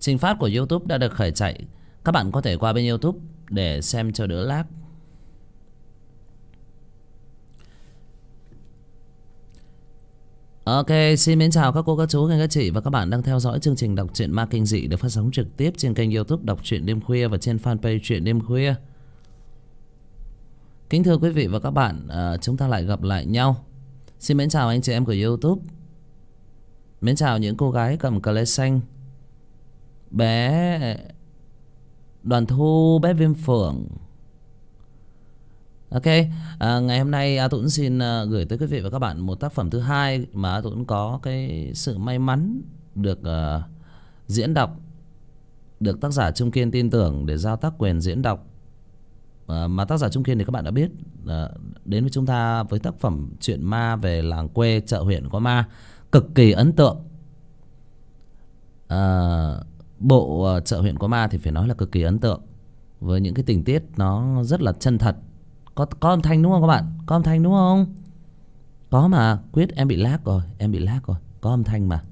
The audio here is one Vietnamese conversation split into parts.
Trình phát của YouTube đã được khởi chạy. Các bạn có thể qua bên YouTube để xem cho đỡ lag. Ok, xin mến chào các cô, các chú, các chị và các bạn đang theo dõi chương trình đọc truyện ma kinh dị được phát sóng trực tiếp trên kênh YouTube Đọc Truyện Đêm Khuya và trên fanpage Truyện Đêm Khuya. Kính thưa quý vị và các bạn, chúng ta lại gặp lại nhau. Xin mến chào anh chị em của YouTube. Mến chào những cô gái cầm cờ lê xanh, bé Đoàn Thu, bé Viêm Phượng. Ok, ngày hôm nay A Tuấn xin gửi tới quý vị và các bạn một tác phẩm thứ hai mà A Tuấn có cái sự may mắn được diễn đọc, được tác giả Trung Kiên tin tưởng để giao tác quyền diễn đọc. Mà tác giả Trung Kiên thì các bạn đã biết, đến với chúng ta với tác phẩm truyện ma về làng quê chợ huyện có ma, cực kỳ ấn tượng. Bộ chợ huyện có ma thì phải nói là cực kỳ ấn tượng, với những cái tình tiết nó rất là chân thật. Có âm thanh đúng không các bạn? Có âm thanh đúng không? Có mà. Quyết em bị lag rồi. Có âm thanh mà.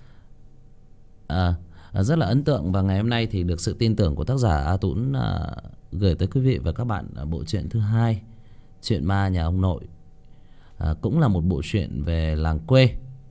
Rất là ấn tượng. Và ngày hôm nay thì được sự tin tưởng của tác giả A Tuấn gửi tới quý vị và các bạn bộ truyện thứ hai, Truyện ma nhà ông nội. Cũng là một bộ truyện về làng quê.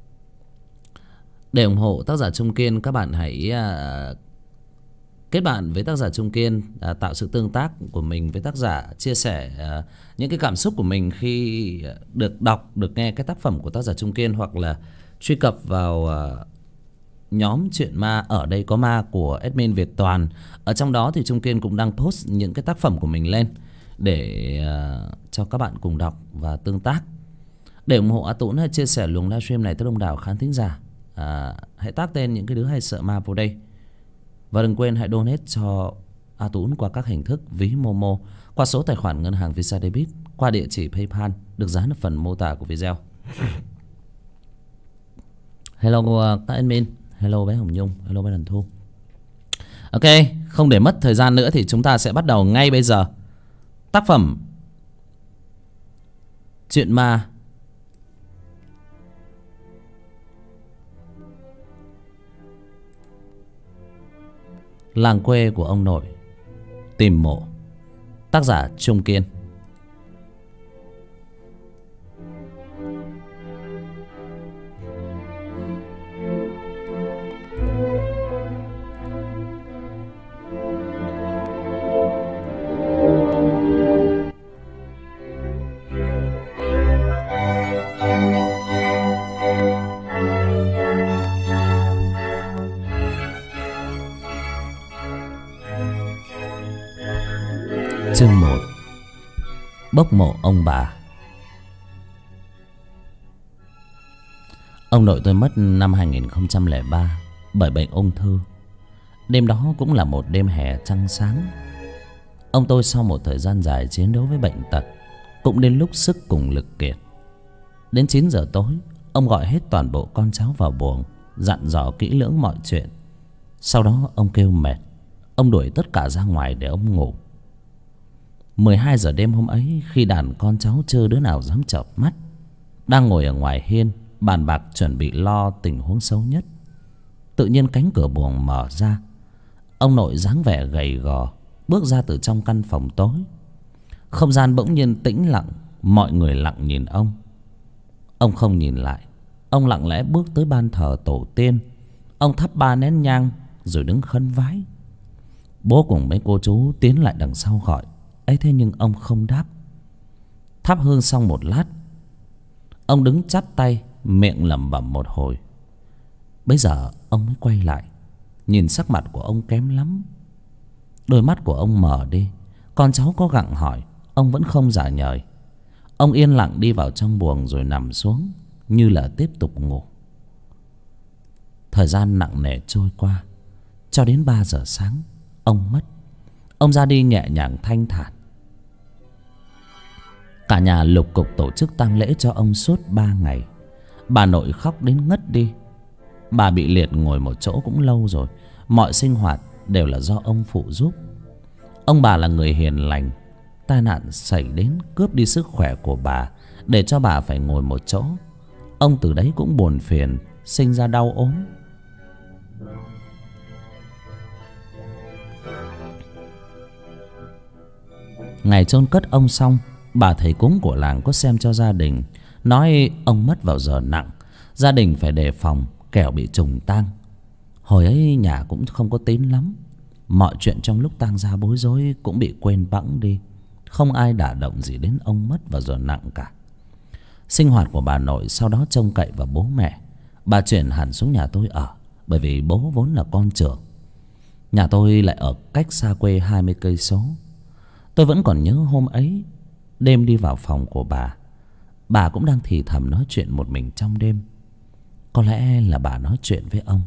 Để ủng hộ tác giả Trung Kiên, các bạn hãy kết bạn với tác giả Trung Kiên, tạo sự tương tác của mình với tác giả, chia sẻ những cái cảm xúc của mình khi được đọc, được nghe cái tác phẩm của tác giả Trung Kiên, hoặc là truy cập vào nhóm Truyện ma Ở Đây Có Ma của admin Việt Toàn. Ở trong đó thì Trung Kiên cũng đang post những cái tác phẩm của mình lên để cho các bạn cùng đọc và tương tác. Để ủng hộ A Tuấn, hãy chia sẻ luồng livestream này tới đông đảo khán thính giả. Hãy tag tên những cái đứa hay sợ ma vào đây. Và đừng quên hãy donate cho A Tuấn qua các hình thức ví Momo, qua số tài khoản ngân hàng Visa Debit, qua địa chỉ PayPal được dán ở phần mô tả của video. Hello các admin, hello bé Hồng Nhung, hello bé Đoàn Thu. Ok, không để mất thời gian nữa thì chúng ta sẽ bắt đầu ngay bây giờ. Tác phẩm Truyện ma Làng quê của ông nội tìm mộ, tác giả Trung Kiên. Chương 1. Bốc mộ ông bà. Ông nội tôi mất năm 2003 bởi bệnh ung thư. Đêm đó cũng là một đêm hè trăng sáng. Ông tôi sau một thời gian dài chiến đấu với bệnh tật cũng đến lúc sức cùng lực kiệt. Đến 9 giờ tối, ông gọi hết toàn bộ con cháu vào buồng, dặn dò kỹ lưỡng mọi chuyện. Sau đó ông kêu mệt, ông đuổi tất cả ra ngoài để ông ngủ. 12 giờ đêm hôm ấy, khi đàn con cháu chưa đứa nào dám chợp mắt, đang ngồi ở ngoài hiên bàn bạc chuẩn bị lo tình huống xấu nhất, tự nhiên cánh cửa buồng mở ra. Ông nội dáng vẻ gầy gò bước ra từ trong căn phòng tối. Không gian bỗng nhiên tĩnh lặng, mọi người lặng nhìn ông. Ông không nhìn lại, ông lặng lẽ bước tới ban thờ tổ tiên. Ông thắp 3 nén nhang rồi đứng khấn vái. Bố cùng mấy cô chú tiến lại đằng sau gọi ấy, thế nhưng ông không đáp. Thắp hương xong một lát, ông đứng chắp tay, miệng lẩm bẩm một hồi. Bấy giờ ông mới quay lại, nhìn sắc mặt của ông kém lắm. Đôi mắt của ông mở đi. Con cháu có gặng hỏi, ông vẫn không trả lời. Ông yên lặng đi vào trong buồng rồi nằm xuống, như là tiếp tục ngủ. Thời gian nặng nề trôi qua, cho đến 3 giờ sáng ông mất. Ông ra đi nhẹ nhàng thanh thản. Cả nhà lục cục tổ chức tang lễ cho ông suốt 3 ngày. Bà nội khóc đến ngất đi. Bà bị liệt ngồi một chỗ cũng lâu rồi. Mọi sinh hoạt đều là do ông phụ giúp. Ông bà là người hiền lành. Tai nạn xảy đến cướp đi sức khỏe của bà, để cho bà phải ngồi một chỗ. Ông từ đấy cũng buồn phiền, sinh ra đau ốm. Ngày chôn cất ông xong, bà thầy cúng của làng có xem cho gia đình, nói ông mất vào giờ nặng, gia đình phải đề phòng kẻo bị trùng tang. Hồi ấy nhà cũng không có tín lắm, mọi chuyện trong lúc tang gia bối rối cũng bị quên bẵng đi, không ai đả động gì đến ông mất vào giờ nặng cả. Sinh hoạt của bà nội sau đó trông cậy vào bố mẹ. Bà chuyển hẳn xuống nhà tôi ở, bởi vì bố vốn là con trưởng. Nhà tôi lại ở cách xa quê 20 cây số. Tôi vẫn còn nhớ hôm ấy, đêm đi vào phòng của bà cũng đang thì thầm nói chuyện một mình trong đêm. Có lẽ là bà nói chuyện với ông.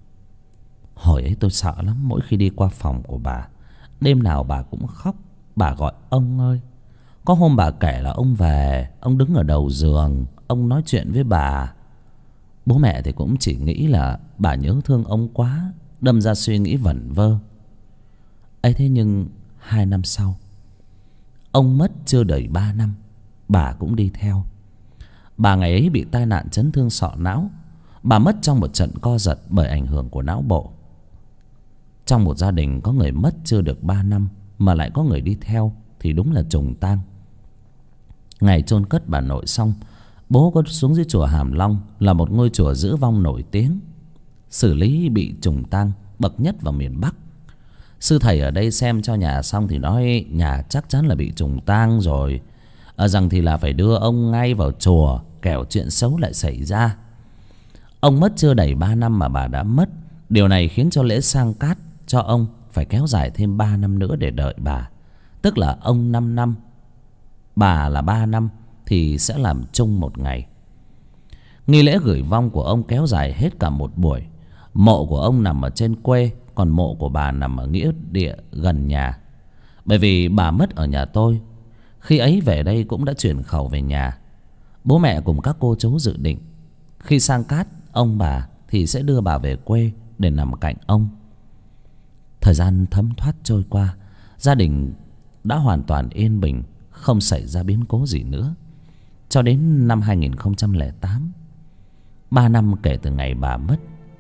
Hồi ấy tôi sợ lắm, mỗi khi đi qua phòng của bà, đêm nào bà cũng khóc. Bà gọi ông ơi. Có hôm bà kể là ông về, ông đứng ở đầu giường, ông nói chuyện với bà. Bố mẹ thì cũng chỉ nghĩ là bà nhớ thương ông quá, đâm ra suy nghĩ vẩn vơ. Ấy thế nhưng 2 năm sau, ông mất chưa đầy 3 năm, bà cũng đi theo. Bà ngày ấy bị tai nạn chấn thương sọ não. Bà mất trong một trận co giật bởi ảnh hưởng của não bộ. Trong một gia đình có người mất chưa được 3 năm mà lại có người đi theo thì đúng là trùng tang. Ngày chôn cất bà nội xong, bố có xuống dưới chùa Hàm Long, là một ngôi chùa giữ vong nổi tiếng, xử lý bị trùng tang bậc nhất vào miền Bắc. Sư thầy ở đây xem cho nhà xong thì nói nhà chắc chắn là bị trùng tang rồi, rằng thì là phải đưa ông ngay vào chùa, kẻo chuyện xấu lại xảy ra. Ông mất chưa đầy 3 năm mà bà đã mất. Điều này khiến cho lễ sang cát cho ông phải kéo dài thêm 3 năm nữa để đợi bà. Tức là ông 5 năm, bà là 3 năm, thì sẽ làm chung một ngày. Nghi lễ gửi vong của ông kéo dài hết cả một buổi. Mộ của ông nằm ở trên quê, còn mộ của bà nằm ở nghĩa địa gần nhà. Bởi vì bà mất ở nhà tôi, khi ấy về đây cũng đã chuyển khẩu về nhà. Bố mẹ cùng các cô chú dự định khi sang cát ông bà thì sẽ đưa bà về quê để nằm cạnh ông. Thời gian thấm thoát trôi qua, gia đình đã hoàn toàn yên bình, không xảy ra biến cố gì nữa. Cho đến năm 2008, 3 năm kể từ ngày bà mất.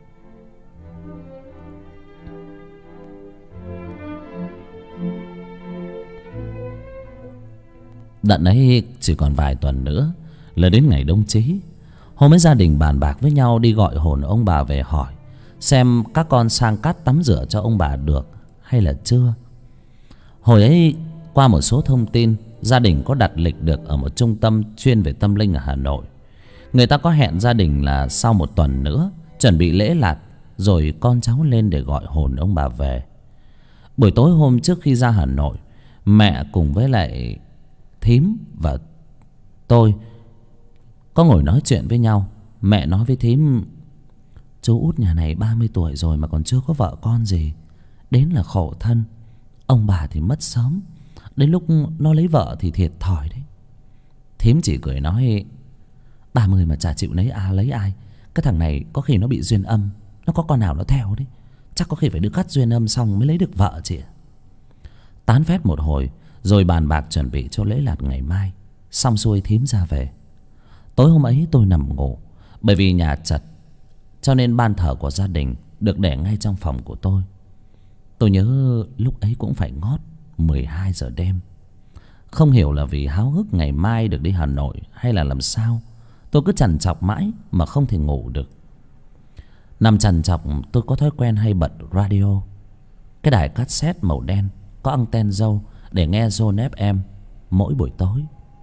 Đợt ấy chỉ còn vài tuần nữa là đến ngày đông chí. Hôm ấy gia đình bàn bạc với nhau đi gọi hồn ông bà về hỏi xem các con sang cát tắm rửa cho ông bà được hay là chưa. Hồi ấy qua một số thông tin, gia đình có đặt lịch được ở một trung tâm chuyên về tâm linh ở Hà Nội. Người ta có hẹn gia đình là sau một tuần nữa chuẩn bị lễ lạt, rồi con cháu lên để gọi hồn ông bà về. Buổi tối hôm trước khi ra Hà Nội, mẹ cùng với lại thím và tôi có ngồi nói chuyện với nhau. Mẹ nói với thím: chú út nhà này 30 tuổi rồi mà còn chưa có vợ con gì, đến là khổ thân. Ông bà thì mất sớm, đến lúc nó lấy vợ thì thiệt thòi đấy. Thím chỉ cười nói: 30 mà chả chịu lấy ai. Cái thằng này có khi nó bị duyên âm, nó có con nào nó theo đấy. Chắc có khi phải đưa cắt duyên âm xong mới lấy được vợ chị ạ. Tán phét một hồi rồi bàn bạc chuẩn bị cho lễ lạt ngày mai. Xong xuôi thím ra về. Tối hôm ấy tôi nằm ngủ, bởi vì nhà chật cho nên ban thờ của gia đình được để ngay trong phòng của tôi. Tôi nhớ lúc ấy cũng phải ngót 12 giờ đêm. Không hiểu là vì háo hức ngày mai được đi Hà Nội hay là làm sao, tôi cứ trằn trọc mãi mà không thể ngủ được. Nằm trằn trọc, tôi có thói quen hay bật radio, cái đài cassette màu đen có anten dâu, để nghe Zone FM mỗi buổi tối.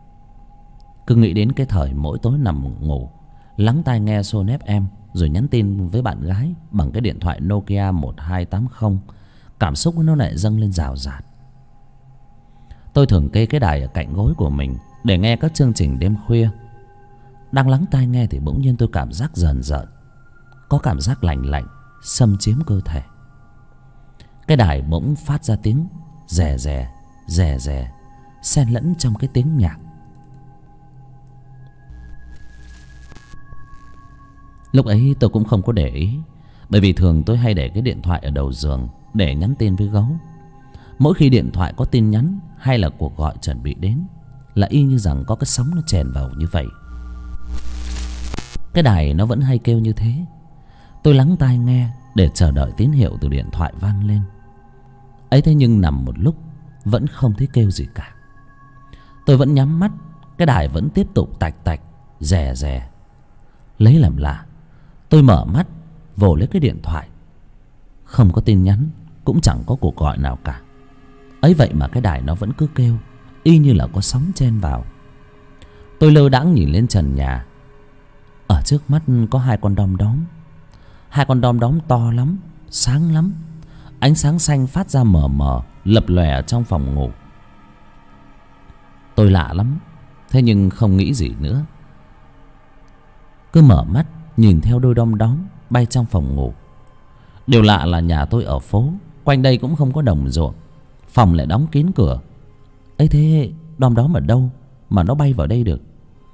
Cứ nghĩ đến cái thời mỗi tối nằm ngủ lắng tai nghe Zone FM, rồi nhắn tin với bạn gái bằng cái điện thoại Nokia 1280, cảm xúc nó lại dâng lên rào rạt. Tôi thường kê cái đài ở cạnh gối của mình để nghe các chương trình đêm khuya. Đang lắng tai nghe thì bỗng nhiên tôi cảm giác rờn rợn, có cảm giác lạnh lạnh xâm chiếm cơ thể. Cái đài bỗng phát ra tiếng rè rè rè rè, xen lẫn trong cái tiếng nhạc. Lúc ấy tôi cũng không có để ý, bởi vì thường tôi hay để cái điện thoại ở đầu giường để nhắn tin với gấu. Mỗi khi điện thoại có tin nhắn hay là cuộc gọi chuẩn bị đến là y như rằng có cái sóng nó chèn vào như vậy. Cái đài nó vẫn hay kêu như thế. Tôi lắng tai nghe để chờ đợi tín hiệu từ điện thoại vang lên. Ấy thế nhưng nằm một lúc vẫn không thấy kêu gì cả. Tôi vẫn nhắm mắt, cái đài vẫn tiếp tục tạch tạch, rè rè. Lấy làm lạ, tôi mở mắt, vồ lấy cái điện thoại. Không có tin nhắn, cũng chẳng có cuộc gọi nào cả. Ấy vậy mà cái đài nó vẫn cứ kêu, y như là có sóng chen vào. Tôi lơ đãng nhìn lên trần nhà. Ở trước mắt có hai con đom đóm. Hai con đom đóm to lắm, sáng lắm. Ánh sáng xanh phát ra mờ mờ, lập lòe ở trong phòng ngủ. Tôi lạ lắm, thế nhưng không nghĩ gì nữa. Cứ mở mắt nhìn theo đôi đom đóm bay trong phòng ngủ. Điều lạ là nhà tôi ở phố, quanh đây cũng không có đồng ruộng, phòng lại đóng kín cửa. Ấy thế đom đóm ở đâu mà nó bay vào đây được?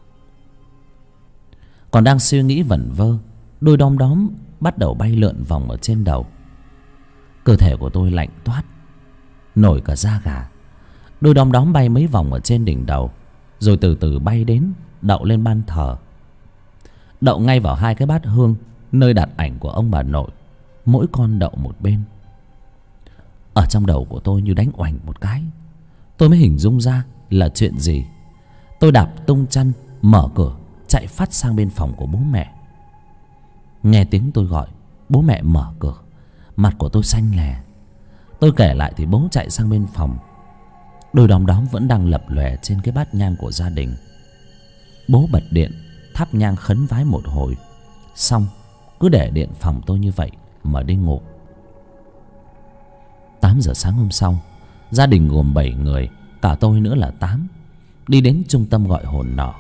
Còn đang suy nghĩ vẩn vơ, đôi đom đóm bắt đầu bay lượn vòng ở trên đầu. Cơ thể của tôi lạnh toát, nổi cả da gà. Đôi đom đóm bay mấy vòng ở trên đỉnh đầu, rồi từ từ bay đến đậu lên ban thờ, đậu ngay vào hai cái bát hương nơi đặt ảnh của ông bà nội, mỗi con đậu một bên. Ở trong đầu của tôi như đánh oành một cái, tôi mới hình dung ra là chuyện gì. Tôi đạp tung chân, mở cửa chạy phát sang bên phòng của bố mẹ. Nghe tiếng tôi gọi, bố mẹ mở cửa. Mặt của tôi xanh lè. Tôi kể lại thì bố chạy sang bên phòng. Đôi đom đóm vẫn đang lập lòe trên cái bát nhang của gia đình. Bố bật điện, thắp nhang khấn vái một hồi, xong cứ để điện phòng tôi như vậy mà đi ngủ. 8 giờ sáng hôm sau, gia đình gồm 7 người, cả tôi nữa là 8, đi đến trung tâm gọi hồn nọ.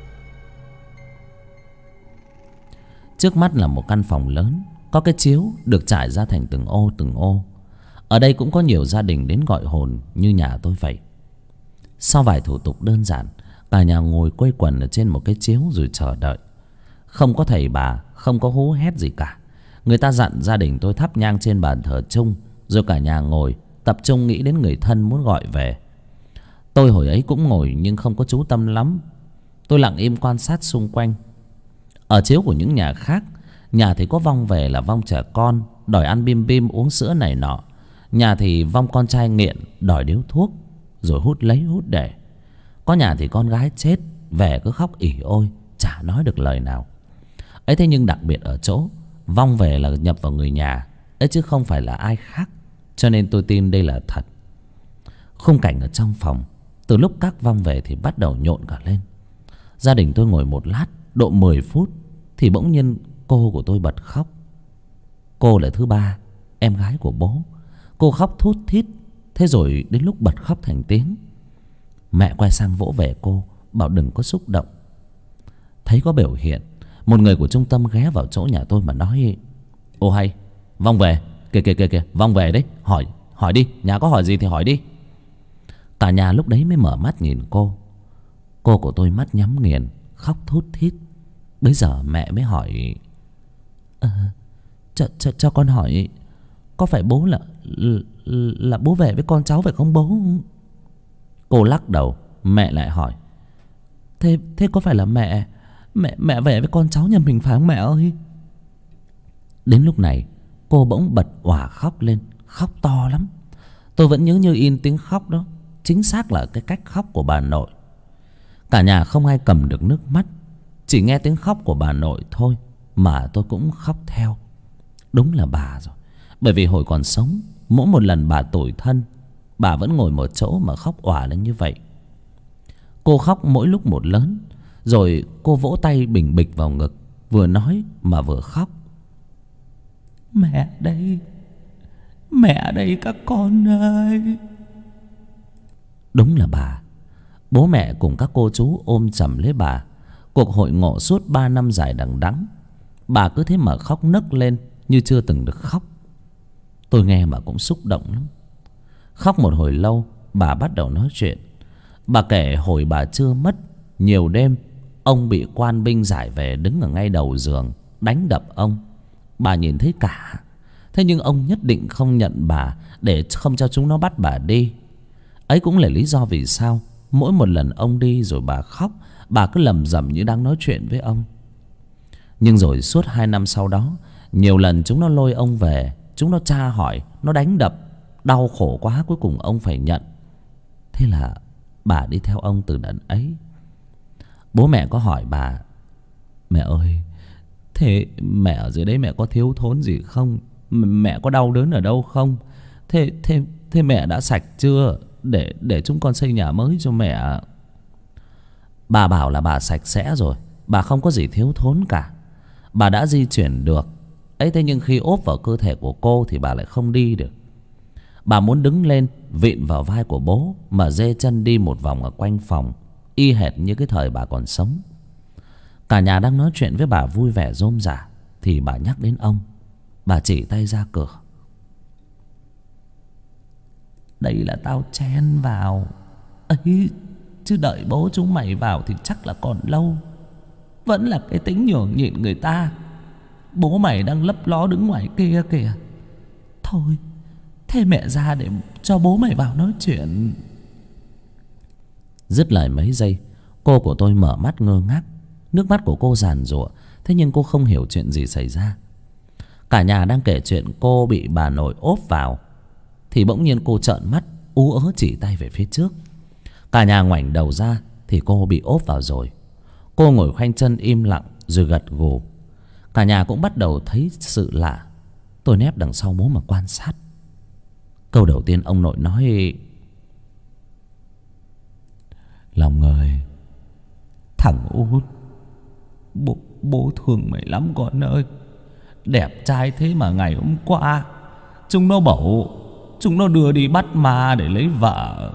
Trước mắt là một căn phòng lớn, có cái chiếu được trải ra thành từng ô từng ô. Ở đây cũng có nhiều gia đình đến gọi hồn như nhà tôi vậy. Sau vài thủ tục đơn giản, cả nhà ngồi quây quần ở trên một cái chiếu rồi chờ đợi. Không có thầy bà, không có hú hét gì cả. Người ta dặn gia đình tôi thắp nhang trên bàn thờ chung, rồi cả nhà ngồi tập trung nghĩ đến người thân muốn gọi về. Tôi hồi ấy cũng ngồi nhưng không có chú tâm lắm. Tôi lặng im quan sát xung quanh. Ở chiếu của những nhà khác, nhà thì có vong về là vong trẻ con đòi ăn bim bim uống sữa này nọ. Nhà thì vong con trai nghiện đòi điếu thuốc, rồi hút lấy hút để. Có nhà thì con gái chết về cứ khóc ỉ ôi, chả nói được lời nào. Ấy thế nhưng đặc biệt ở chỗ vong về là nhập vào người nhà ấy, chứ không phải là ai khác, cho nên tôi tin đây là thật. Khung cảnh ở trong phòng, từ lúc các vong về thì bắt đầu nhộn cả lên. Gia đình tôi ngồi một lát, độ 10 phút thì bỗng nhiên cô của tôi bật khóc. Cô là thứ ba, em gái của bố. Cô khóc thút thít, thế rồi đến lúc bật khóc thành tiếng. Mẹ quay sang vỗ về cô, bảo đừng có xúc động. Thấy có biểu hiện, một người của trung tâm ghé vào chỗ nhà tôi mà nói: "Ô hay, vong về, kìa kìa kìa kìa, vong về đấy, hỏi đi, nhà có hỏi gì thì hỏi đi." Cả nhà lúc đấy mới mở mắt nhìn cô. Cô của tôi mắt nhắm nghiền, khóc thút thít. Bây giờ mẹ mới hỏi: Cho con hỏi, có phải bố là bố về với con cháu phải không bố?" Cô lắc đầu. Mẹ lại hỏi: Thế có phải là mẹ về với con cháu nhà mình phải không mẹ ơi? Đến lúc này cô bỗng bật òa khóc lên, khóc to lắm. Tôi vẫn nhớ như in tiếng khóc đó, chính xác là cái cách khóc của bà nội. Cả nhà không ai cầm được nước mắt, chỉ nghe tiếng khóc của bà nội thôi mà tôi cũng khóc theo. Đúng là bà rồi, bởi vì hồi còn sống, mỗi một lần bà tủi thân, bà vẫn ngồi một chỗ mà khóc òa lên như vậy. Cô khóc mỗi lúc một lớn, rồi cô vỗ tay bình bịch vào ngực, vừa nói mà vừa khóc: "Mẹ đây các con ơi." Đúng là bà. Bố mẹ cùng các cô chú ôm chầm lấy bà. Cuộc hội ngộ suốt 3 năm dài đằng đẵng, bà cứ thế mà khóc nấc lên như chưa từng được khóc. Tôi nghe mà cũng xúc động lắm. Khóc một hồi lâu, bà bắt đầu nói chuyện. Bà kể hồi bà chưa mất, nhiều đêm ông bị quan binh giải về đứng ở ngay đầu giường đánh đập ông. Bà nhìn thấy cả. Thế nhưng ông nhất định không nhận bà, để không cho chúng nó bắt bà đi. Ấy cũng là lý do vì sao mỗi một lần ông đi rồi bà khóc, bà cứ lầm rầm như đang nói chuyện với ông. Nhưng rồi suốt 2 năm sau đó, nhiều lần chúng nó lôi ông về, chúng nó tra hỏi, nó đánh đập, đau khổ quá, cuối cùng ông phải nhận. Thế là bà đi theo ông từ đợt ấy. Bố mẹ có hỏi bà: Mẹ ơi, thế mẹ ở dưới đấy mẹ có thiếu thốn gì không? Mẹ có đau đớn ở đâu không? Thế mẹ đã sạch chưa? Để chúng con xây nhà mới cho mẹ. Bà bảo là bà sạch sẽ rồi, bà không có gì thiếu thốn cả. Bà đã di chuyển được ấy, thế nhưng khi ốp vào cơ thể của cô thì bà lại không đi được. Bà muốn đứng lên vịn vào vai của bố mà dê chân đi một vòng ở quanh phòng, y hệt như cái thời bà còn sống. Cả nhà đang nói chuyện với bà vui vẻ rôm rả thì bà nhắc đến ông. Bà chỉ tay ra cửa: Đây là tao chen vào ấy, chứ đợi bố chúng mày vào thì chắc là còn lâu. Vẫn là cái tính nhường nhịn người ta. Bố mày đang lấp ló đứng ngoài kia kìa. Thôi, thế mẹ ra để cho bố mày vào nói chuyện. Dứt lời mấy giây, cô của tôi mở mắt ngơ ngác. Nước mắt của cô giàn giụa, thế nhưng cô không hiểu chuyện gì xảy ra. Cả nhà đang kể chuyện cô bị bà nội ốp vào thì bỗng nhiên cô trợn mắt ú ớ chỉ tay về phía trước. Cả nhà ngoảnh đầu ra thì cô bị ốp vào rồi. Cô ngồi khoanh chân im lặng rồi gật gù. Cả nhà cũng bắt đầu thấy sự lạ. Tôi nép đằng sau bố mà quan sát. Câu đầu tiên ông nội nói: Long ơi, thằng út, bố thương mày lắm con ơi. Đẹp trai thế mà ngày hôm qua chúng nó bảo chúng nó đưa đi bắt ma để lấy vợ.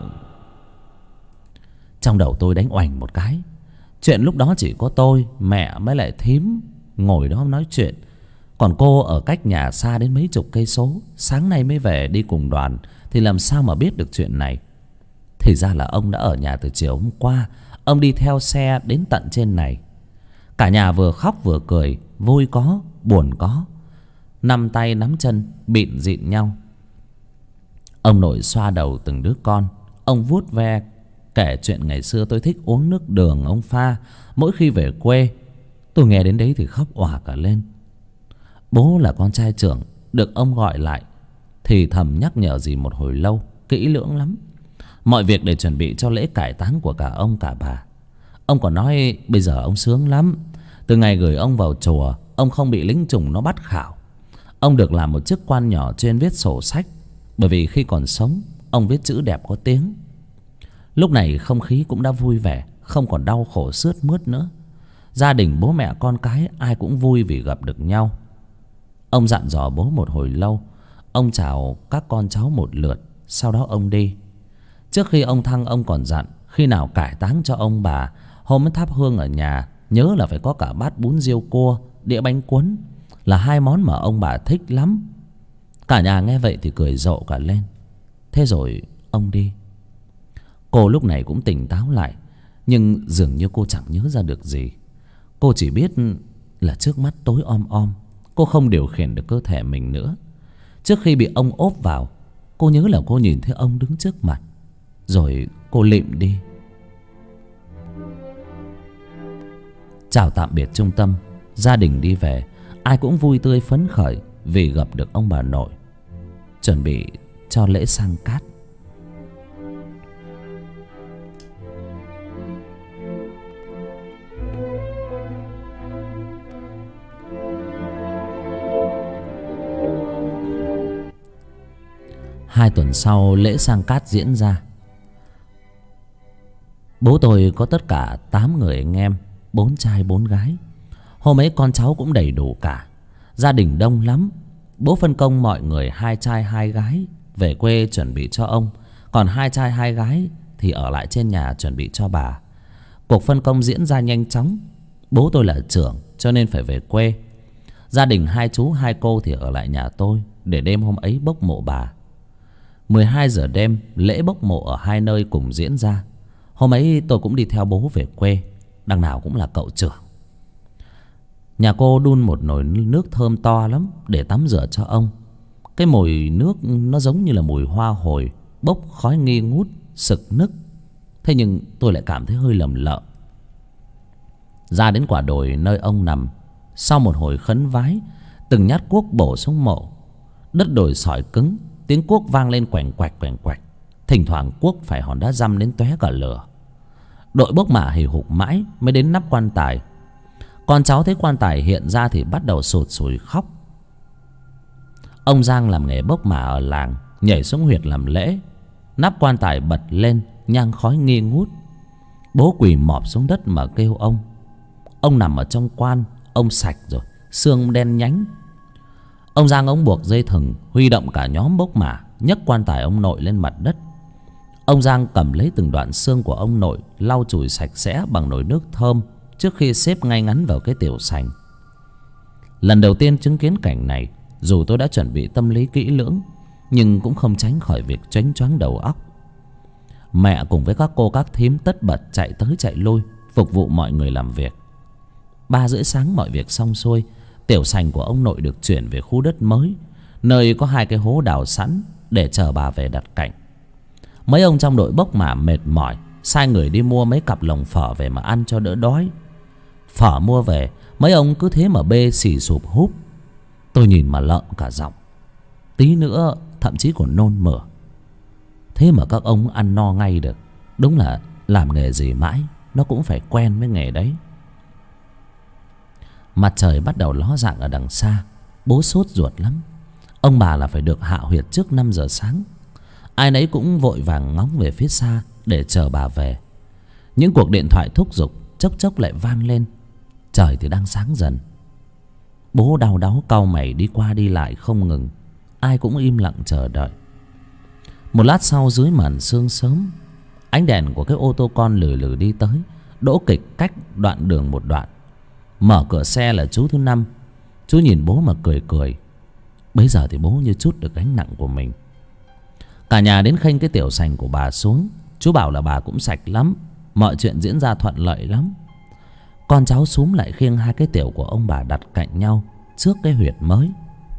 Trong đầu tôi đánh oành một cái. Chuyện lúc đó chỉ có tôi, mẹ với lại thím ngồi đó nói chuyện. Còn cô ở cách nhà xa đến mấy chục cây số, sáng nay mới về đi cùng đoàn, thì làm sao mà biết được chuyện này. Thì ra là ông đã ở nhà từ chiều hôm qua. Ông đi theo xe đến tận trên này. Cả nhà vừa khóc vừa cười, vui có, buồn có, nắm tay nắm chân bịn dịn nhau. Ông nội xoa đầu từng đứa con. Ông vuốt ve kể chuyện ngày xưa tôi thích uống nước đường ông pha mỗi khi về quê. Tôi nghe đến đấy thì khóc òa cả lên. Bố là con trai trưởng, được ông gọi lại thì thầm nhắc nhở gì một hồi lâu, kỹ lưỡng lắm. Mọi việc để chuẩn bị cho lễ cải táng của cả ông cả bà. Ông còn nói bây giờ ông sướng lắm. Từ ngày gửi ông vào chùa, ông không bị lính chùng nó bắt khảo. Ông được làm một chức quan nhỏ chuyên viết sổ sách, bởi vì khi còn sống ông viết chữ đẹp có tiếng. Lúc này không khí cũng đã vui vẻ, không còn đau khổ sướt mướt nữa. Gia đình bố mẹ con cái ai cũng vui vì gặp được nhau. Ông dặn dò bố một hồi lâu. Ông chào các con cháu một lượt, sau đó ông đi. Trước khi ông thăng, ông còn dặn khi nào cải táng cho ông bà, hôm thắp hương ở nhà nhớ là phải có cả bát bún riêu cua, đĩa bánh cuốn, là hai món mà ông bà thích lắm. Cả nhà nghe vậy thì cười rộ cả lên. Thế rồi ông đi. Cô lúc này cũng tỉnh táo lại, nhưng dường như cô chẳng nhớ ra được gì. Cô chỉ biết là trước mắt tối om om. Cô không điều khiển được cơ thể mình nữa. Trước khi bị ông ốp vào, cô nhớ là cô nhìn thấy ông đứng trước mặt. Rồi cô lịm đi. Chào tạm biệt trung tâm. Gia đình đi về, ai cũng vui tươi phấn khởi vì gặp được ông bà nội, chuẩn bị cho lễ sang cát. Hai tuần sau lễ sang cát diễn ra. Bố tôi có tất cả 8 người anh em, 4 trai 4 gái. Hôm ấy con cháu cũng đầy đủ cả. Gia đình đông lắm. Bố phân công mọi người 2 trai 2 gái về quê chuẩn bị cho ông, còn 2 trai 2 gái thì ở lại trên nhà chuẩn bị cho bà. Cuộc phân công diễn ra nhanh chóng. Bố tôi là trưởng cho nên phải về quê. Gia đình 2 chú 2 cô thì ở lại nhà tôi để đêm hôm ấy bốc mộ bà. 12 giờ đêm, lễ bốc mộ ở 2 nơi cùng diễn ra. Hôm ấy tôi cũng đi theo bố về quê, đằng nào cũng là cậu trưởng. Nhà cô đun một nồi nước thơm to lắm để tắm rửa cho ông. Cái mùi nước nó giống như là mùi hoa hồi, bốc khói nghi ngút, sực nức. Thế nhưng tôi lại cảm thấy hơi lầm lợ. Ra đến quả đồi nơi ông nằm, sau một hồi khấn vái, từng nhát cuốc bổ xuống mộ. Đất đồi sỏi cứng, tiếng cuốc vang lên quành quạch quành quạch. thỉnh thoảng cuốc phải hòn đá dăm đến tóe cả lửa. Đội bốc mả hì hục mãi mới đến nắp quan tài. Con cháu thấy quan tài hiện ra thì bắt đầu sụt sùi khóc. Ông Giang làm nghề bốc mả ở làng, nhảy xuống huyệt làm lễ. Nắp quan tài bật lên, nhang khói nghi ngút. Bố quỳ mọp xuống đất mà kêu ông. Ông nằm ở trong quan, ông sạch rồi, xương đen nhánh. Ông Giang ông buộc dây thừng, huy động cả nhóm bốc mả, nhấc quan tài ông nội lên mặt đất. Ông Giang cầm lấy từng đoạn xương của ông nội, lau chùi sạch sẽ bằng nồi nước thơm trước khi xếp ngay ngắn vào cái tiểu sành. Lần đầu tiên chứng kiến cảnh này, dù tôi đã chuẩn bị tâm lý kỹ lưỡng, nhưng cũng không tránh khỏi việc choáng choáng đầu óc. Mẹ cùng với các cô các thím tất bật chạy tới chạy lui phục vụ mọi người làm việc. 3 rưỡi sáng mọi việc xong xuôi, tiểu sành của ông nội được chuyển về khu đất mới, nơi có 2 cái hố đào sẵn để chờ bà về đặt cạnh. Mấy ông trong đội bốc mả mệt mỏi, sai người đi mua mấy cặp lồng phở về mà ăn cho đỡ đói. Phở mua về, mấy ông cứ thế mà bê xì sụp húp. Tôi nhìn mà lợm cả giọng, tí nữa thậm chí còn nôn mửa. Thế mà các ông ăn no ngay được. Đúng là làm nghề gì mãi nó cũng phải quen với nghề đấy. Mặt trời bắt đầu ló dạng ở đằng xa. Bố sốt ruột lắm. Ông bà là phải được hạ huyệt trước 5 giờ sáng. Ai nấy cũng vội vàng ngóng về phía xa để chờ bà về. Những cuộc điện thoại thúc giục chốc chốc lại vang lên. Trời thì đang sáng dần. Bố đau đáu cau mày đi qua đi lại không ngừng. Ai cũng im lặng chờ đợi. Một lát sau, dưới màn sương sớm, ánh đèn của cái ô tô con lừ lừ đi tới, đỗ kịch cách đoạn đường một đoạn. Mở cửa xe là chú thứ Năm. Chú nhìn bố mà cười cười. Bấy giờ thì bố như trút được gánh nặng của mình. Cả nhà đến khênh cái tiểu sành của bà xuống. Chú bảo là bà cũng sạch lắm, mọi chuyện diễn ra thuận lợi lắm. Con cháu xúm lại khiêng 2 cái tiểu của ông bà đặt cạnh nhau trước cái huyệt mới.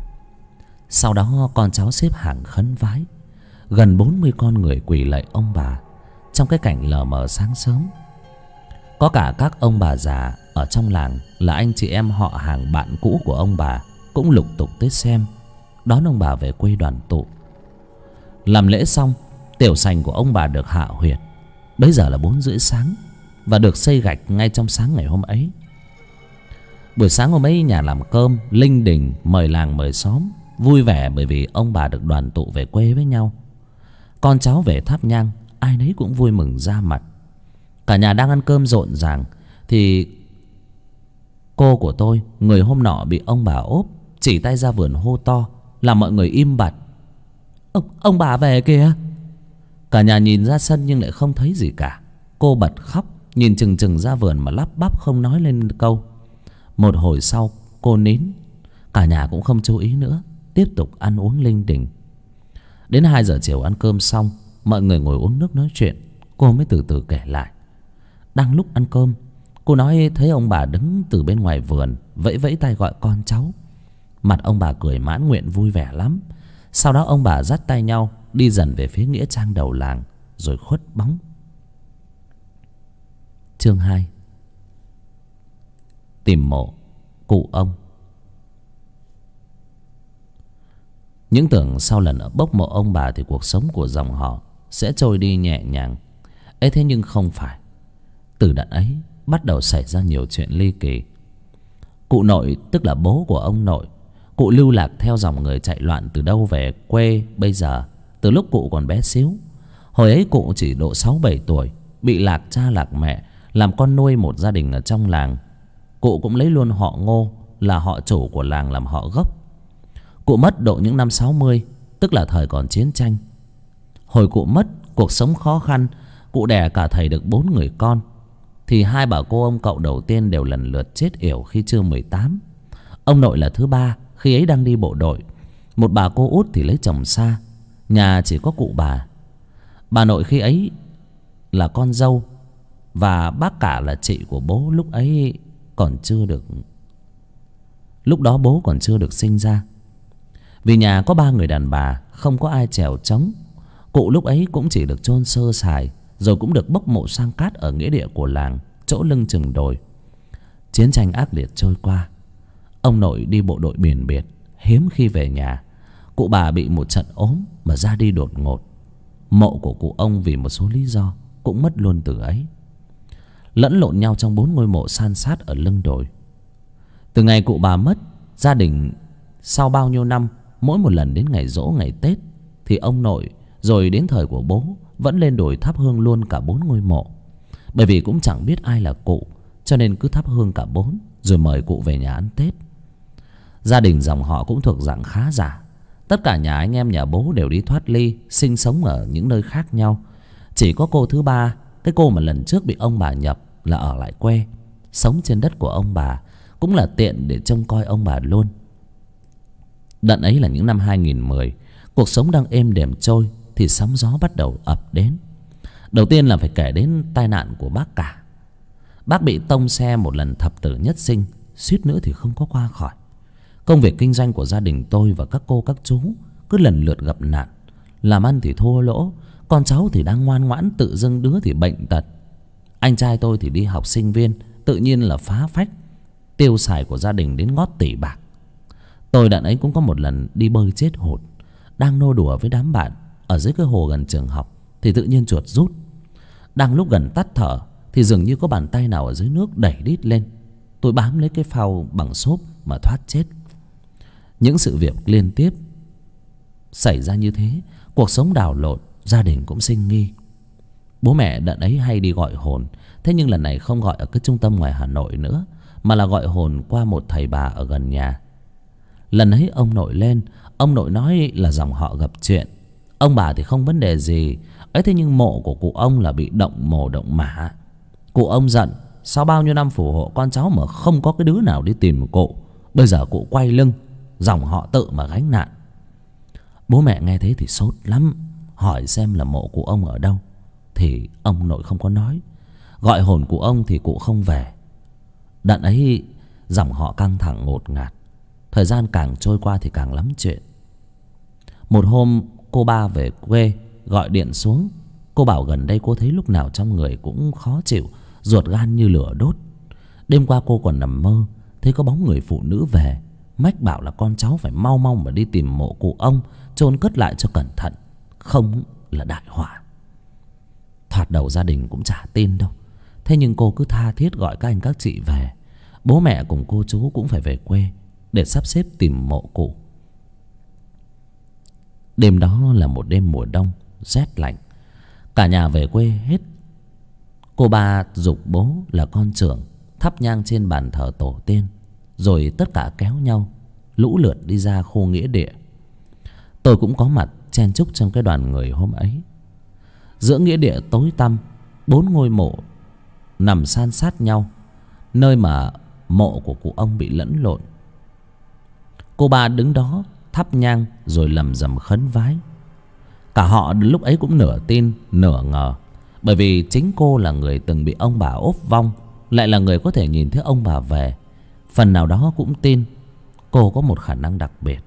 Sau đó con cháu xếp hàng khấn vái. Gần 40 con người quỳ lạy ông bà trong cái cảnh lờ mờ sáng sớm. Có cả các ông bà già ở trong làng là anh chị em họ hàng bạn cũ của ông bà cũng lục tục tới xem, đón ông bà về quê đoàn tụ. Làm lễ xong, tiểu sành của ông bà được hạ huyệt. Bây giờ là 4 rưỡi sáng và được xây gạch ngay trong sáng ngày hôm ấy. Buổi sáng hôm ấy, nhà làm cơm linh đình, mời làng mời xóm, vui vẻ bởi vì ông bà được đoàn tụ về quê với nhau. Con cháu về thắp nhang, ai nấy cũng vui mừng ra mặt. Cả nhà đang ăn cơm rộn ràng thì cô của tôi, người hôm nọ bị ông bà ốp, chỉ tay ra vườn hô to làm mọi người im bặt. Ông bà về kìa. Cả nhà nhìn ra sân nhưng lại không thấy gì cả. Cô bật khóc, nhìn chừng chừng ra vườn mà lắp bắp không nói lên câu. Một hồi sau cô nín. Cả nhà cũng không chú ý nữa, tiếp tục ăn uống linh đình. Đến 2 giờ chiều ăn cơm xong, mọi người ngồi uống nước nói chuyện. Cô mới từ từ kể lại. Đang lúc ăn cơm, cô nói thấy ông bà đứng từ bên ngoài vườn, vẫy vẫy tay gọi con cháu. Mặt ông bà cười mãn nguyện vui vẻ lắm. Sau đó ông bà dắt tay nhau đi dần về phía nghĩa trang đầu làng, rồi khuất bóng. Chương 2. Tìm mộ cụ ông. Những tưởng sau lần bốc mộ ông bà thì cuộc sống của dòng họ sẽ trôi đi nhẹ nhàng. Ấy thế nhưng không phải. Từ đợt ấy bắt đầu xảy ra nhiều chuyện ly kỳ. Cụ nội, tức là bố của ông nội, cụ lưu lạc theo dòng người chạy loạn từ đâu về quê bây giờ, từ lúc cụ còn bé xíu. Hồi ấy cụ chỉ độ 6-7 tuổi, bị lạc cha lạc mẹ, làm con nuôi một gia đình ở trong làng. Cụ cũng lấy luôn họ Ngô, là họ chủ của làng, làm họ gốc. Cụ mất độ những năm 60, tức là thời còn chiến tranh. Hồi cụ mất, cuộc sống khó khăn, cụ đẻ cả thầy được 4 người con. Thì 2 bà cô ông cậu đầu tiên đều lần lượt chết yểu khi chưa 18. Ông nội là thứ 3, khi ấy đang đi bộ đội. Một bà cô út thì lấy chồng xa, nhà chỉ có cụ bà. Bà nội khi ấy là con dâu, và bác cả là chị của bố lúc ấy còn chưa được. Lúc đó bố còn chưa được sinh ra. Vì nhà có 3 người đàn bà, không có ai chèo trống, cụ lúc ấy cũng chỉ được chôn sơ sài, rồi cũng được bốc mộ sang cát ở nghĩa địa của làng, chỗ lưng chừng đồi. Chiến tranh ác liệt trôi qua, ông nội đi bộ đội biển biệt, hiếm khi về nhà. Cụ bà bị một trận ốm mà ra đi đột ngột. mộ của cụ ông vì một số lý do cũng mất luôn từ ấy. Lẫn lộn nhau trong 4 ngôi mộ san sát ở lưng đồi. Từ ngày cụ bà mất, gia đình sau bao nhiêu năm, mỗi một lần đến ngày giỗ ngày Tết thì ông nội rồi đến thời của bố vẫn lên đồi thắp hương luôn cả 4 ngôi mộ. Bởi vì cũng chẳng biết ai là cụ, cho nên cứ thắp hương cả 4 rồi mời cụ về nhà ăn Tết. Gia đình dòng họ cũng thuộc dạng khá giả. Tất cả nhà anh em nhà bố đều đi thoát ly, sinh sống ở những nơi khác nhau. Chỉ có cô thứ ba, cái cô mà lần trước bị ông bà nhập, là ở lại quê, sống trên đất của ông bà, cũng là tiện để trông coi ông bà luôn. Đợt ấy là những năm 2010, cuộc sống đang êm đềm trôi thì sóng gió bắt đầu ập đến. Đầu tiên là phải kể đến tai nạn của bác Cả. Bác bị tông xe một lần thập tử nhất sinh, suýt nữa thì không có qua khỏi. Công việc kinh doanh của gia đình tôi và các cô các chú cứ lần lượt gặp nạn. Làm ăn thì thua lỗ, con cháu thì đang ngoan ngoãn, tự dưng đứa thì bệnh tật. Anh trai tôi thì đi học sinh viên, tự nhiên là phá phách, tiêu xài của gia đình đến ngót tỷ bạc. Tôi đợt ấy cũng có một lần đi bơi chết hụt, đang nô đùa với đám bạn ở dưới cái hồ gần trường học thì tự nhiên chuột rút. Đang lúc gần tắt thở thì dường như có bàn tay nào ở dưới nước đẩy đít lên. Tôi bám lấy cái phao bằng xốp mà thoát chết. Những sự việc liên tiếp xảy ra như thế, cuộc sống đảo lộn, gia đình cũng sinh nghi. Bố mẹ đợt ấy hay đi gọi hồn, thế nhưng lần này không gọi ở cái trung tâm ngoài Hà Nội nữa, mà là gọi hồn qua một thầy bà ở gần nhà. Lần ấy ông nội lên, ông nội nói là dòng họ gặp chuyện. Ông bà thì không vấn đề gì ấy, thế nhưng mộ của cụ ông là bị động mồ động mả. Cụ ông giận, sau bao nhiêu năm phù hộ con cháu mà không có cái đứa nào đi tìm cụ, bây giờ cụ quay lưng, dòng họ tự mà gánh nạn. Bố mẹ nghe thế thì sốt lắm, hỏi xem là mộ cụ ông ở đâu, thì ông nội không có nói. Gọi hồn cụ ông thì cụ không về. Đợt ấy dòng họ căng thẳng ngột ngạt. Thời gian càng trôi qua thì càng lắm chuyện. Một hôm cô ba về quê, gọi điện xuống. Cô bảo gần đây cô thấy lúc nào trong người cũng khó chịu, ruột gan như lửa đốt. Đêm qua cô còn nằm mơ thấy có bóng người phụ nữ về. Mách bảo là con cháu phải mau mau mà đi tìm mộ cụ ông, chôn cất lại cho cẩn thận, không là đại họa. Thoạt đầu gia đình cũng chả tin đâu, thế nhưng cô cứ tha thiết gọi các anh các chị về. Bố mẹ cùng cô chú cũng phải về quê để sắp xếp tìm mộ cụ. Đêm đó là một đêm mùa đông rét lạnh, cả nhà về quê hết. Cô ba giục bố là con trưởng thắp nhang trên bàn thờ tổ tiên, rồi tất cả kéo nhau lũ lượt đi ra khu nghĩa địa. Tôi cũng có mặt chen chúc trong cái đoàn người hôm ấy. Giữa nghĩa địa tối tăm, 4 ngôi mộ nằm san sát nhau, nơi mà mộ của cụ ông bị lẫn lộn. Cô ba đứng đó thắp nhang rồi lầm rầm khấn vái. Cả họ lúc ấy cũng nửa tin nửa ngờ, bởi vì chính cô là người từng bị ông bà ốp vong, lại là người có thể nhìn thấy ông bà về. Phần nào đó cũng tin cô có một khả năng đặc biệt.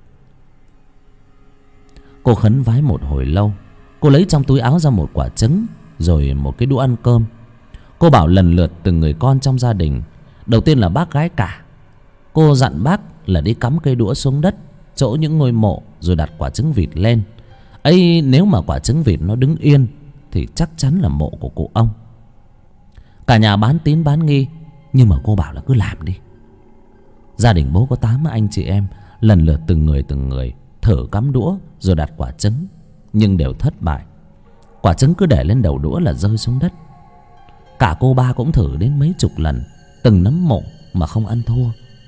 Cô khấn vái một hồi lâu. Cô lấy trong túi áo ra một quả trứng, rồi một cái đũa ăn cơm. Cô bảo lần lượt từng người con trong gia đình. Đầu tiên là bác gái Cả. Cô dặn bác là đi cắm cây đũa xuống đất chỗ những ngôi mộ, rồi đặt quả trứng vịt lên. Ấy, nếu mà quả trứng vịt nó đứng yên thì chắc chắn là mộ của cụ ông. Cả nhà bán tín bán nghi, nhưng mà cô bảo là cứ làm đi. Gia đình bố có 8 anh chị em, lần lượt từng người thử cắm đũa rồi đặt quả trứng, nhưng đều thất bại. Quả trứng cứ để lên đầu đũa là rơi xuống đất. Cả cô ba cũng thử đến mấy chục lần, từng nấm mộ mà không ăn thua.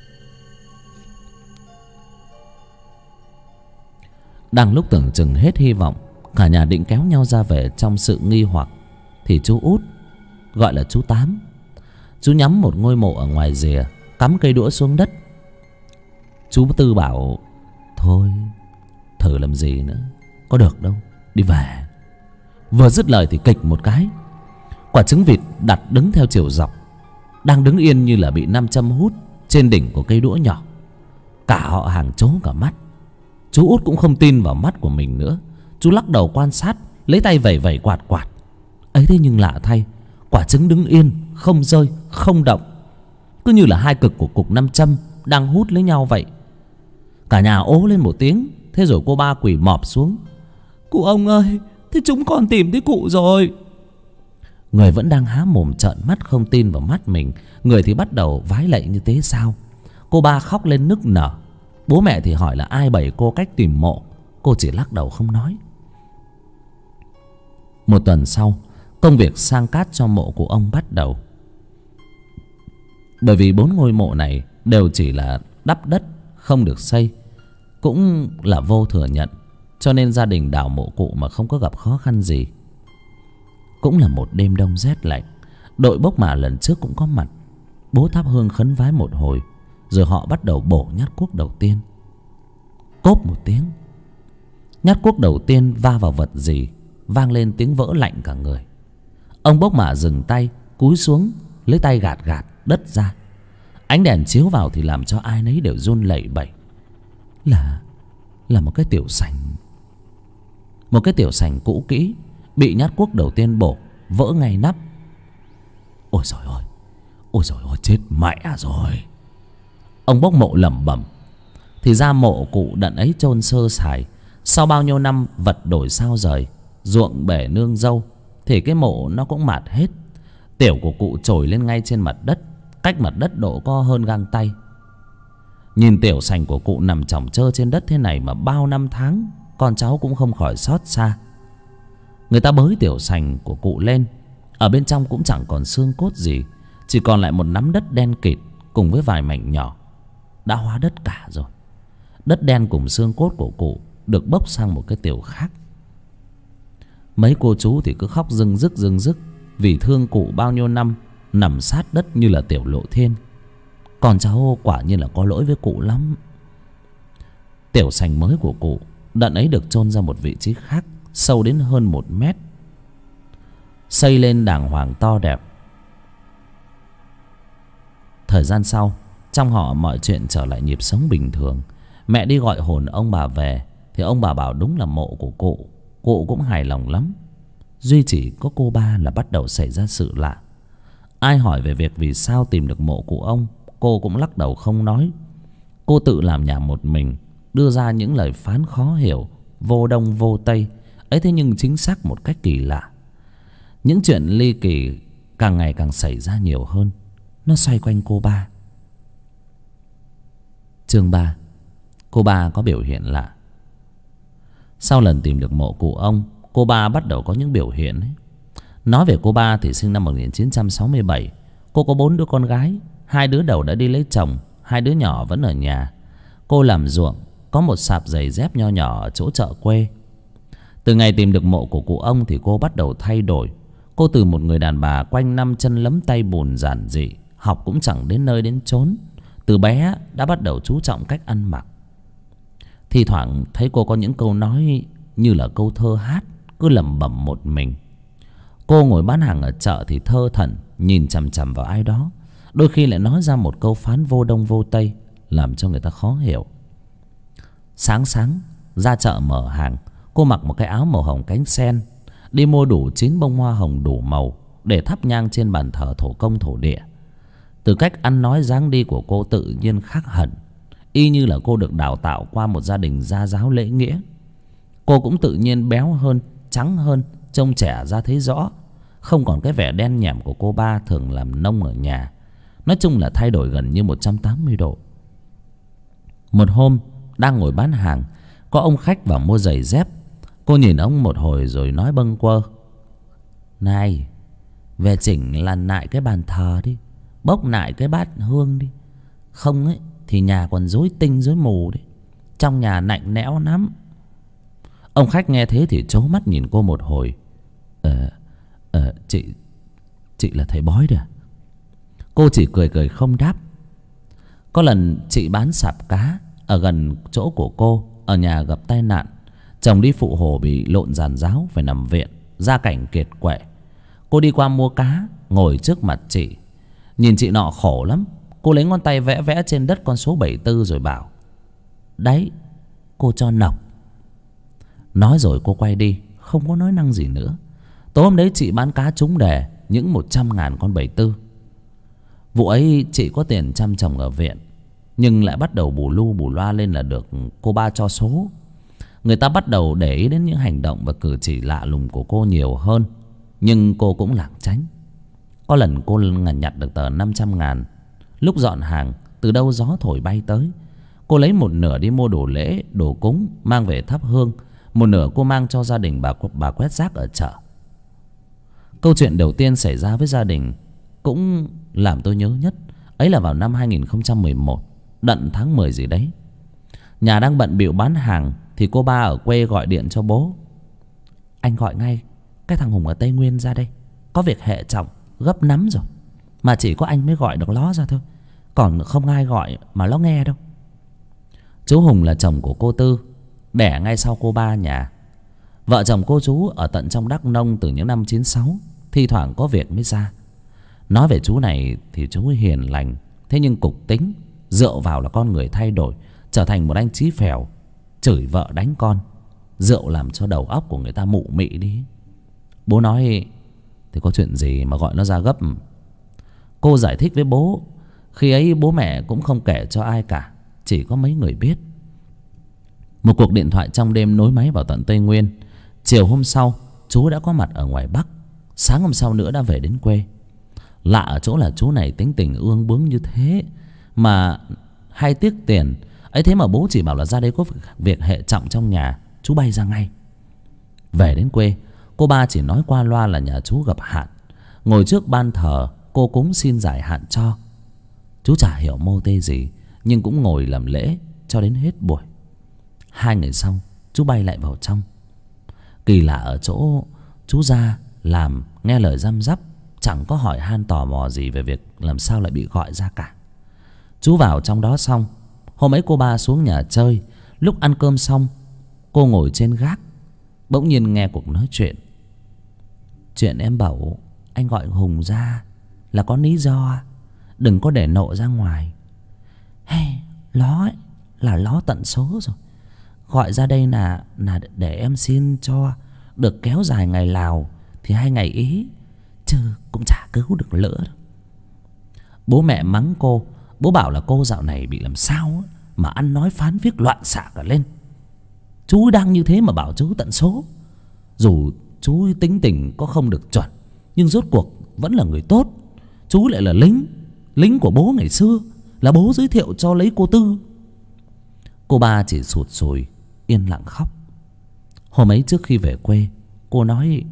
Đang lúc tưởng chừng hết hy vọng, cả nhà định kéo nhau ra về trong sự nghi hoặc, thì chú Út, gọi là chú Tám, chú nhắm một ngôi mộ ở ngoài rìa, cắm cây đũa xuống đất. Chú Tư bảo thôi, thử làm gì nữa, có được đâu, đi về. Vừa dứt lời thì kịch một cái, quả trứng vịt đặt đứng theo chiều dọc, đang đứng yên như là bị nam châm hút trên đỉnh của cây đũa nhỏ. Cả họ hàng trố cả mắt. Chú Út cũng không tin vào mắt của mình nữa. Chú lắc đầu quan sát, lấy tay vẩy vẩy quạt quạt. Ấy thế nhưng lạ thay, quả trứng đứng yên, không rơi, không động, cứ như là hai cực của cục nam châm đang hút lấy nhau vậy. Cả nhà ố lên một tiếng. Thế rồi cô ba quỳ mọp xuống: "Cụ ông ơi, Thế chúng con tìm thấy cụ rồi. Người vẫn đang há mồm trợn mắt không tin vào mắt mình, người thì bắt đầu vái lạy như thế sao. Cô ba khóc lên nức nở. Bố mẹ thì hỏi là ai bày cô cách tìm mộ. Cô chỉ lắc đầu không nói. Một tuần sau, công việc sang cát cho mộ của ông bắt đầu. Bởi vì 4 ngôi mộ này đều chỉ là đắp đất, không được xây, cũng là vô thừa nhận, cho nên gia đình đào mộ cụ mà không có gặp khó khăn gì. Cũng là một đêm đông rét lạnh. Đội bốc mả lần trước cũng có mặt. Bố thắp hương khấn vái một hồi, rồi họ bắt đầu bổ nhát cuốc đầu tiên. Cốp một tiếng, nhát cuốc đầu tiên va vào vật gì, vang lên tiếng vỡ lạnh cả người. Ông bốc mả dừng tay, cúi xuống lấy tay gạt đất ra. Ánh đèn chiếu vào thì làm cho ai nấy đều run lẩy bẩy. Là một cái tiểu sành. Một cái tiểu sành cũ kỹ, bị nhát cuốc đầu tiên bổ vỡ ngay nắp. Ôi trời ơi, ôi trời ơi, chết mẹ rồi. Ông bốc mộ lẩm bẩm. Thì ra mộ cụ đận ấy chôn sơ sài. Sau bao nhiêu năm vật đổi sao rời, ruộng bể nương dâu, thì cái mộ nó cũng mạt hết. Tiểu của cụ trồi lên ngay trên mặt đất, cách mặt đất độ có hơn gang tay. Nhìn tiểu sành của cụ nằm chỏng trơ trên đất thế này mà bao năm tháng, con cháu cũng không khỏi xót xa. Người ta bới tiểu sành của cụ lên, ở bên trong cũng chẳng còn xương cốt gì, chỉ còn lại một nắm đất đen kịt cùng với vài mảnh nhỏ đã hóa đất cả rồi. Đất đen cùng xương cốt của cụ được bốc sang một cái tiểu khác. Mấy cô chú thì cứ khóc rưng rức vì thương cụ bao nhiêu năm nằm sát đất như là tiểu lộ thiên. Con cháu quả nhiên là có lỗi với cụ lắm. Tiểu sành mới của cụ đận ấy được chôn ra một vị trí khác, sâu đến hơn 1 mét, xây lên đàng hoàng to đẹp. Thời gian sau, trong họ mọi chuyện trở lại nhịp sống bình thường. Mẹ đi gọi hồn ông bà về, thì ông bà bảo đúng là mộ của cụ. Cụ cũng hài lòng lắm. Duy chỉ có cô ba là bắt đầu xảy ra sự lạ. Ai hỏi về việc vì sao tìm được mộ của ông, cô cũng lắc đầu không nói. Cô tự làm nhảm một mình, đưa ra những lời phán khó hiểu, vô đông vô tây ấy, thế nhưng chính xác một cách kỳ lạ. Những chuyện ly kỳ càng ngày càng xảy ra nhiều hơn. Nó xoay quanh cô ba. Chương 3. Cô ba có biểu hiện lạ. Sau lần tìm được mộ cụ ông, cô ba bắt đầu có những biểu hiện ấy. Nói về cô ba thì sinh năm 1967. Cô có 4 đứa con gái. 2 đứa đầu đã đi lấy chồng, 2 đứa nhỏ vẫn ở nhà. Cô làm ruộng, có một sạp giày dép nho nhỏ ở chỗ chợ quê. Từ ngày tìm được mộ của cụ ông thì cô bắt đầu thay đổi. Cô từ một người đàn bà quanh năm chân lấm tay bùn giản dị, học cũng chẳng đến nơi đến chốn, từ bé đã bắt đầu chú trọng cách ăn mặc. Thi thoảng thấy cô có những câu nói như là câu thơ hát, cứ lẩm bẩm một mình. Cô ngồi bán hàng ở chợ thì thơ thẩn nhìn chằm chằm vào ai đó, đôi khi lại nói ra một câu phán vô đông vô tây, làm cho người ta khó hiểu. Sáng ra chợ mở hàng, cô mặc một cái áo màu hồng cánh sen, đi mua đủ 9 bông hoa hồng đủ màu để thắp nhang trên bàn thờ thổ công thổ địa. Từ cách ăn nói dáng đi của cô tự nhiên khác hẳn, y như là cô được đào tạo qua một gia đình gia giáo lễ nghĩa. Cô cũng tự nhiên béo hơn, trắng hơn, trông trẻ ra thấy rõ, không còn cái vẻ đen nhẻm của cô ba thường làm nông ở nhà. Nói chung là thay đổi gần như 180 độ. Một hôm đang ngồi bán hàng, có ông khách vào mua giày dép. Cô nhìn ông một hồi rồi nói bâng quơ: "Này, về chỉnh làn lại cái bàn thờ đi, bốc lại cái bát hương đi. Không ấy thì nhà còn rối tinh rối mù đấy. Trong nhà lạnh lẽo lắm." Ông khách nghe thế thì trố mắt nhìn cô một hồi. Chị là thầy bói đấy à?" Cô chỉ cười không đáp. Có lần chị bán sạp cá ở gần chỗ của cô, ở nhà gặp tai nạn. Chồng đi phụ hồ bị lộn giàn giáo phải nằm viện, gia cảnh kiệt quệ. Cô đi qua mua cá, ngồi trước mặt chị. Nhìn chị nọ khổ lắm, cô lấy ngón tay vẽ vẽ trên đất con số 74 rồi bảo: "Đấy, cô cho nọc." Nói rồi cô quay đi, không có nói năng gì nữa. Tối hôm đấy chị bán cá trúng đề những 100.000 con 74. Vụ ấy chị có tiền chăm chồng ở viện, nhưng lại bắt đầu bù lu bù loa lên là được cô ba cho số. Người ta bắt đầu để ý đến những hành động và cử chỉ lạ lùng của cô nhiều hơn. Nhưng cô cũng lảng tránh. Có lần cô nhặt được tờ 500.000. Lúc dọn hàng, từ đâu gió thổi bay tới. Cô lấy một nửa đi mua đồ lễ, đồ cúng, mang về thắp hương. Một nửa cô mang cho gia đình bà quét rác ở chợ. Câu chuyện đầu tiên xảy ra với gia đình cũng làm tôi nhớ nhất. Ấy là vào năm 2011, đận tháng 10 gì đấy. Nhà đang bận bịu bán hàng thì cô ba ở quê gọi điện cho bố. Anh gọi ngay cái thằng Hùng ở Tây Nguyên ra đây, có việc hệ trọng gấp lắm rồi. Mà chỉ có anh mới gọi được nó ra thôi, còn không ai gọi mà nó nghe đâu. Chú Hùng là chồng của cô Tư, đẻ ngay sau cô ba nhà. Vợ chồng cô chú ở tận trong Đắk Nông từ những năm 96, thi thoảng có việc mới ra. Nói về chú này thì chú hiền lành, thế nhưng cục tính, rượu vào là con người thay đổi, trở thành một anh chí phèo, chửi vợ đánh con. Rượu làm cho đầu óc của người ta mụ mị đi. Bố nói thì có chuyện gì mà gọi nó ra gấp. Cô giải thích với bố. Khi ấy bố mẹ cũng không kể cho ai cả, chỉ có mấy người biết. Một cuộc điện thoại trong đêm nối máy vào tận Tây Nguyên. Chiều hôm sau chú đã có mặt ở ngoài Bắc. Sáng hôm sau nữa đã về đến quê. Lạ ở chỗ là chú này tính tình ương bướng như thế mà hay tiếc tiền. Ấy thế mà bố chỉ bảo là ra đây có việc hệ trọng trong nhà, chú bay ra ngay. Về đến quê, cô ba chỉ nói qua loa là nhà chú gặp hạn. Ngồi trước ban thờ, cô cúng xin giải hạn cho. Chú chả hiểu mô tê gì, nhưng cũng ngồi làm lễ cho đến hết buổi. 2 ngày sau, chú bay lại vào trong. Kỳ lạ ở chỗ chú ra làm nghe lời răm rắp, chẳng có hỏi han tò mò gì về việc làm sao lại bị gọi ra cả. Chú vào trong đó xong, hôm ấy cô ba xuống nhà chơi. Lúc ăn cơm xong, cô ngồi trên gác, bỗng nhiên nghe cuộc nói chuyện. Chuyện em bảo anh gọi Hùng ra là có lý do, đừng có để nộ ra ngoài. Hey, nó ấy là nó tận số rồi. Gọi ra đây là để em xin cho được kéo dài ngày Lào thì 2 ngày Ý, chứ cũng chả cứu được lnữa đâu. Bố mẹ mắng cô. Bố bảo là cô dạo này bị làm sao ấy, mà ăn nói phán viết loạn xạ cả lên. Chú đang như thế mà bảo chú tận số. Dù chú tính tình có không được chuẩn, nhưng rốt cuộc vẫn là người tốt. Chú lại là lính của bố ngày xưa, là bố giới thiệu cho lấy cô Tư. Cô ba chỉ sụt sùi yên lặng khóc. Hôm ấy trước khi về quê, cô nói: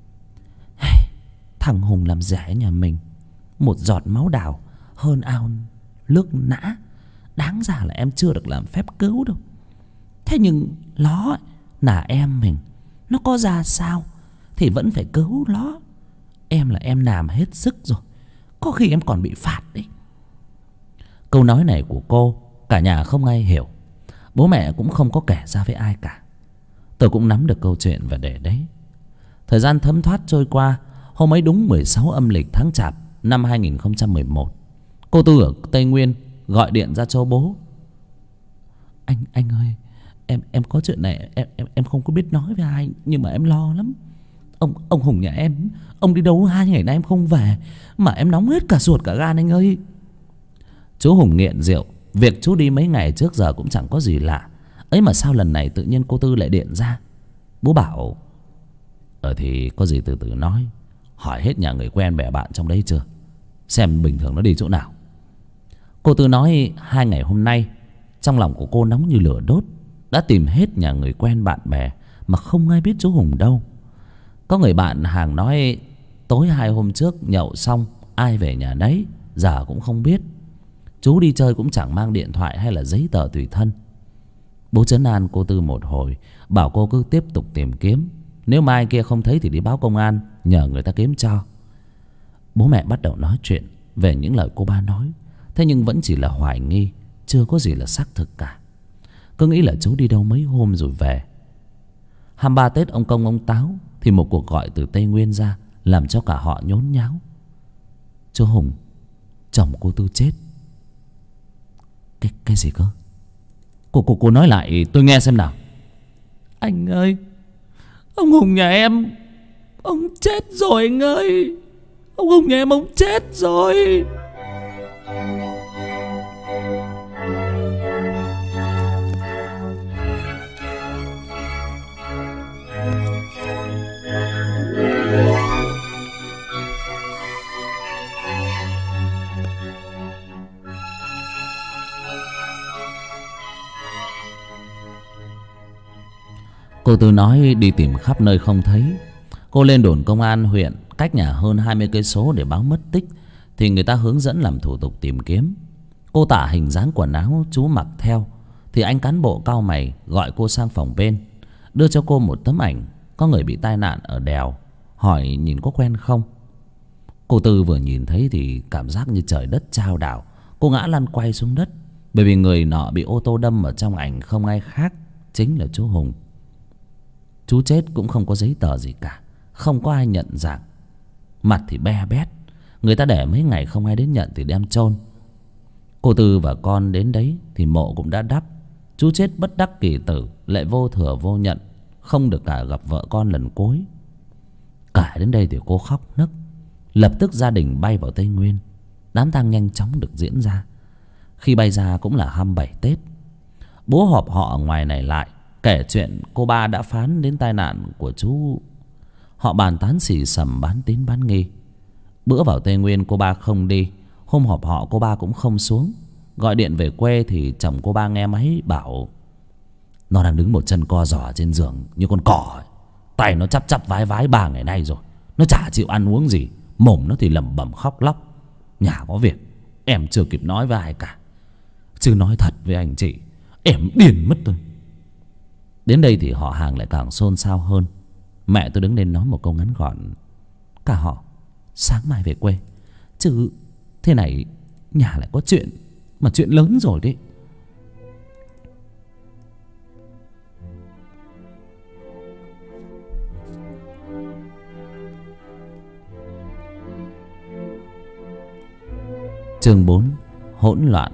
thằng Hùng làm rẻ nhà mình, một giọt máu đào hơn ao nước nã. Đáng ra là em chưa được làm phép cứu đâu. Thế nhưng nó là em mình, nó có ra sao thì vẫn phải cứu nó. Em là em làm hết sức rồi, có khi em còn bị phạt đấy. Câu nói này của cô cả nhà không ai hiểu. Bố mẹ cũng không có kể ra với ai cả. Tôi cũng nắm được câu chuyện và để đấy. Thời gian thấm thoát trôi qua. Hôm ấy đúng 16 âm lịch tháng Chạp năm 2011, cô Tư ở Tây Nguyên gọi điện ra cho bố. Anh ơi, em có chuyện này em không có biết nói với ai, nhưng mà em lo lắm. Ông Hùng nhà em, ông đi đâu 2 ngày nay em không về, mà em nóng hết cả ruột cả gan anh ơi. Chú Hùng nghiện rượu, việc chú đi mấy ngày trước giờ cũng chẳng có gì lạ. Ấy mà sao lần này tự nhiên cô Tư lại điện ra. Bố bảo: thì có gì từ từ nói. Hỏi hết nhà người quen bè bạn trong đấy chưa, xem bình thường nó đi chỗ nào. Cô Tư nói 2 ngày hôm nay trong lòng của cô nóng như lửa đốt. Đã tìm hết nhà người quen bạn bè mà không ai biết chú Hùng đâu. Có người bạn hàng nói tối 2 hôm trước nhậu xong ai về nhà nấy, giờ cũng không biết. Chú đi chơi cũng chẳng mang điện thoại hay là giấy tờ tùy thân. Bố trấn an cô Tư một hồi, bảo cô cứ tiếp tục tìm kiếm. Nếu mai kia không thấy thì đi báo công an, nhờ người ta kiếm cho. Bố mẹ bắt đầu nói chuyện về những lời cô ba nói. Thế nhưng vẫn chỉ là hoài nghi, chưa có gì là xác thực cả. Cứ nghĩ là chú đi đâu mấy hôm rồi về. 23 Tết ông Công ông Táo thì một cuộc gọi từ Tây Nguyên ra, làm cho cả họ nhốn nháo. Chú Hùng, chồng cô Tư chết. Cái gì cơ? Cô nói lại tôi nghe xem nào. Anh ơi, ông Hùng nhà em, ông chết rồi anh ơi. Ông Hùng nhà em ông chết rồi. Cô Tư nói đi tìm khắp nơi không thấy. Cô lên đồn công an huyện cách nhà hơn 20 cây số để báo mất tích, thì người ta hướng dẫn làm thủ tục tìm kiếm. Cô tả hình dáng quần áo chú mặc theo, thì anh cán bộ cau mày gọi cô sang phòng bên, đưa cho cô một tấm ảnh có người bị tai nạn ở đèo, hỏi nhìn có quen không. Cô Tư vừa nhìn thấy thì cảm giác như trời đất chao đảo. Cô ngã lăn quay xuống đất, bởi vì người nọ bị ô tô đâm ở trong ảnh không ai khác, chính là chú Hùng. Chú chết cũng không có giấy tờ gì cả, không có ai nhận dạng, mặt thì be bét. Người ta để mấy ngày không ai đến nhận thì đem chôn. Cô Tư và con đến đấy thì mộ cũng đã đắp. Chú chết bất đắc kỳ tử, lại vô thừa vô nhận, không được cả gặp vợ con lần cuối. Cả đến đây thì cô khóc nức. Lập tức gia đình bay vào Tây Nguyên. Đám tang nhanh chóng được diễn ra. Khi bay ra cũng là 27 Tết. Bố họp họ ở ngoài này lại, kể chuyện cô ba đã phán đến tai nạn của chú. Họ bàn tán xì xầm, bán tín bán nghi. Bữa vào Tây Nguyên cô ba không đi. Hôm họp họ cô ba cũng không xuống. Gọi điện về quê thì chồng cô ba nghe máy bảo nó đang đứng một chân co giò trên giường như con cỏ ấy. Tay nó chắp chắp vái vái 3 ngày nay rồi. Nó chả chịu ăn uống gì, mồm nó thì lẩm bẩm khóc lóc. Nhà có việc em chưa kịp nói với ai cả, chứ nói thật với anh chị, em điên mất rồi. Đến đây thì họ hàng lại càng xôn xao hơn. Mẹ tôi đứng lên nói một câu ngắn gọn: cả họ sáng mai về quê, chứ thế này nhà lại có chuyện, mà chuyện lớn rồi đấy. Chương 4: Hỗn loạn.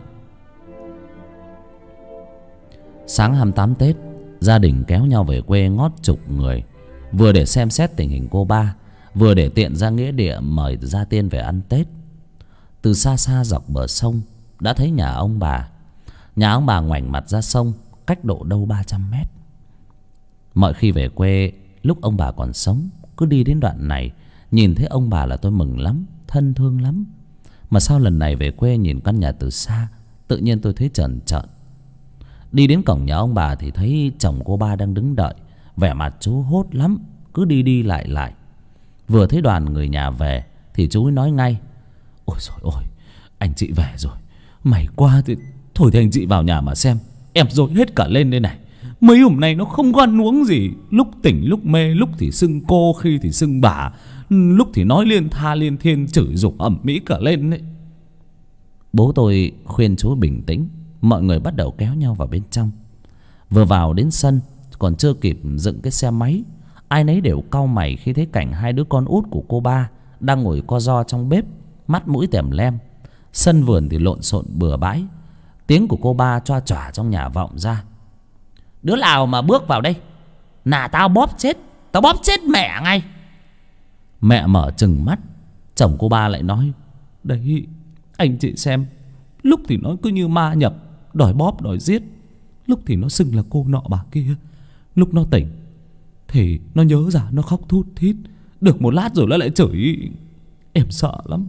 Sáng 28 Tết, gia đình kéo nhau về quê ngót chục người, vừa để xem xét tình hình cô ba, vừa để tiện ra nghĩa địa mời gia tiên về ăn Tết. Từ xa xa dọc bờ sông đã thấy nhà ông bà. Nhà ông bà ngoảnh mặt ra sông, cách độ đâu 300 mét. Mọi khi về quê lúc ông bà còn sống, cứ đi đến đoạn này nhìn thấy ông bà là tôi mừng lắm, thân thương lắm. Mà sao lần này về quê nhìn căn nhà từ xa, tự nhiên tôi thấy trờn trợn. Đi đến cổng nhà ông bà thì thấy chồng cô ba đang đứng đợi, vẻ mặt chú hốt lắm, cứ đi đi lại lại. Vừa thấy đoàn người nhà về thì chú ấy nói ngay: ôi trời ơi, anh chị về rồi, may quá. Thì thôi thì anh chị vào nhà mà xem, em rối hết cả lên đây này. Mấy hôm nay nó không có ăn uống gì, lúc tỉnh lúc mê, lúc thì xưng cô, khi thì xưng bà, lúc thì nói liên tha liên thiên, chửi giục ầm ĩ cả lên đấy. Bố tôi khuyên chú bình tĩnh. Mọi người bắt đầu kéo nhau vào bên trong. Vừa vào đến sân, còn chưa kịp dựng cái xe máy, ai nấy đều cau mày khi thấy cảnh hai đứa con út của cô ba đang ngồi co ro trong bếp, mắt mũi tèm lem. Sân vườn thì lộn xộn bừa bãi. Tiếng của cô ba choa choả trong nhà vọng ra: đứa nào mà bước vào đây là tao bóp chết, tao bóp chết mẹ ngay. Mẹ mở trừng mắt. Chồng cô ba lại nói: đấy, anh chị xem, lúc thì nó cứ như ma nhập, đòi bóp đòi giết, lúc thì nó xưng là cô nọ bà kia. Lúc nó tỉnh thì nó nhớ ra nó khóc thút thít, được một lát rồi nó lại chửi. Em sợ lắm.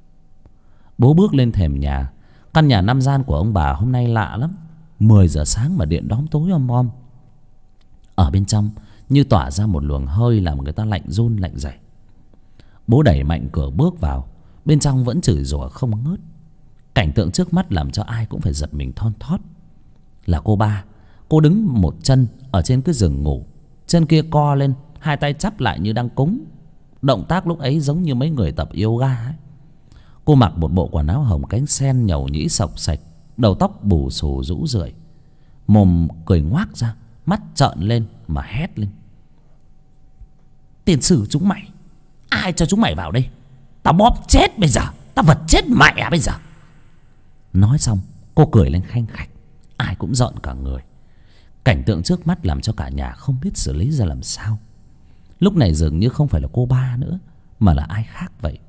Bố bước lên thềm nhà. Căn nhà 5 gian của ông bà hôm nay lạ lắm. 10 giờ sáng mà điện đóm tối om om. Ở bên trong như tỏa ra một luồng hơi làm người ta lạnh run lạnh rẩy. Bố đẩy mạnh cửa bước vào. Bên trong vẫn chửi rủa không ngớt. Cảnh tượng trước mắt làm cho ai cũng phải giật mình thon thót. Là cô ba. Cô đứng một chân ở trên cái giường ngủ, chân kia co lên, hai tay chắp lại như đang cúng. Động tác lúc ấy giống như mấy người tập yoga ấy. Cô mặc một bộ quần áo hồng cánh sen nhầu nhĩ xộc xạch, đầu tóc bù xù rũ rượi, mồm cười ngoác ra, mắt trợn lên mà hét lên: tiền sử chúng mày, ai cho chúng mày vào đây? Tao bóp chết bây giờ, tao vật chết mẹ bây giờ. Nói xong cô cười lên khanh khách. Ai cũng giận cả người. Cảnh tượng trước mắt làm cho cả nhà không biết xử lý ra làm sao. Lúc này dường như không phải là cô ba nữa, mà là ai khác vậy.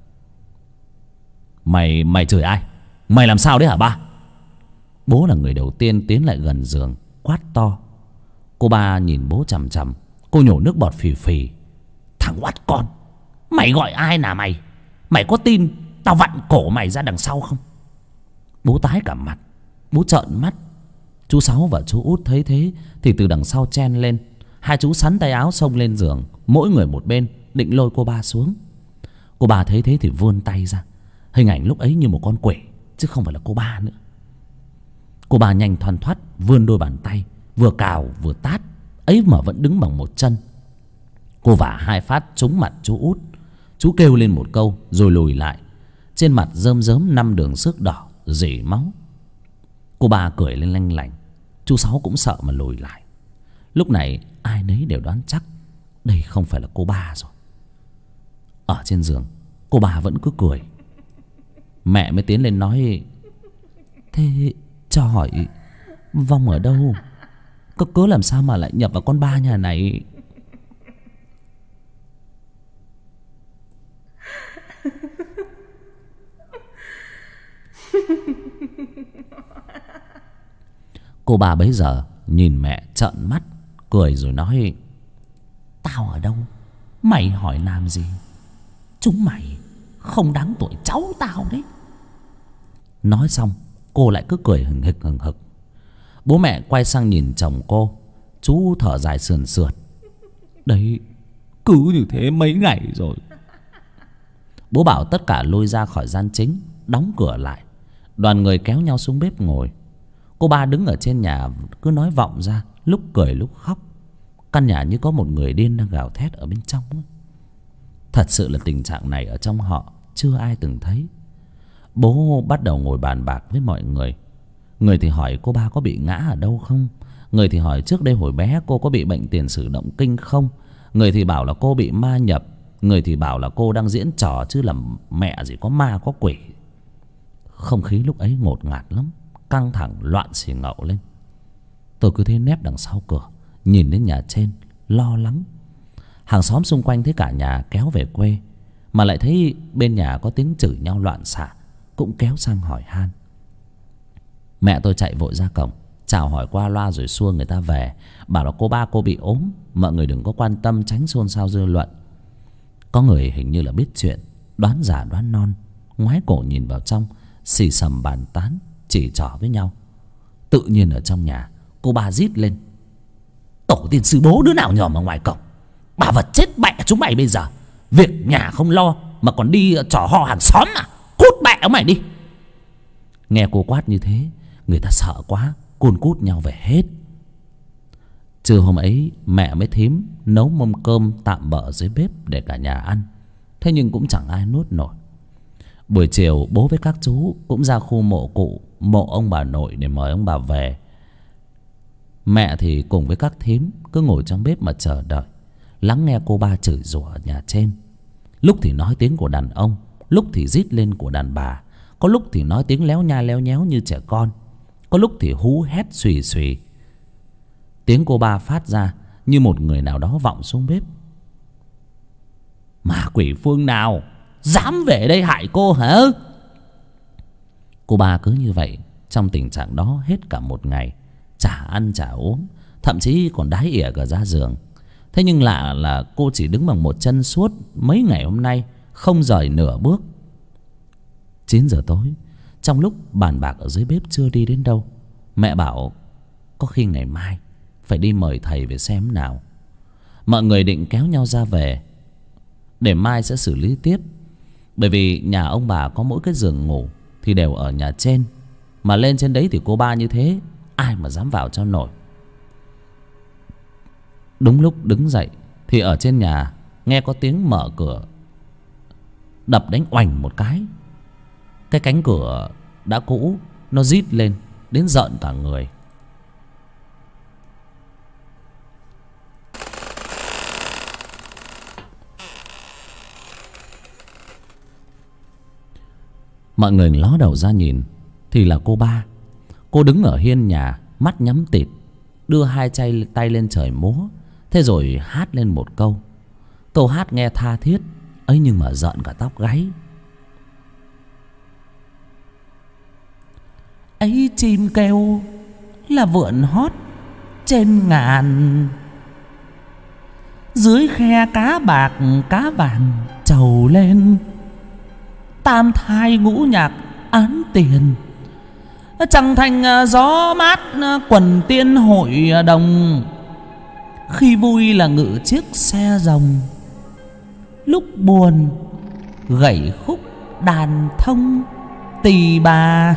Mày chửi ai? Mày làm sao đấy hả ba? Bố là người đầu tiên tiến lại gần giường, quát to. Cô ba nhìn bố chằm chằm. Cô nhổ nước bọt phì phì: thằng oắt con, mày gọi ai là mày? Mày có tin tao vặn cổ mày ra đằng sau không? Bố tái cả mặt. Bố trợn mắt. Chú Sáu và chú Út thấy thế thì từ đằng sau chen lên. Hai chú sắn tay áo xông lên giường, mỗi người một bên, định lôi cô ba xuống. Cô ba thấy thế thì vươn tay ra. Hình ảnh lúc ấy như một con quỷ, chứ không phải là cô ba nữa. Cô ba nhanh thoăn thoắt vươn đôi bàn tay, vừa cào vừa tát, ấy mà vẫn đứng bằng một chân. Cô vả hai phát trúng mặt chú út. Chú kêu lên một câu rồi lùi lại. Trên mặt rơm rớm 5 đường xước đỏ rỉ máu. Cô ba cười lên lanh lảnh. Chú Sáu cũng sợ mà lùi lại. Lúc này ai nấy đều đoán chắc đây không phải là cô ba rồi. Ở trên giường, cô ba vẫn cứ cười. Mẹ mới tiến lên nói: thế cho hỏi Vong ở đâu? Cớ làm sao mà lại nhập vào con ba nhà này? Cô ba bấy giờ nhìn mẹ trợn mắt, cười rồi nói: tao ở đâu mày hỏi làm gì? Chúng mày không đáng tuổi cháu tao đấy. Nói xong cô lại cứ cười hừng hực. Bố mẹ quay sang nhìn chồng cô. Chú thở dài sườn sượt: đấy, cứ như thế mấy ngày rồi. Bố bảo tất cả lôi ra khỏi gian chính, đóng cửa lại. Đoàn người kéo nhau xuống bếp ngồi. Cô ba đứng ở trên nhà cứ nói vọng ra, lúc cười lúc khóc. Căn nhà như có một người điên đang gào thét ở bên trong. Thật sự là tình trạng này ở trong họ chưa ai từng thấy. Bố bắt đầu ngồi bàn bạc với mọi người. Người thì hỏi cô ba có bị ngã ở đâu không. Người thì hỏi trước đây hồi bé cô có bị bệnh tiền sử động kinh không. Người thì bảo là cô bị ma nhập. Người thì bảo là cô đang diễn trò, chứ là mẹ gì có ma có quỷ. Không khí lúc ấy ngột ngạt lắm, căng thẳng loạn xì ngậu lên. Tôi cứ thế nép đằng sau cửa, nhìn đến nhà trên, lo lắng. Hàng xóm xung quanh thấy cả nhà kéo về quê, mà lại thấy bên nhà có tiếng chửi nhau loạn xạ, cũng kéo sang hỏi han. Mẹ tôi chạy vội ra cổng, chào hỏi qua loa rồi xua người ta về, bảo là cô ba cô bị ốm, mọi người đừng có quan tâm, tránh xôn xao dư luận. Có người hình như là biết chuyện, đoán giả đoán non, ngoái cổ nhìn vào trong, xì xầm bàn tán, chỉ trỏ với nhau. Tự nhiên ở trong nhà, cô ba rít lên: tổ tiên sư bố đứa nào nhòm ở ngoài cổng, bà vật chết mẹ chúng mày bây giờ, việc nhà không lo mà còn đi trò ho hàng xóm à? Cút mẹ ông mày đi. Nghe cô quát như thế, người ta sợ quá, cun cút nhau về hết. Trưa hôm ấy mẹ mới thím nấu mâm cơm tạm bợ dưới bếp để cả nhà ăn. Thế nhưng cũng chẳng ai nuốt nổi. Buổi chiều bố với các chú cũng ra khu mộ cụ, mộ ông bà nội để mời ông bà về. Mẹ thì cùng với các thím cứ ngồi trong bếp mà chờ đợi, lắng nghe cô ba chửi rủa ở nhà trên. Lúc thì nói tiếng của đàn ông, lúc thì rít lên của đàn bà, có lúc thì nói tiếng léo nha léo nhéo như trẻ con, có lúc thì hú hét xùy xùy. Tiếng cô ba phát ra như một người nào đó vọng xuống bếp: ma quỷ phương nào dám về đây hại cô hả? Cô ba cứ như vậy trong tình trạng đó hết cả một ngày, chả ăn chả uống, thậm chí còn đái ỉa cả ra giường. Thế nhưng lạ là cô chỉ đứng bằng một chân suốt mấy ngày hôm nay, không rời nửa bước. 9 giờ tối, trong lúc bàn bạc ở dưới bếp chưa đi đến đâu, mẹ bảo có khi ngày mai phải đi mời thầy về xem nào. Mọi người định kéo nhau ra về để mai sẽ xử lý tiếp. Bởi vì nhà ông bà có mỗi cái giường ngủ thì đều ở nhà trên, mà lên trên đấy thì cô ba như thế, ai mà dám vào cho nổi. Đúng lúc đứng dậy thì ở trên nhà nghe có tiếng mở cửa đập đánh oành một cái. Cái cánh cửa đã cũ nó rít lên đến rợn cả người. Mọi người ló đầu ra nhìn thì là cô ba. Cô đứng ở hiên nhà, mắt nhắm tịt, đưa hai tay lên trời múa. Thế rồi hát lên một câu. Câu hát nghe tha thiết ấy nhưng mà rợn cả tóc gáy. Ấy chim kêu là vượn hót trên ngàn, dưới khe cá bạc cá vàng trầu lên. Tam thai ngũ nhạc án tiền, chẳng thành gió mát quần tiên hội đồng. khi vui là ngự chiếc xe rồng, lúc buồn gảy khúc đàn thông tỳ bà.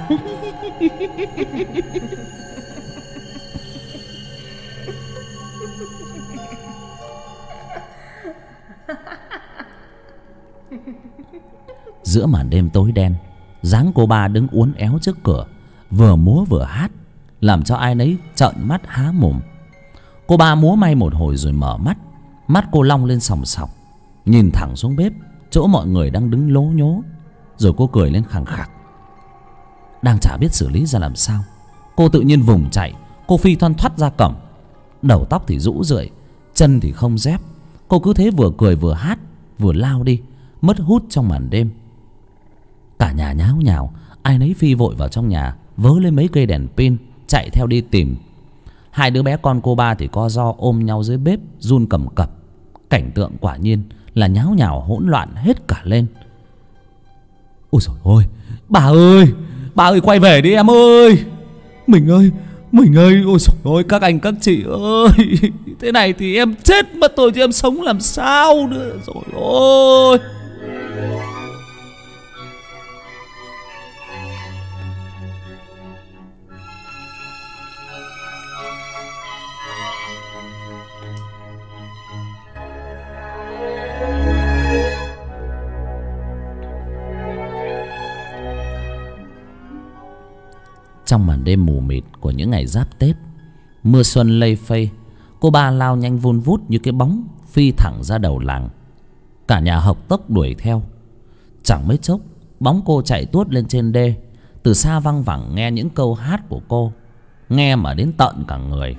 Giữa màn đêm tối đen, dáng cô ba đứng uốn éo trước cửa, vừa múa vừa hát, làm cho ai nấy trợn mắt há mồm. Cô ba múa may một hồi rồi mở mắt, mắt cô long lên sòng sọc, nhìn thẳng xuống bếp chỗ mọi người đang đứng lố nhố, rồi cô cười lên khằng khặc. Đang chả biết xử lý ra làm sao, cô tự nhiên vùng chạy. Cô phi thoăn thoắt ra cổng, đầu tóc thì rũ rượi, chân thì không dép. Cô cứ thế vừa cười vừa hát, vừa lao đi, mất hút trong màn đêm. Cả nhà nháo nhào, ai nấy phi vội vào trong nhà, vớ lên mấy cây đèn pin chạy theo đi tìm. Hai đứa bé con cô ba thì co ro ôm nhau dưới bếp run cầm cập. Cảnh tượng quả nhiên là nháo nhào hỗn loạn hết cả lên. Ôi trời ơi, bà ơi quay về đi em ơi. Mình ơi, ôi trời ơi các anh các chị ơi, thế này thì em chết mất tôi chứ em sống làm sao nữa rồi ôi. Trong màn đêm mù mịt của những ngày giáp Tết, mưa xuân lây phây, cô ba lao nhanh vun vút như cái bóng phi thẳng ra đầu làng. Cả nhà hộc tốc đuổi theo. Chẳng mấy chốc, bóng cô chạy tuốt lên trên đê. Từ xa văng vẳng nghe những câu hát của cô, nghe mà đến tận cả người.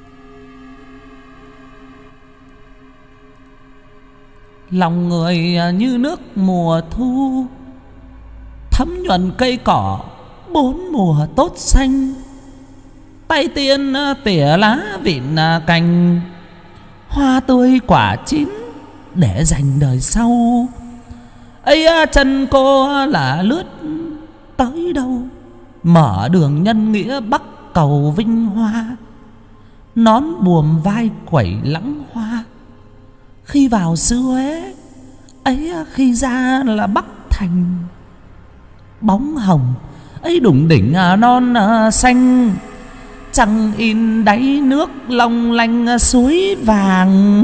Lòng người như nước mùa thu, thấm nhuần cây cỏ bốn mùa tốt xanh. Tay tiên tỉa lá vịn cành, hoa tươi quả chín để dành đời sau. Ấy chân cô là lướt tới đâu, mở đường nhân nghĩa bắc cầu vinh hoa. Nón buồm vai quẩy lẵng hoa, khi vào xứ Huế ấy khi ra là Bắc Thành. Bóng hồng ấy đủng đỉnh non xanh, trăng in đáy nước long lanh suối vàng.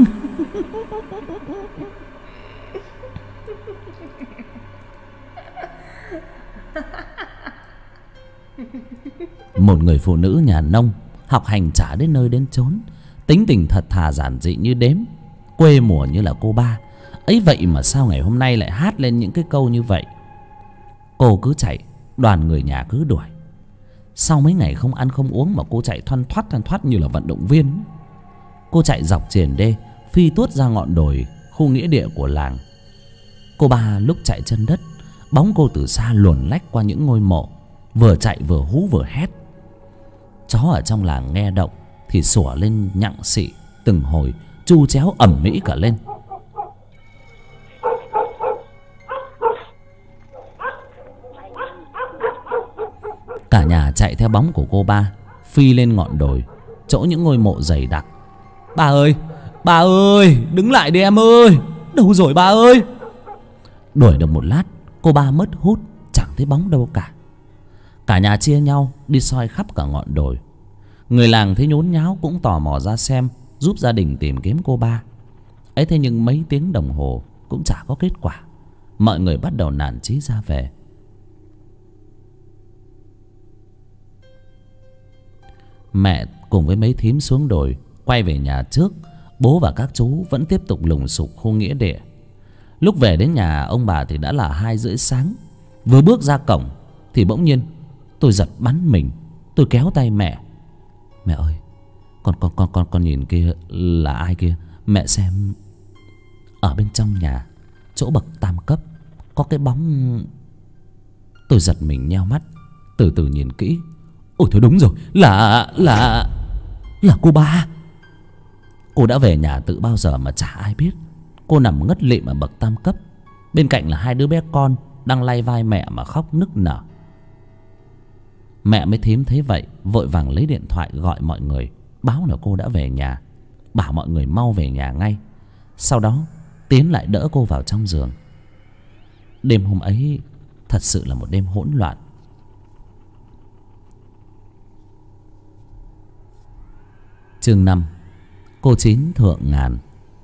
Một người phụ nữ nhà nông, học hành chả đến nơi đến chốn, tính tình thật thà giản dị như đếm, quê mùa như là cô ba ấy. Vậy mà sao ngày hôm nay lại hát lên những cái câu như vậy? Cô cứ chạy, đoàn người nhà cứ đuổi. Sau mấy ngày không ăn không uống mà cô chạy thoăn thoắt như là vận động viên. Cô chạy dọc triền đê, phi tuốt ra ngọn đồi khu nghĩa địa của làng. Cô ba lúc chạy chân đất, bóng cô từ xa luồn lách qua những ngôi mộ, vừa chạy vừa hú vừa hét. Chó ở trong làng nghe động thì sủa lên nhặng xị từng hồi, chu chéo ầm ĩ cả lên. Cả nhà chạy theo bóng của cô ba, phi lên ngọn đồi chỗ những ngôi mộ dày đặc. Bà ơi, đứng lại đi em ơi. Đâu rồi bà ơi? Đuổi được một lát, cô ba mất hút, chẳng thấy bóng đâu cả. Cả nhà chia nhau đi soi khắp cả ngọn đồi. Người làng thấy nhốn nháo cũng tò mò ra xem, giúp gia đình tìm kiếm cô ba ấy. Thế nhưng mấy tiếng đồng hồ cũng chả có kết quả. Mọi người bắt đầu nản chí ra về. Mẹ cùng với mấy thím xuống đồi quay về nhà trước. Bố và các chú vẫn tiếp tục lùng sục khu nghĩa địa. Lúc về đến nhà ông bà thì đã là 2:30 sáng. Vừa bước ra cổng thì bỗng nhiên tôi giật bắn mình. Tôi kéo tay mẹ. Mẹ ơi, con nhìn kia là ai kia? Mẹ xem. Ở bên trong nhà, chỗ bậc tam cấp, có cái bóng. Tôi giật mình nheo mắt, từ từ nhìn kỹ. Ôi thôi đúng rồi, là cô ba. Cô đã về nhà từ bao giờ mà chả ai biết. Cô nằm ngất lịm ở bậc tam cấp, bên cạnh là 2 đứa bé con đang lay vai mẹ mà khóc nức nở. Mẹ mới thím thấy vậy vội vàng lấy điện thoại gọi mọi người, báo là cô đã về nhà. bảo mọi người mau về nhà ngay. Sau đó Tiến lại đỡ cô vào trong giường. Đêm hôm ấy thật sự là một đêm hỗn loạn. Chương 5. Cô Chín thượng ngàn.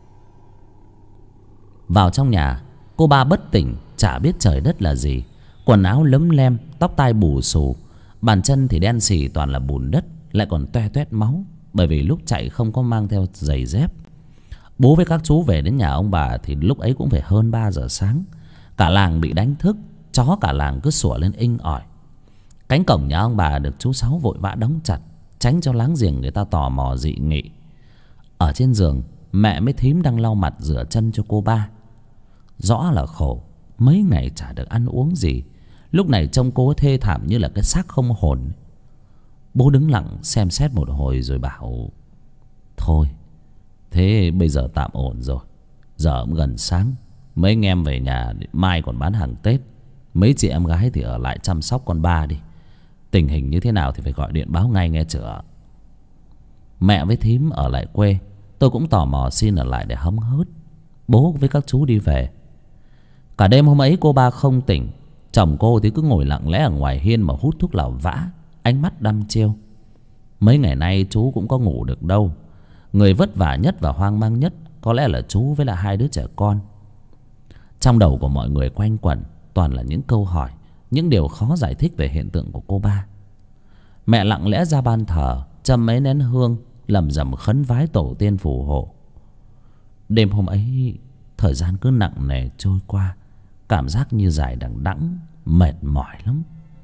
Vào trong nhà, cô ba bất tỉnh, chả biết trời đất là gì. Quần áo lấm lem, tóc tai bù xù, bàn chân thì đen xì toàn là bùn đất, lại còn toe toét máu, bởi vì lúc chạy không có mang theo giày dép. Bố với các chú về đến nhà ông bà thì lúc ấy cũng phải hơn 3 giờ sáng. Cả làng bị đánh thức, chó cả làng cứ sủa lên inh ỏi. Cánh cổng nhà ông bà được chú Sáu vội vã đóng chặt, tránh cho láng giềng người ta tò mò dị nghị. Ở trên giường, mẹ với thím đang lau mặt rửa chân cho cô ba. Rõ là khổ, mấy ngày chả được ăn uống gì. Lúc này trông cô thê thảm như là cái xác không hồn. Bố đứng lặng xem xét một hồi rồi bảo: thôi, thế bây giờ tạm ổn rồi. Giờ cũng gần sáng, mấy anh em về nhà, mai còn bán hàng Tết. Mấy chị em gái thì ở lại chăm sóc con ba đi. Tình hình như thế nào thì phải gọi điện báo ngay nghe chưa. Mẹ với thím ở lại quê, tôi cũng tò mò xin ở lại để hóng hớt. Bố với các chú đi về. Cả đêm hôm ấy cô ba không tỉnh. Chồng cô thì cứ ngồi lặng lẽ ở ngoài hiên mà hút thuốc lào vã, ánh mắt đăm chiêu. Mấy ngày nay chú cũng có ngủ được đâu. Người vất vả nhất và hoang mang nhất có lẽ là chú với là 2 đứa trẻ con. Trong đầu của mọi người quanh quẩn toàn là những câu hỏi, những điều khó giải thích về hiện tượng của cô ba. Mẹ lặng lẽ ra ban thờ, châm mấy nén hương, lẩm rẩm khấn vái tổ tiên phù hộ. Đêm hôm ấy, thời gian cứ nặng nề trôi qua, cảm giác như dài đằng đẵng, mệt mỏi lắm.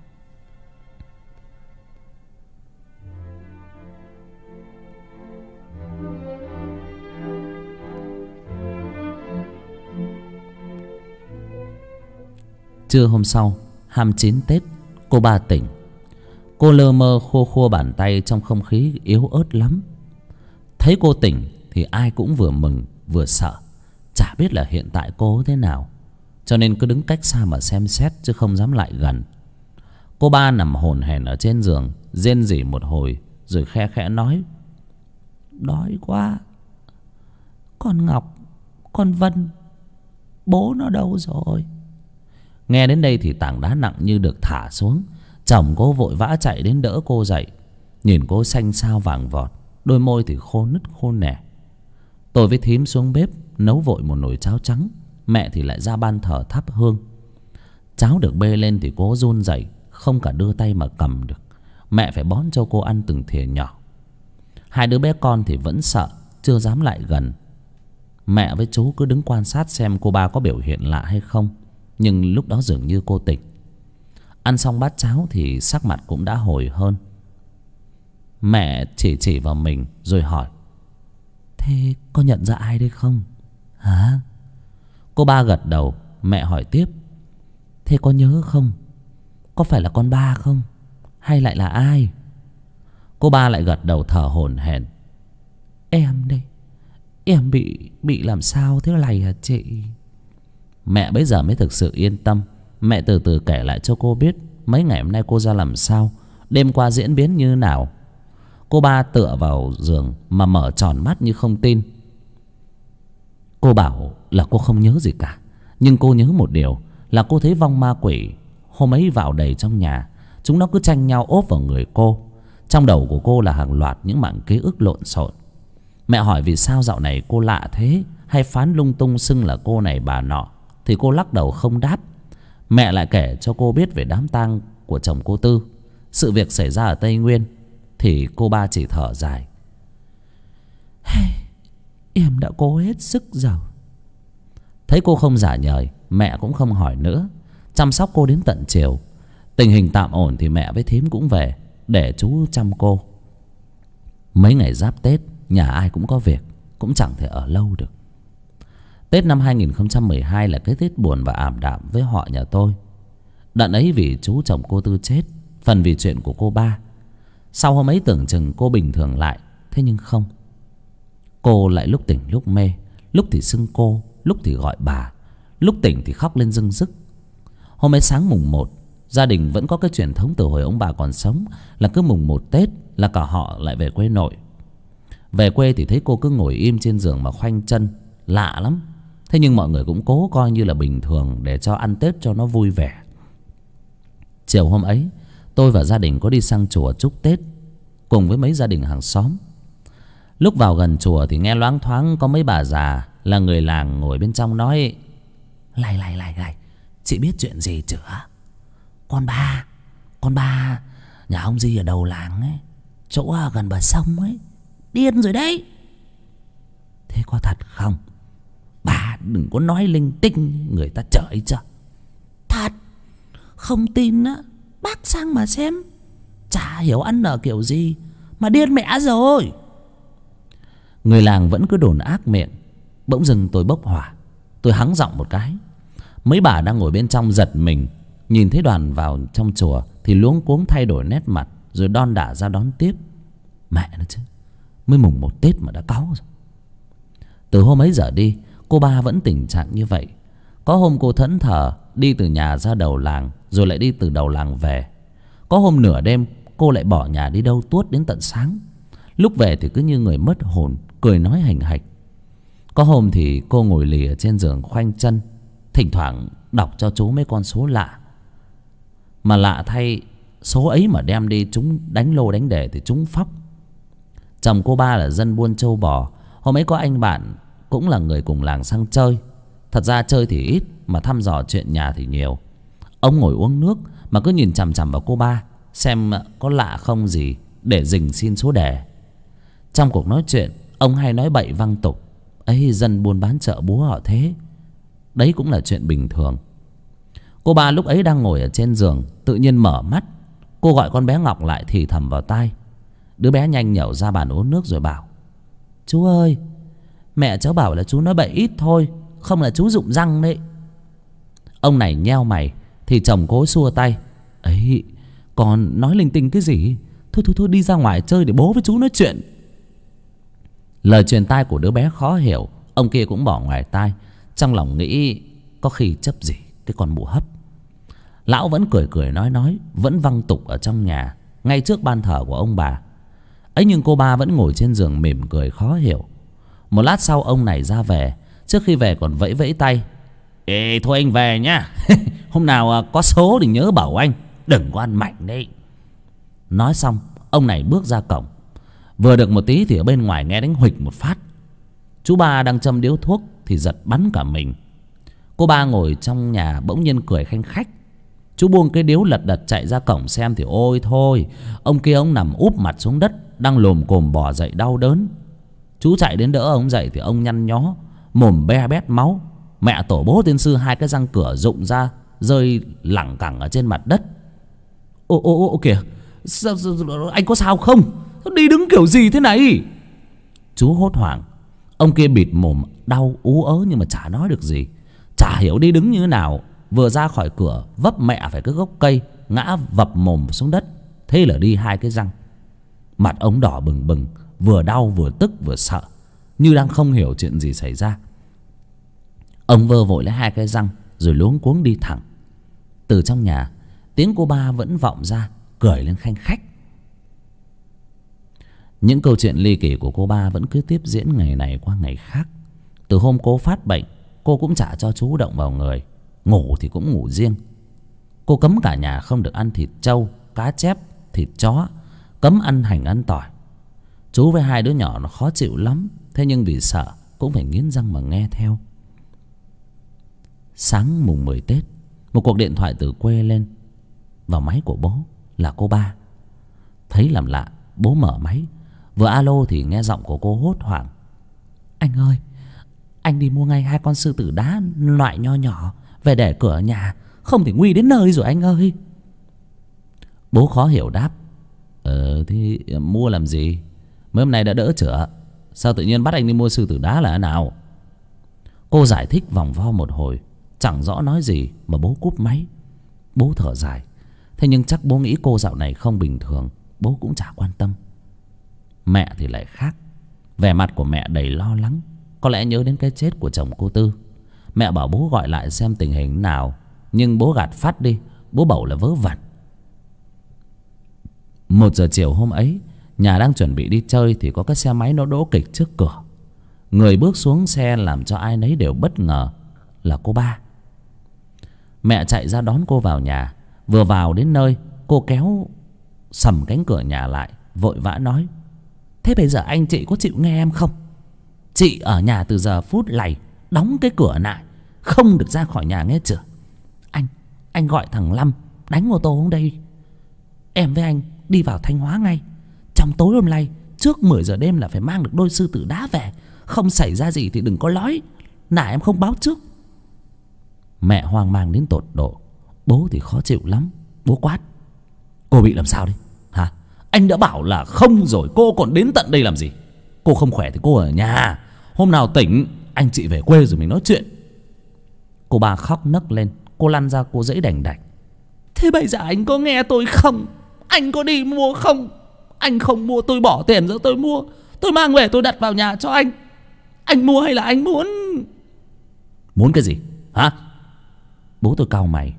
Trưa hôm sau, 29 Tết, cô ba tỉnh. Cô lơ mơ khua khua bàn tay trong không khí yếu ớt lắm. Thấy cô tỉnh thì ai cũng vừa mừng vừa sợ, chả biết là hiện tại cô thế nào, cho nên cứ đứng cách xa mà xem xét chứ không dám lại gần. Cô ba nằm hổn hển ở trên giường, rên rỉ một hồi rồi khe khẽ nói: đói quá. Con Ngọc, con Vân, bố nó đâu rồi? Nghe đến đây thì tảng đá nặng như được thả xuống. Chồng cô vội vã chạy đến đỡ cô dậy. Nhìn cô xanh xao vàng vọt, đôi môi thì khô nứt khô nẻ. Tôi với thím xuống bếp nấu vội một nồi cháo trắng. Mẹ thì lại ra ban thờ thắp hương. Cháo được bê lên thì cô run rẩy, không cả đưa tay mà cầm được. Mẹ phải bón cho cô ăn từng thìa nhỏ. 2 đứa bé con thì vẫn sợ, chưa dám lại gần. Mẹ với chú cứ đứng quan sát xem cô ba có biểu hiện lạ hay không. Nhưng lúc đó dường như cô tỉnh. Ăn xong bát cháo thì sắc mặt cũng đã hồi hơn. Mẹ chỉ vào mình rồi hỏi: thế có nhận ra ai đây không? Hả? Cô ba gật đầu. Mẹ hỏi tiếp: thế có nhớ không? Có phải là con ba không? Hay lại là ai? Cô ba lại gật đầu thở hổn hển: em đây. Em bị làm sao thế này hả chị? Mẹ bấy giờ mới thực sự yên tâm. Mẹ từ từ kể lại cho cô biết mấy ngày hôm nay cô ra làm sao, đêm qua diễn biến như nào. Cô ba tựa vào giường mà mở tròn mắt như không tin. Cô bảo là cô không nhớ gì cả, nhưng cô nhớ một điều là cô thấy vong ma quỷ hôm ấy vào đầy trong nhà. Chúng nó cứ tranh nhau ốp vào người cô. Trong đầu của cô là hàng loạt những mảng ký ức lộn xộn. Mẹ hỏi vì sao dạo này cô lạ thế, hay phán lung tung xưng là cô này bà nọ, thì cô lắc đầu không đáp. Mẹ lại kể cho cô biết về đám tang của chồng cô Tư, sự việc xảy ra ở Tây Nguyên. Thì cô ba chỉ thở dài: em đã cố hết sức rồi. Thấy cô không giả nhời, mẹ cũng không hỏi nữa, chăm sóc cô đến tận chiều. Tình hình tạm ổn thì mẹ với thím cũng về để chú chăm cô. Mấy ngày giáp Tết, nhà ai cũng có việc, cũng chẳng thể ở lâu được. Tết năm 2012 là cái Tết buồn và ảm đạm với họ nhà tôi. Đợt ấy vì chú chồng cô Tư chết, phần vì chuyện của cô ba. Sau hôm ấy tưởng chừng cô bình thường lại, thế nhưng không. Cô lại lúc tỉnh lúc mê, lúc thì xưng cô, lúc thì gọi bà, lúc tỉnh thì khóc lên rưng rức. Hôm ấy sáng mùng 1, gia đình vẫn có cái truyền thống từ hồi ông bà còn sống là cứ mùng 1 Tết là cả họ lại về quê nội. Về quê thì thấy cô cứ ngồi im trên giường mà khoanh chân, lạ lắm. Thế nhưng mọi người cũng cố coi như là bình thường để cho ăn Tết cho nó vui vẻ. Chiều hôm ấy, tôi và gia đình có đi sang chùa chúc Tết cùng với mấy gia đình hàng xóm. Lúc vào gần chùa thì nghe loáng thoáng có mấy bà già là người làng ngồi bên trong nói: Này, chị biết chuyện gì chưa? Con ba nhà ông Di ở đầu làng ấy, chỗ gần bờ sông ấy, điên rồi đấy. Thế có thật không? Bà đừng có nói linh tinh, người ta chửi chưa. Thật. Không tin á, bác sang mà xem. Chả hiểu ăn ở kiểu gì mà điên mẹ rồi. Người làng vẫn cứ đồn ác miệng. Bỗng dưng tôi bốc hỏa. Tôi hắng giọng một cái. Mấy bà đang ngồi bên trong giật mình, nhìn thấy đoàn vào trong chùa thì luống cuống thay đổi nét mặt, rồi đon đả ra đón tiếp. Mẹ nó chứ, mới mùng 1 Tết mà đã cáu rồi. Từ hôm ấy giờ đi, cô ba vẫn tình trạng như vậy. Có hôm cô thẫn thờ đi từ nhà ra đầu làng, rồi lại đi từ đầu làng về. Có hôm nửa đêm cô lại bỏ nhà đi đâu tuốt đến tận sáng. Lúc về thì cứ như người mất hồn, cười nói hành hạch. Có hôm thì cô ngồi lì ở trên giường khoanh chân, thỉnh thoảng đọc cho chú mấy con số lạ. Mà lạ thay, số ấy mà đem đi chúng đánh lô đánh đề thì chúng phóc. Chồng cô ba là dân buôn trâu bò. Hôm ấy có anh bạn cũng là người cùng làng sang chơi. Thật ra chơi thì ít mà thăm dò chuyện nhà thì nhiều. Ông ngồi uống nước mà cứ nhìn chằm chằm vào cô ba, xem có lạ không gì để rình xin số đề. Trong cuộc nói chuyện, ông hay nói bậy văng tục. Ấy, dân buôn bán chợ búa họ thế. Đấy cũng là chuyện bình thường. Cô ba lúc ấy đang ngồi ở trên giường, tự nhiên mở mắt. Cô gọi con bé Ngọc lại thì thầm vào tai. Đứa bé nhanh nhẩu ra bàn uống nước rồi bảo: Chú ơi, mẹ cháu bảo là chú nói bậy ít thôi, không là chú rụng răng đấy. Ông này nheo mày thì chồng cố xua tay: Ấy, con nói linh tinh cái gì? Thôi đi ra ngoài chơi để bố với chú nói chuyện. Lời truyền tai của đứa bé khó hiểu, ông kia cũng bỏ ngoài tai, trong lòng nghĩ có khi chấp gì cái con mụ hấp. Lão vẫn cười nói, vẫn văng tục ở trong nhà, ngay trước ban thờ của ông bà. Ấy nhưng cô ba vẫn ngồi trên giường mỉm cười khó hiểu. Một lát sau ông này ra về. Trước khi về còn vẫy vẫy tay: Ê, thôi anh về nhá. Hôm nào có số thì nhớ bảo anh, đừng có ăn mạnh đấy. Nói xong ông này bước ra cổng. Vừa được một tí thì ở bên ngoài nghe đánh huỵch một phát. Chú ba đang châm điếu thuốc thì giật bắn cả mình. Cô ba ngồi trong nhà bỗng nhiên cười khanh khách. Chú buông cái điếu lật đật chạy ra cổng xem thì ôi thôi, ông kia ông nằm úp mặt xuống đất, đang lồm cồm bò dậy đau đớn. Chú chạy đến đỡ ông dậy thì ông nhăn nhó, mồm be bét máu. Mẹ tổ bố tiên sư hai cái răng cửa rụng ra, rơi lẳng cẳng ở trên mặt đất. Ô kìa, sao, anh có sao không? Đi đứng kiểu gì thế này? Chú hốt hoảng. Ông kia bịt mồm đau ú ớ nhưng mà chả nói được gì. Chả hiểu đi đứng như thế nào. Vừa ra khỏi cửa vấp mẹ phải cái gốc cây, ngã vập mồm xuống đất. Thế là đi hai cái răng. Mặt ông đỏ bừng bừng, vừa đau vừa tức vừa sợ, như đang không hiểu chuyện gì xảy ra. Ông vơ vội lấy hai cái răng rồi luống cuống đi thẳng. Từ trong nhà, tiếng cô ba vẫn vọng ra, cười lên khanh khách. Những câu chuyện ly kỳ của cô ba vẫn cứ tiếp diễn ngày này qua ngày khác. Từ hôm cô phát bệnh, cô cũng chả cho chú động vào người. Ngủ thì cũng ngủ riêng. Cô cấm cả nhà không được ăn thịt trâu, cá chép, thịt chó, cấm ăn hành ăn tỏi. Chú với hai đứa nhỏ nó khó chịu lắm. Thế nhưng vì sợ cũng phải nghiến răng mà nghe theo. Sáng mùng 10 Tết, một cuộc điện thoại từ quê lên vào máy của bố, là cô ba. Thấy làm lạ, bố mở máy. Vừa alo thì nghe giọng của cô hốt hoảng: Anh ơi, anh đi mua ngay 2 con sư tử đá loại nho nhỏ về để cửa nhà, không thì nguy đến nơi rồi anh ơi. Bố khó hiểu đáp: Thì mua làm gì? Mấy hôm nay đã đỡ chữa, sao tự nhiên bắt anh đi mua sư tử đá là thế nào? Cô giải thích vòng vo một hồi, chẳng rõ nói gì mà bố cúp máy. Bố thở dài. Thế nhưng chắc bố nghĩ cô dạo này không bình thường, bố cũng chả quan tâm. Mẹ thì lại khác. Vẻ mặt của mẹ đầy lo lắng, có lẽ nhớ đến cái chết của chồng cô Tư. Mẹ bảo bố gọi lại xem tình hình nào, nhưng bố gạt phát đi. Bố bảo là vớ vẩn. 1 giờ chiều hôm ấy, Nhà đang chuẩn bị đi chơi thì có cái xe máy nó đỗ kịch trước cửa. Người bước xuống xe làm cho ai nấy đều bất ngờ là cô ba. Mẹ chạy ra đón cô vào nhà. Vừa vào đến nơi, cô kéo sầm cánh cửa nhà lại, vội vã nói: thế bây giờ anh chị có chịu nghe em không? Chị ở nhà từ giờ phút này, đóng cái cửa lại, không được ra khỏi nhà nghe chưa? Anh gọi thằng Lâm đánh ô tô xuống đây, em với anh đi vào Thanh Hóa ngay. Trong tối hôm nay trước 10 giờ đêm là phải mang được đôi sư tử đá về. Không xảy ra gì thì đừng có nói là em không báo trước. Mẹ hoang mang đến tột độ. Bố thì khó chịu lắm. Bố quát: cô bị làm sao đấy hả? Anh đã bảo là không rồi, cô còn đến tận đây làm gì? Cô không khỏe thì cô ở nhà, hôm nào tỉnh anh chị về quê rồi mình nói chuyện. Cô ba khóc nấc lên. Cô lăn ra cô dãy đành đạch: thế bây giờ anh có nghe tôi không? Anh có đi mua không? Anh không mua tôi bỏ tiền ra tôi mua, tôi mang về tôi đặt vào nhà cho anh. Anh mua hay là anh muốn cái gì hả? Bố tôi cau mày: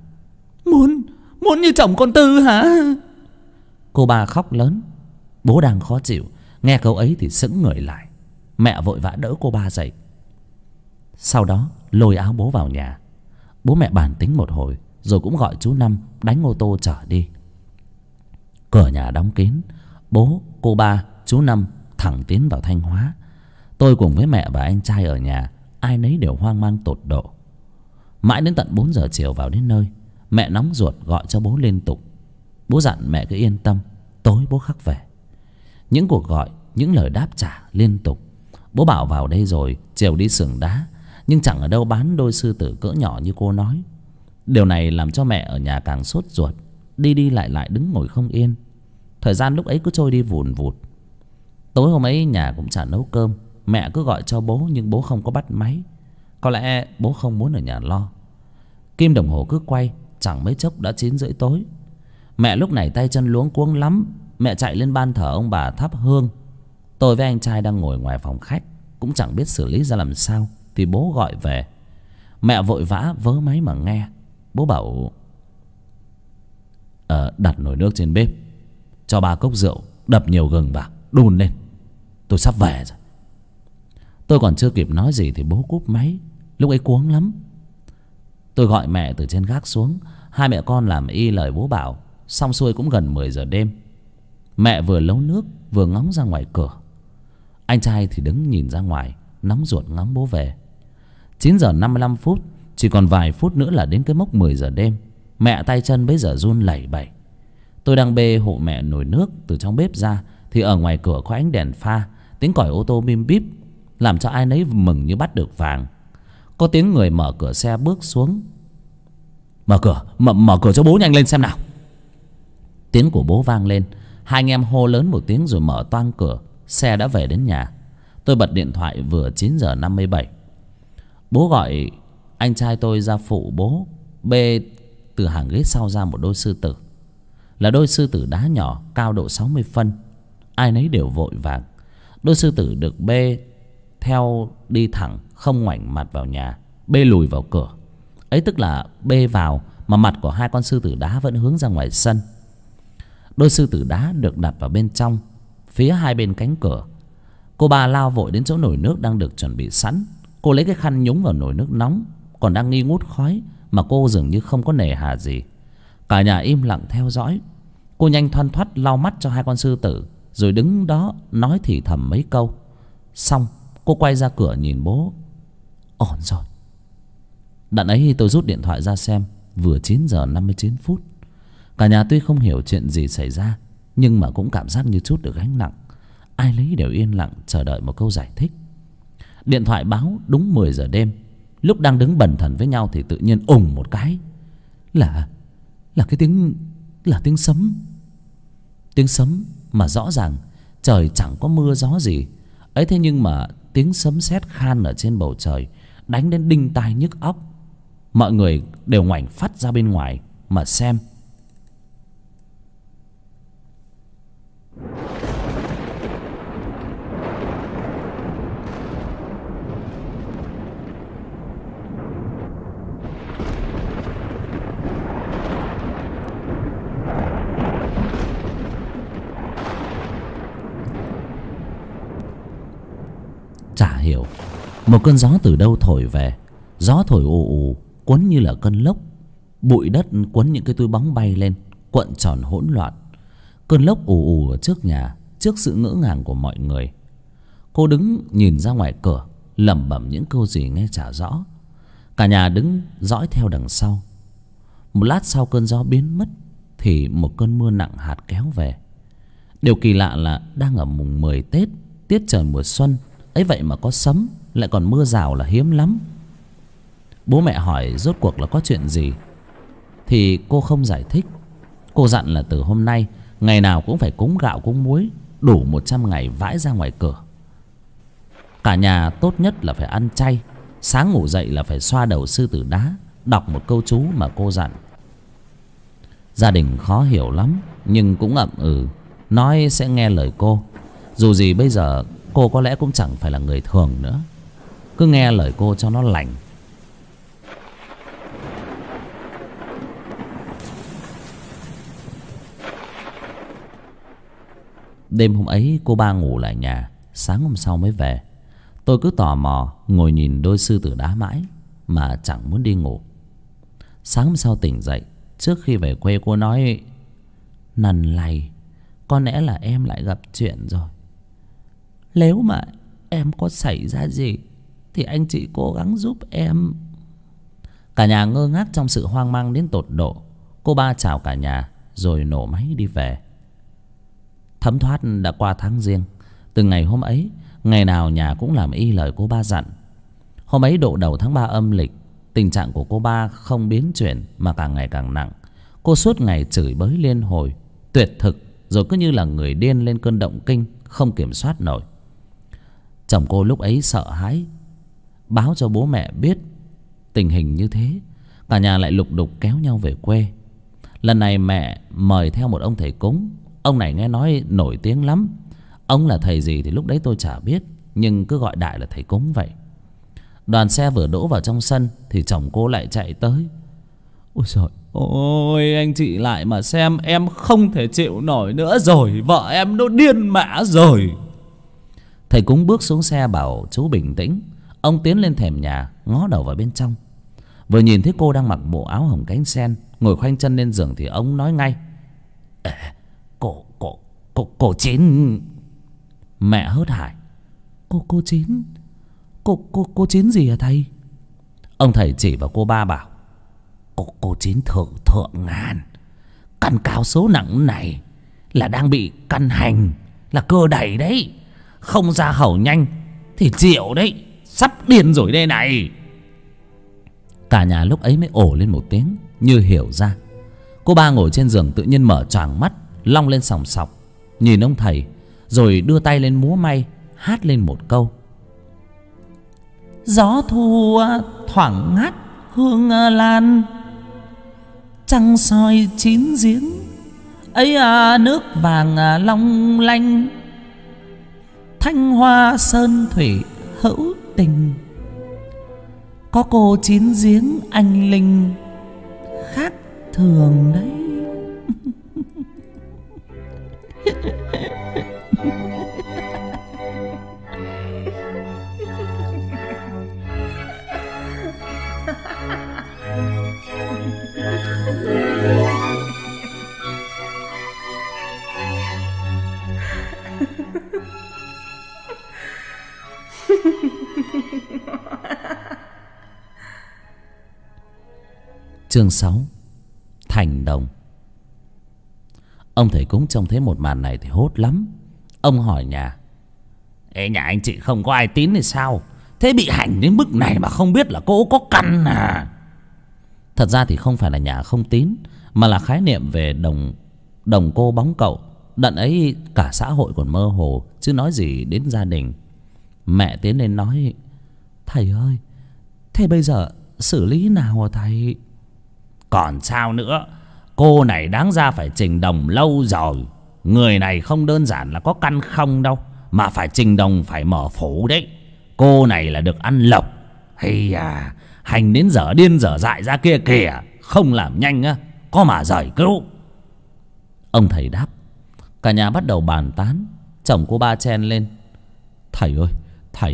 Muốn như chồng con Tư hả? Cô ba khóc lớn. Bố đang khó chịu, nghe câu ấy thì sững người lại. Mẹ vội vã đỡ cô ba dậy. Sau đó lôi áo bố vào nhà. Bố mẹ bàn tính một hồi rồi cũng gọi chú Năm đánh ô tô chở đi. Cửa nhà đóng kín. Bố, cô ba, chú Năm thẳng tiến vào Thanh Hóa. Tôi cùng với mẹ và anh trai ở nhà, ai nấy đều hoang mang tột độ. Mãi đến tận 4 giờ chiều vào đến nơi, mẹ nóng ruột gọi cho bố liên tục. Bố dặn mẹ cứ yên tâm, tối bố khắc về. Những cuộc gọi, những lời đáp trả liên tục. Bố bảo vào đây rồi chiều đi xưởng đá, nhưng chẳng ở đâu bán đôi sư tử cỡ nhỏ như cô nói. Điều này làm cho mẹ ở nhà càng sốt ruột, đi đi lại lại đứng ngồi không yên. Thời gian lúc ấy cứ trôi đi vùn vụt. Tối hôm ấy nhà cũng chả nấu cơm. Mẹ cứ gọi cho bố nhưng bố không có bắt máy. Có lẽ bố không muốn ở nhà lo. Kim đồng hồ cứ quay, chẳng mấy chốc đã 9 rưỡi tối. Mẹ lúc này tay chân luống cuống lắm. Mẹ chạy lên ban thờ ông bà thắp hương. Tôi với anh trai đang ngồi ngoài phòng khách, cũng chẳng biết xử lý ra làm sao thì bố gọi về. Mẹ vội vã vớ máy mà nghe. Bố bảo: đặt nồi nước trên bếp, cho 3 cốc rượu, đập nhiều gừng vào, đun lên, tôi sắp về rồi. Tôi còn chưa kịp nói gì thì bố cúp máy. Lúc ấy cuống lắm. Tôi gọi mẹ từ trên gác xuống. Hai mẹ con làm y lời bố bảo. Xong xuôi cũng gần 10 giờ đêm. Mẹ vừa nấu nước vừa ngóng ra ngoài cửa. Anh trai thì đứng nhìn ra ngoài, nóng ruột ngóng bố về. 9 giờ 55 phút, chỉ còn vài phút nữa là đến cái mốc 10 giờ đêm. Mẹ tay chân bấy giờ run lẩy bẩy. Tôi đang bê hộ mẹ nồi nước từ trong bếp ra thì ở ngoài cửa có ánh đèn pha, tiếng còi ô tô bim bíp, làm cho ai nấy mừng như bắt được vàng. Có tiếng người mở cửa xe bước xuống. Mở cửa cho bố nhanh lên xem nào. Tiếng của bố vang lên. Hai anh em hô lớn một tiếng rồi mở toang cửa. Xe đã về đến nhà. Tôi bật điện thoại vừa 9 giờ 57. Bố gọi anh trai tôi ra phụ bố bê từ hàng ghế sau ra một đôi sư tử. Là đôi sư tử đá nhỏ cao độ 60 phân. Ai nấy đều vội vàng. Đôi sư tử được bê theo đi thẳng, không ngoảnh mặt vào nhà, bê lùi vào cửa. Ấy tức là bê vào mà mặt của hai con sư tử đá vẫn hướng ra ngoài sân. Đôi sư tử đá được đặt vào bên trong, phía hai bên cánh cửa. Cô ba lao vội đến chỗ nồi nước đang được chuẩn bị sẵn. Cô lấy cái khăn nhúng vào nồi nước nóng còn đang nghi ngút khói mà cô dường như không có nề hà gì. Cả nhà im lặng theo dõi. Cô nhanh thoăn thoắt lau mắt cho hai con sư tử, rồi đứng đó nói thì thầm mấy câu. Xong cô quay ra cửa nhìn bố. Ổn rồi. Đặng ấy tôi rút điện thoại ra xem. Vừa 9 giờ 59 phút. Cả nhà tuy không hiểu chuyện gì xảy ra, nhưng mà cũng cảm giác như chút được gánh nặng. Ai nấy đều yên lặng chờ đợi một câu giải thích. Điện thoại báo đúng 10 giờ đêm. Lúc đang đứng bần thần với nhau thì tự nhiên ùng một cái. Là cái tiếng, là tiếng sấm. Tiếng sấm mà rõ ràng trời chẳng có mưa gió gì ấy, thế nhưng mà tiếng sấm sét khan ở trên bầu trời đánh đến đinh tai nhức óc. Mọi người đều ngoảnh phát ra bên ngoài mà xem. hiểu, một cơn gió từ đâu thổi về. Gió thổi ù ù, cuốn như là cơn lốc. Bụi đất cuốn những cái túi bóng bay lên, cuộn tròn hỗn loạn. Cơn lốc ù ù ở trước nhà, trước sự ngỡ ngàng của mọi người. Cô đứng nhìn ra ngoài cửa, lẩm bẩm những câu gì nghe chả rõ. Cả nhà đứng dõi theo đằng sau. Một lát sau cơn gió biến mất thì một cơn mưa nặng hạt kéo về. Điều kỳ lạ là đang ở mùng 10 Tết, tiết trời mùa xuân ấy vậy mà có sấm, lại còn mưa rào là hiếm lắm. Bố mẹ hỏi rốt cuộc là có chuyện gì thì cô không giải thích. Cô dặn là từ hôm nay ngày nào cũng phải cúng gạo cúng muối, đủ 100 ngày vãi ra ngoài cửa. Cả nhà tốt nhất là phải ăn chay. Sáng ngủ dậy là phải xoa đầu sư tử đá, đọc một câu chú mà cô dặn. Gia đình khó hiểu lắm, nhưng cũng ậm ừ, nói sẽ nghe lời cô. Dù gì bây giờ cô có lẽ cũng chẳng phải là người thường nữa. Cứ nghe lời cô cho nó lành. Đêm hôm ấy cô ba ngủ lại nhà, sáng hôm sau mới về. Tôi cứ tò mò ngồi nhìn đôi sư tử đá mãi mà chẳng muốn đi ngủ. Sáng hôm sau tỉnh dậy, trước khi về quê cô nói: "Nần lầy, có lẽ là em lại gặp chuyện rồi. Nếu mà em có xảy ra gì thì anh chị cố gắng giúp em." Cả nhà ngơ ngác trong sự hoang mang đến tột độ. Cô ba chào cả nhà rồi nổ máy đi về. Thấm thoát đã qua tháng Giêng. Từ ngày hôm ấy, ngày nào nhà cũng làm y lời cô ba dặn. Hôm ấy độ đầu tháng 3 âm lịch, tình trạng của cô ba không biến chuyển mà càng ngày càng nặng. Cô suốt ngày chửi bới liên hồi, tuyệt thực, rồi cứ như là người điên lên cơn động kinh không kiểm soát nổi. Chồng cô lúc ấy sợ hãi, báo cho bố mẹ biết tình hình như thế. Cả nhà lại lục đục kéo nhau về quê. Lần này mẹ mời theo một ông thầy cúng. Ông này nghe nói nổi tiếng lắm. Ông là thầy gì thì lúc đấy tôi chả biết, nhưng cứ gọi đại là thầy cúng vậy. Đoàn xe vừa đỗ vào trong sân thì chồng cô lại chạy tới: "Ôi trời ôi, anh chị lại mà xem, em không thể chịu nổi nữa rồi. Vợ em nó điên mã rồi." Thầy cúng bước xuống xe bảo chú bình tĩnh. Ông tiến lên thềm nhà, ngó đầu vào bên trong. Vừa nhìn thấy cô đang mặc bộ áo hồng cánh sen, ngồi khoanh chân lên giường thì ông nói ngay: Cô Chín." Mẹ hớt hải: Cô Chín? Cô Chín gì hả thầy?" Ông thầy chỉ vào cô ba bảo: Cô Chín thượng ngàn. Căn cao số nặng này là đang bị căn hành, là cơ đẩy đấy. Không ra hầu nhanh thì chịu đấy. Sắp điên rồi đây này." Cả nhà lúc ấy mới ồ lên một tiếng như hiểu ra. Cô ba ngồi trên giường tự nhiên mở choàng mắt, long lên sòng sọc, nhìn ông thầy, rồi đưa tay lên múa may, hát lên một câu: "Gió thu thoảng ngát hương lan, trăng soi chín giếng ấy nước vàng long lanh. Thanh hoa sơn thủy hữu tình, có cô chín giếng anh linh khác thường đấy." Chương 6: Thành đồng. Ông thầy cúng trông thấy một màn này thì hốt lắm. Ông hỏi nhà: "Ê, nhà anh chị không có ai tín thì sao? Thế bị hành đến mức này mà không biết là cô có căn à?" Thật ra thì không phải là nhà không tín, mà là khái niệm về đồng cô bóng cậu. Đợt ấy cả xã hội còn mơ hồ, chứ nói gì đến gia đình. Mẹ tiến lên nói: "Thầy ơi, thế bây giờ xử lý nào hả thầy?" "Còn sao nữa, cô này đáng ra phải trình đồng lâu rồi. Người này không đơn giản là có căn không đâu, mà phải trình đồng, phải mở phủ đấy. Cô này là được ăn lộc. Hay à, hành đến dở điên dở dại ra kia kìa. Không làm nhanh á, có mà giời cứu." Ông thầy đáp. Cả nhà bắt đầu bàn tán. Chồng cô ba chen lên: "Thầy ơi,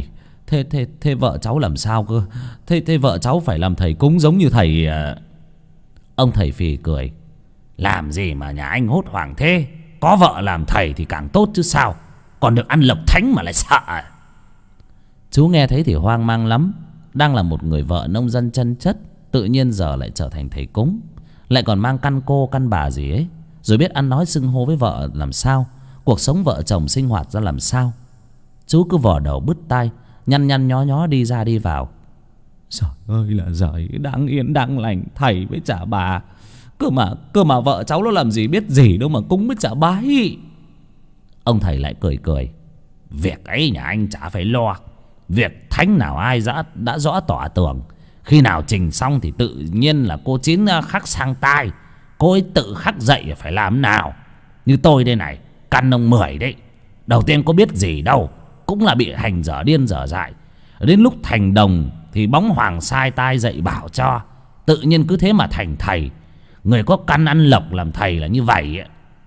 Thế vợ cháu làm sao cơ? Thế vợ cháu phải làm thầy cúng giống như thầy à? Ông thầy phì cười. Làm gì mà nhà anh hốt hoảng thế? Có vợ làm thầy thì càng tốt chứ sao. Còn được ăn lộc thánh mà lại sợ à? Chú nghe thấy thì hoang mang lắm. Đang là một người vợ nông dân chân chất, tự nhiên giờ lại trở thành thầy cúng, lại còn mang căn cô căn bà gì ấy, rồi biết ăn nói xưng hô với vợ làm sao, cuộc sống vợ chồng sinh hoạt ra làm sao. Chú cứ vò đầu bứt tai, nhăn nhăn nhó nhó đi ra đi vào. Giời ơi là giời, đáng yên đáng lành thầy với chả bà. Cơ mà vợ cháu nó làm gì biết gì đâu mà cúng với chả bái. Ông thầy lại cười cười. Việc ấy nhà anh chả phải lo. Việc thánh nào ai đã rõ tỏ tường. Khi nào trình xong thì tự nhiên là cô Chín khắc sang tai. Cô ấy tự khắc dậy phải làm nào. Như tôi đây này, căn ông Mười đấy, đầu tiên có biết gì đâu, cũng là bị hành dở điên dở dại. Đến lúc thành đồng thì bóng hoàng sai tai dạy bảo cho. Tự nhiên cứ thế mà thành thầy. Người có căn ăn lộc làm thầy là như vậy.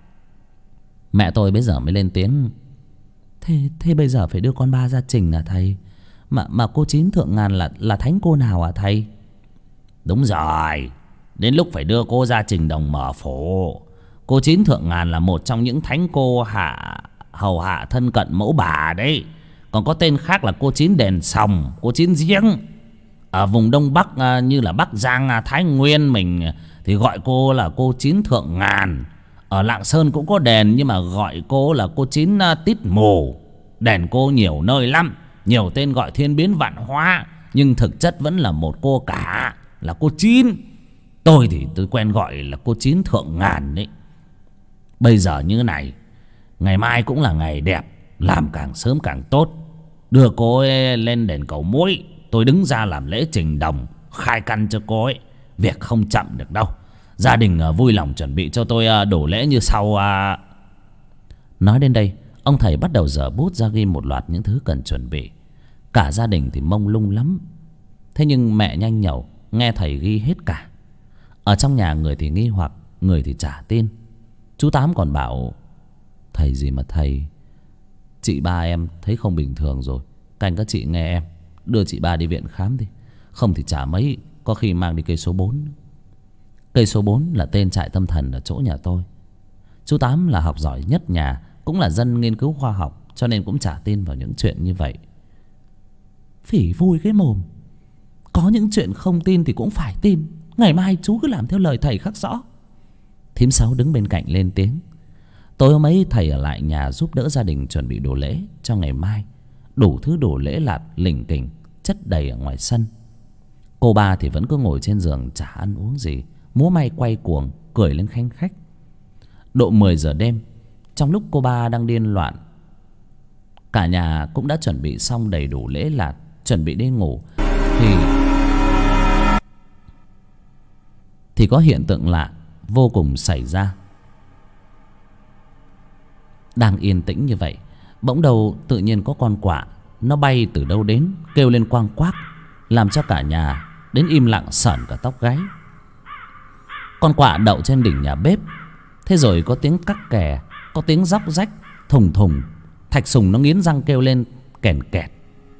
Mẹ tôi bây giờ mới lên tiếng. Thế bây giờ phải đưa con ba ra trình à thầy? Mà cô Chín Thượng Ngàn là thánh cô nào à thầy? Đúng rồi, đến lúc phải đưa cô ra trình đồng mở phổ. Cô Chín Thượng Ngàn là một trong những thánh cô hầu hạ thân cận mẫu bà đấy. Còn có tên khác là cô Chín Đèn Sòng, cô Chín Giếng. Ở vùng Đông Bắc như là Bắc Giang, Thái Nguyên mình thì gọi cô là cô Chín Thượng Ngàn. Ở Lạng Sơn cũng có đền nhưng mà gọi cô là cô Chín Tít Mù. Đền cô nhiều nơi lắm, nhiều tên gọi thiên biến vạn hóa, nhưng thực chất vẫn là một cô cả, là cô Chín. Tôi thì tôi quen gọi là cô Chín Thượng Ngàn đấy. Bây giờ như này, ngày mai cũng là ngày đẹp, làm càng sớm càng tốt. Đưa cô ấy lên đền cầu muối, tôi đứng ra làm lễ trình đồng, khai căn cho cô ấy. Việc không chậm được đâu. Gia đình vui lòng chuẩn bị cho tôi đổ lễ như sau. Nói đến đây, ông thầy bắt đầu giở bút ra ghi một loạt những thứ cần chuẩn bị. Cả gia đình thì mông lung lắm. Thế nhưng mẹ nhanh nhẩu nghe thầy ghi hết cả. Ở trong nhà người thì nghi hoặc, người thì chả tin. Chú Tám còn bảo: thầy gì mà thầy, chị ba em thấy không bình thường rồi. Canh các chị nghe em, đưa chị ba đi viện khám đi. Không thì chả mấy, có khi mang đi cây số 4. Cây số 4 là tên trại tâm thần ở chỗ nhà tôi. Chú Tám là học giỏi nhất nhà, cũng là dân nghiên cứu khoa học, cho nên cũng chả tin vào những chuyện như vậy. Phỉ vui cái mồm. Có những chuyện không tin thì cũng phải tin. Ngày mai chú cứ làm theo lời thầy khắc rõ. Thím Sáu đứng bên cạnh lên tiếng. Tối hôm ấy thầy ở lại nhà giúp đỡ gia đình chuẩn bị đồ lễ cho ngày mai. Đủ thứ đồ lễ lạt lỉnh kỉnh chất đầy ở ngoài sân. Cô ba thì vẫn cứ ngồi trên giường chả ăn uống gì, múa may quay cuồng, cười lên khanh khách. Độ 10 giờ đêm, trong lúc cô ba đang điên loạn, cả nhà cũng đã chuẩn bị xong đầy đủ lễ lạt, chuẩn bị đi ngủ, thì có hiện tượng lạ vô cùng xảy ra. Đang yên tĩnh như vậy, bỗng đầu tự nhiên có con quạ, nó bay từ đâu đến, kêu lên quang quác, làm cho cả nhà đến im lặng sởn cả tóc gáy. Con quạ đậu trên đỉnh nhà bếp. Thế rồi có tiếng cắc kè, có tiếng róc rách, thùng thùng. Thạch Sùng nó nghiến răng kêu lên kèn kẹt.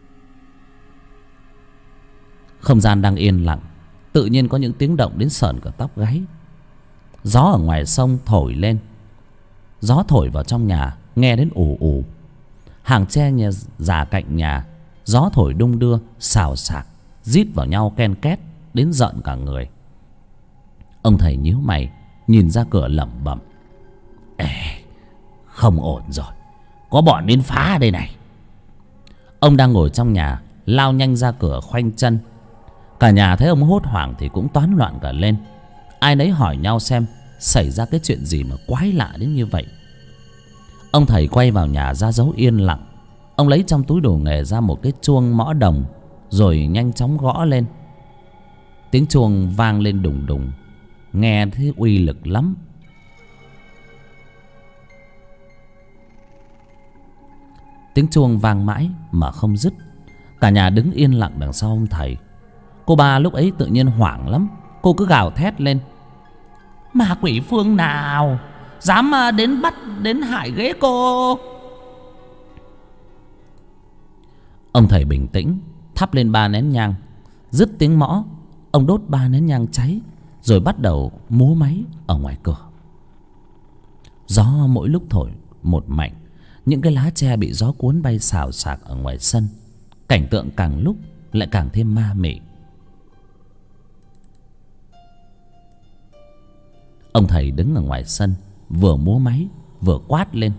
Không gian đang yên lặng, tự nhiên có những tiếng động đến sởn cả tóc gáy. Gió ở ngoài sông thổi lên, gió thổi vào trong nhà nghe đến ù ù. Hàng tre nhà già cạnh nhà, gió thổi đung đưa xào xạc, rít vào nhau ken két đến giận cả người. Ông thầy nhíu mày nhìn ra cửa lẩm bẩm: Ê, không ổn rồi, có bọn đến phá đây này. Ông đang ngồi trong nhà, lao nhanh ra cửa khoanh chân. Cả nhà thấy ông hốt hoảng thì cũng toán loạn cả lên. Ai nấy hỏi nhau xem xảy ra cái chuyện gì mà quái lạ đến như vậy. Ông thầy quay vào nhà ra dấu yên lặng. Ông lấy trong túi đồ nghề ra một cái chuông mõ đồng, rồi nhanh chóng gõ lên. Tiếng chuông vang lên đùng đùng, nghe thấy uy lực lắm. Tiếng chuông vang mãi mà không dứt. Cả nhà đứng yên lặng đằng sau ông thầy. Cô ba lúc ấy tự nhiên hoảng lắm. Cô cứ gào thét lên: Ma quỷ phương nào dám đến bắt đến hại ghế cô? Ông thầy bình tĩnh thắp lên 3 nén nhang. Dứt tiếng mõ, ông đốt 3 nén nhang cháy, rồi bắt đầu múa máy ở ngoài cửa. Gió mỗi lúc thổi một mạnh, những cái lá tre bị gió cuốn bay xào xạc ở ngoài sân. Cảnh tượng càng lúc lại càng thêm ma mị. Ông thầy đứng ở ngoài sân, vừa múa máy vừa quát lên: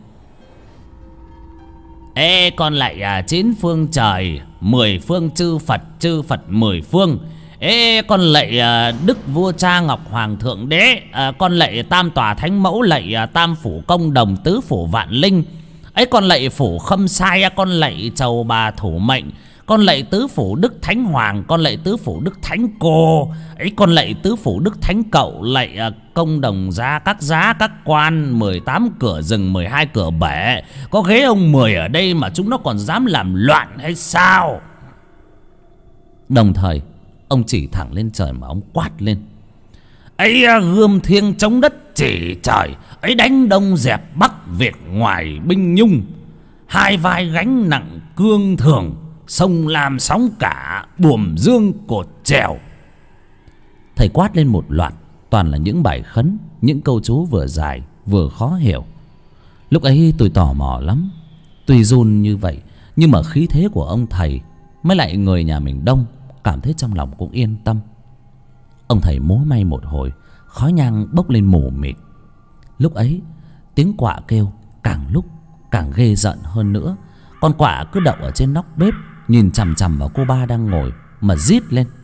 Ê con lạy 9 phương trời, 10 phương chư Phật 10 phương. Ê con lạy Đức Vua Cha Ngọc Hoàng Thượng Đế, con lạy Tam Tòa Thánh Mẫu, lạy Tam Phủ Công Đồng, Tứ Phủ Vạn Linh. Ấy con lạy Phủ Khâm Sai, con lạy Chầu Bà Thủ Mệnh, con lạy Tứ Phủ Đức Thánh Hoàng, con lạy Tứ Phủ Đức Thánh Cô. Ấy con lạy Tứ Phủ Đức Thánh Cậu, lạy Công Đồng giá các quan, 18 cửa rừng 12 cửa bể. Có ghế ông 10 ở đây mà chúng nó còn dám làm loạn hay sao? Đồng thời ông chỉ thẳng lên trời mà ông quát lên: Ấy gươm thiêng chống đất chỉ trời, ấy đánh đông dẹp bắc Việt ngoài binh nhung. Hai vai gánh nặng cương thường, sông làm sóng cả, buồm dương cột trèo. Thầy quát lên một loạt, toàn là những bài khấn, những câu chú vừa dài vừa khó hiểu. Lúc ấy tôi tò mò lắm. Tuy run như vậy, nhưng mà khí thế của ông thầy mới lại người nhà mình đông, cảm thấy trong lòng cũng yên tâm. Ông thầy múa may một hồi, khói nhang bốc lên mù mịt. Lúc ấy tiếng quạ kêu càng lúc càng ghê rợn hơn nữa. Con quạ cứ đậu ở trên nóc bếp, nhìn chằm chằm vào cô ba đang ngồi mà rít lên.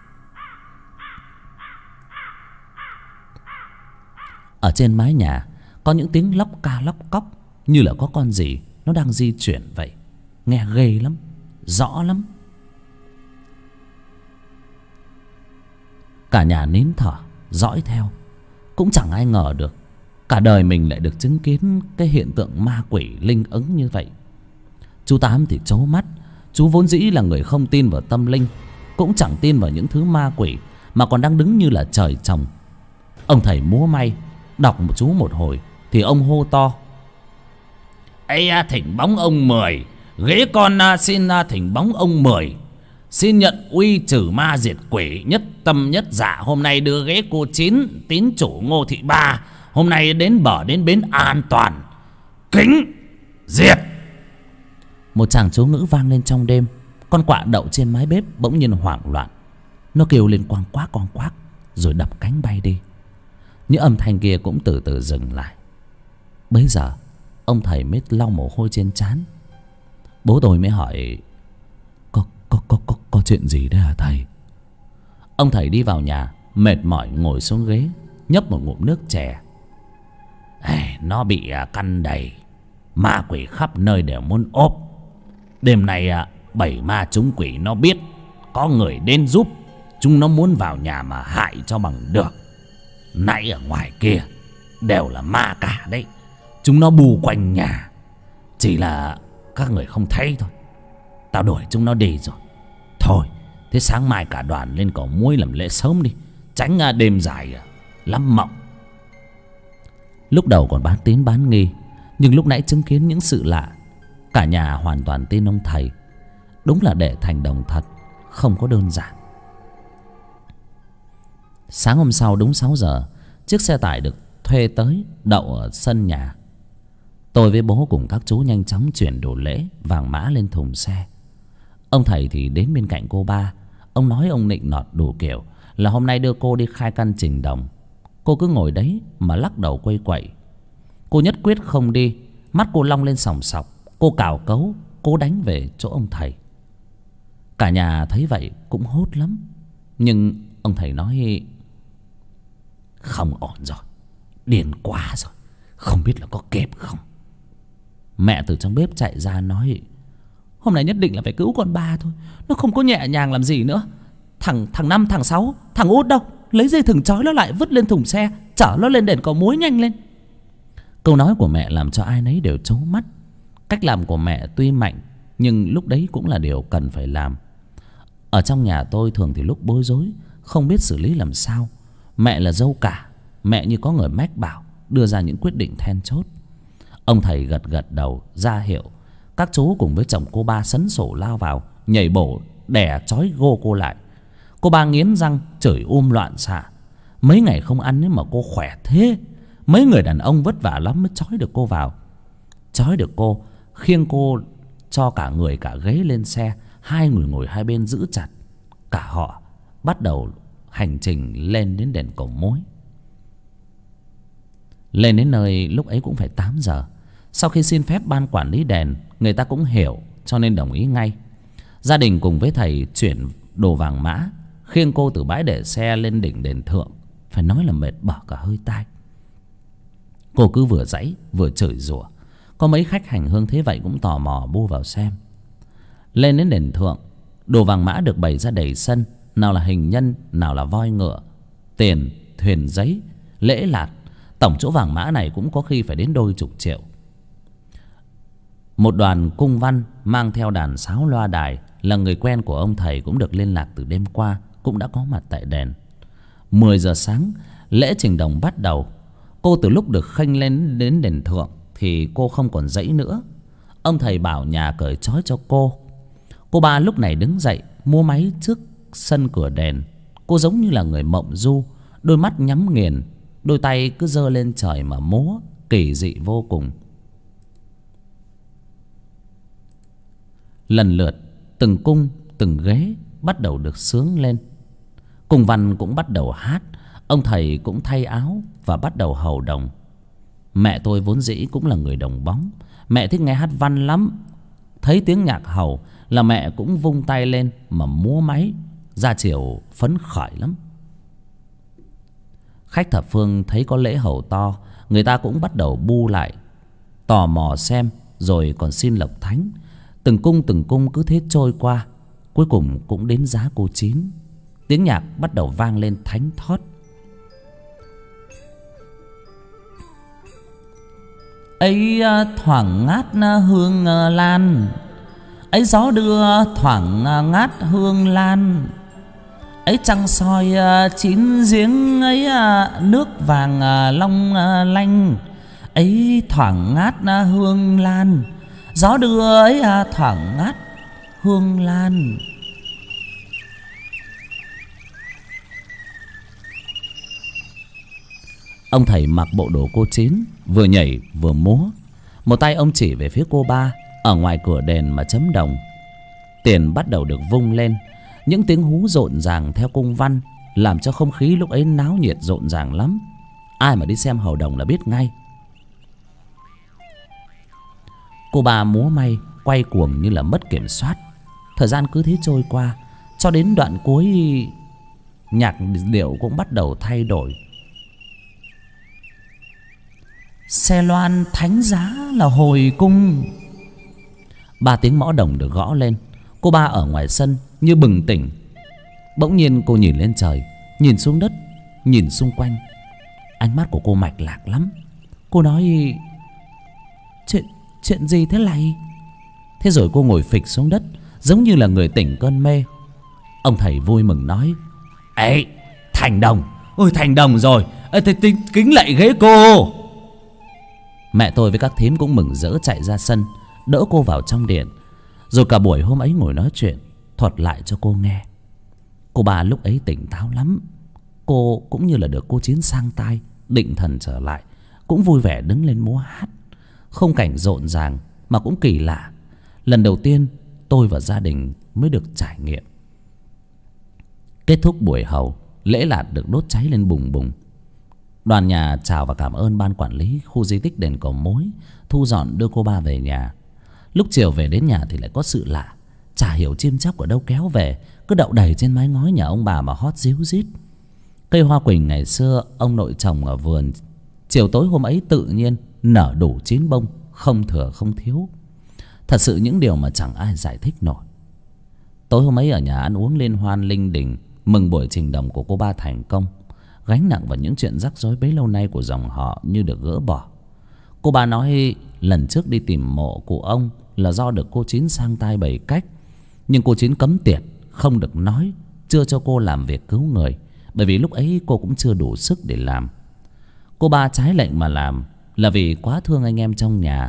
Ở trên mái nhà có những tiếng lóc ca lóc cóc, như là có con gì nó đang di chuyển vậy. Nghe ghê lắm, rõ lắm. Cả nhà nín thở dõi theo. Cũng chẳng ai ngờ được cả đời mình lại được chứng kiến cái hiện tượng ma quỷ linh ứng như vậy. Chú Tám thì trố mắt. Chú vốn dĩ là người không tin vào tâm linh, cũng chẳng tin vào những thứ ma quỷ, mà còn đang đứng như là trời trồng. Ông thầy múa may đọc một chú một hồi thì ông hô to: Ây thỉnh bóng ông 10, ghế con xin thỉnh bóng ông 10. Xin nhận uy trừ ma diệt quỷ, nhất tâm nhất dạ. Hôm nay đưa ghế cô 9, tín chủ Ngô Thị Ba, hôm nay đến bờ đến bến an toàn. Kính diệt. Một tràng chú ngữ vang lên trong đêm. Con quạ đậu trên mái bếp bỗng nhiên hoảng loạn. Nó kêu lên quang quác rồi đập cánh bay đi. Những âm thanh kia cũng từ từ dừng lại. Bấy giờ ông thầy mới lau mồ hôi trên trán. Bố tôi mới hỏi: Có chuyện gì đấy hả thầy? Ông thầy đi vào nhà, mệt mỏi ngồi xuống ghế, nhấp một ngụm nước chè. Nó bị căn đầy, ma quỷ khắp nơi đều muốn ốp. Đêm nay 7 ma chúng quỷ nó biết có người đến giúp, chúng nó muốn vào nhà mà hại cho bằng được. Nãy ở ngoài kia đều là ma cả đấy. Chúng nó bù quanh nhà, chỉ là các người không thấy thôi. Tao đuổi chúng nó đi rồi. Thôi thế sáng mai cả đoàn lên Cầu Muối làm lễ sớm đi, tránh đêm dài lắm mộng. Lúc đầu còn bán tín bán nghi, nhưng lúc nãy chứng kiến những sự lạ, cả nhà hoàn toàn tin ông thầy. Đúng là để thành đồng thật, không có đơn giản. Sáng hôm sau đúng 6 giờ, chiếc xe tải được thuê tới đậu ở sân nhà. Tôi với bố cùng các chú nhanh chóng chuyển đồ lễ vàng mã lên thùng xe. Ông thầy thì đến bên cạnh cô ba. Ông nói ông nịnh nọt đủ kiểu là hôm nay đưa cô đi khai căn trình đồng. Cô cứ ngồi đấy mà lắc đầu quây quậy. Cô nhất quyết không đi. Mắt cô long lên sòng sọc. Cô cào cấu, cố đánh về chỗ ông thầy. Cả nhà thấy vậy cũng hốt lắm. Nhưng ông thầy nói: Không ổn rồi, điên quá rồi, không biết là có kịp không. Mẹ từ trong bếp chạy ra nói: Hôm nay nhất định là phải cứu con ba thôi. Nó không có nhẹ nhàng làm gì nữa. Thằng Năm, thằng Sáu, thằng Út đâu? Lấy dây thừng trói nó lại, vứt lên thùng xe, chở nó lên đền Cầu Muối nhanh lên. Câu nói của mẹ làm cho ai nấy đều trố mắt. Cách làm của mẹ tuy mạnh, nhưng lúc đấy cũng là điều cần phải làm. Ở trong nhà tôi thường thì lúc bối rối, không biết xử lý làm sao. Mẹ là dâu cả, mẹ như có người mách bảo, đưa ra những quyết định then chốt. Ông thầy gật gật đầu ra hiệu. Các chú cùng với chồng cô ba sấn sổ lao vào, nhảy bổ đè trói gô cô lại. Cô ba nghiến răng chửi loạn xạ. Mấy ngày không ăn nhưng mà cô khỏe thế. Mấy người đàn ông vất vả lắm mới trói được cô vào. Trói được cô, khiêng cô cho cả người cả ghế lên xe. Hai người ngồi hai bên giữ chặt. Cả họ bắt đầu hành trình lên đến đền Cầu Mối. Lên đến nơi lúc ấy cũng phải 8 giờ. Sau khi xin phép ban quản lý đền, người ta cũng hiểu cho nên đồng ý ngay. Gia đình cùng với thầy chuyển đồ vàng mã, khiêng cô từ bãi để xe lên đỉnh đền thượng. Phải nói là mệt bỏ cả hơi tai. Cô cứ vừa giãy vừa chửi rủa. Có mấy khách hành hương thế vậy cũng tò mò bu vào xem. Lên đến đền thượng, đồ vàng mã được bày ra đầy sân. Nào là hình nhân, nào là voi ngựa, tiền, thuyền giấy, lễ lạt. Tổng chỗ vàng mã này cũng có khi phải đến đôi chục triệu. Một đoàn cung văn mang theo đàn sáo loa đài là người quen của ông thầy cũng được liên lạc từ đêm qua, cũng đã có mặt tại đền. 10 giờ sáng, lễ trình đồng bắt đầu. Cô từ lúc được khênh lên đến đền thượng thì cô không còn dãy nữa. Ông thầy bảo nhà cởi trói cho cô. Cô ba lúc này đứng dậy múa máy trước sân cửa đền. Cô giống như là người mộng du, đôi mắt nhắm nghiền, đôi tay cứ giơ lên trời mà múa, kỳ dị vô cùng. Lần lượt từng cung từng ghế bắt đầu được xướng lên. Cung văn cũng bắt đầu hát. Ông thầy cũng thay áo và bắt đầu hầu đồng. Mẹ tôi vốn dĩ cũng là người đồng bóng. Mẹ thích nghe hát văn lắm. Thấy tiếng nhạc hầu là mẹ cũng vung tay lên mà múa máy. Ra chiều phấn khởi lắm. Khách thập phương thấy có lễ hầu to, người ta cũng bắt đầu bu lại, tò mò xem, rồi còn xin lộc thánh. Từng cung cứ thế trôi qua. Cuối cùng cũng đến giá cô Chín. Tiếng nhạc bắt đầu vang lên thánh thót. Ấy thoảng ngát hương lan, ấy gió đưa thoảng ngát hương lan, ấy trăng soi chín giếng, ấy nước vàng long lanh, ấy thoảng ngát hương lan, gió đưa ấy thoảng ngát hương lan. Ông thầy mặc bộ đồ cô Chín, vừa nhảy vừa múa. Một tay ông chỉ về phía cô ba ở ngoài cửa đền mà chấm đồng. Tiền bắt đầu được vung lên. Những tiếng hú rộn ràng theo cung văn làm cho không khí lúc ấy náo nhiệt rộn ràng lắm. Ai mà đi xem hầu đồng là biết ngay. Cô ba múa may quay cuồng như là mất kiểm soát. Thời gian cứ thế trôi qua, cho đến đoạn cuối nhạc điệu cũng bắt đầu thay đổi. Xe loan thánh giá là hồi cung. 3 tiếng mõ đồng được gõ lên. Cô ba ở ngoài sân như bừng tỉnh. Bỗng nhiên cô nhìn lên trời, nhìn xuống đất, nhìn xung quanh. Ánh mắt của cô mạch lạc lắm. Cô nói: Chuyện gì thế này? Thế rồi cô ngồi phịch xuống đất, giống như là người tỉnh cơn mê. Ông thầy vui mừng nói: Ê, thành đồng. Ôi thành đồng rồi. Kính lạy ghế cô. Mẹ tôi với các thím cũng mừng rỡ chạy ra sân, đỡ cô vào trong điện. Rồi cả buổi hôm ấy ngồi nói chuyện, thuật lại cho cô nghe. Cô ba lúc ấy tỉnh táo lắm. Cô cũng như là được cô Chín sang tai, định thần trở lại, cũng vui vẻ đứng lên múa hát. Không cảnh rộn ràng mà cũng kỳ lạ. Lần đầu tiên tôi và gia đình mới được trải nghiệm. Kết thúc buổi hầu, lễ lạt được đốt cháy lên bùng bùng. Đoàn nhà chào và cảm ơn ban quản lý khu di tích đền Cầu Mối thu dọn đưa cô ba về nhà. Lúc chiều về đến nhà thì lại có sự lạ. Chả hiểu chim chóc ở đâu kéo về, cứ đậu đầy trên mái ngói nhà ông bà mà hót ríu rít. Cây hoa quỳnh ngày xưa ông nội trồng ở vườn, chiều tối hôm ấy tự nhiên nở đủ 9 bông, không thừa không thiếu. Thật sự những điều mà chẳng ai giải thích nổi. Tối hôm ấy ở nhà ăn uống liên hoan linh đình, mừng buổi trình đồng của cô ba thành công. Gánh nặng và những chuyện rắc rối bấy lâu nay của dòng họ như được gỡ bỏ. Cô ba nói lần trước đi tìm mộ cụ ông là do được cô Chín sang tai bày cách. Nhưng cô Chín cấm tiệt, không được nói, chưa cho cô làm việc cứu người. Bởi vì lúc ấy cô cũng chưa đủ sức để làm. Cô ba trái lệnh mà làm là vì quá thương anh em trong nhà.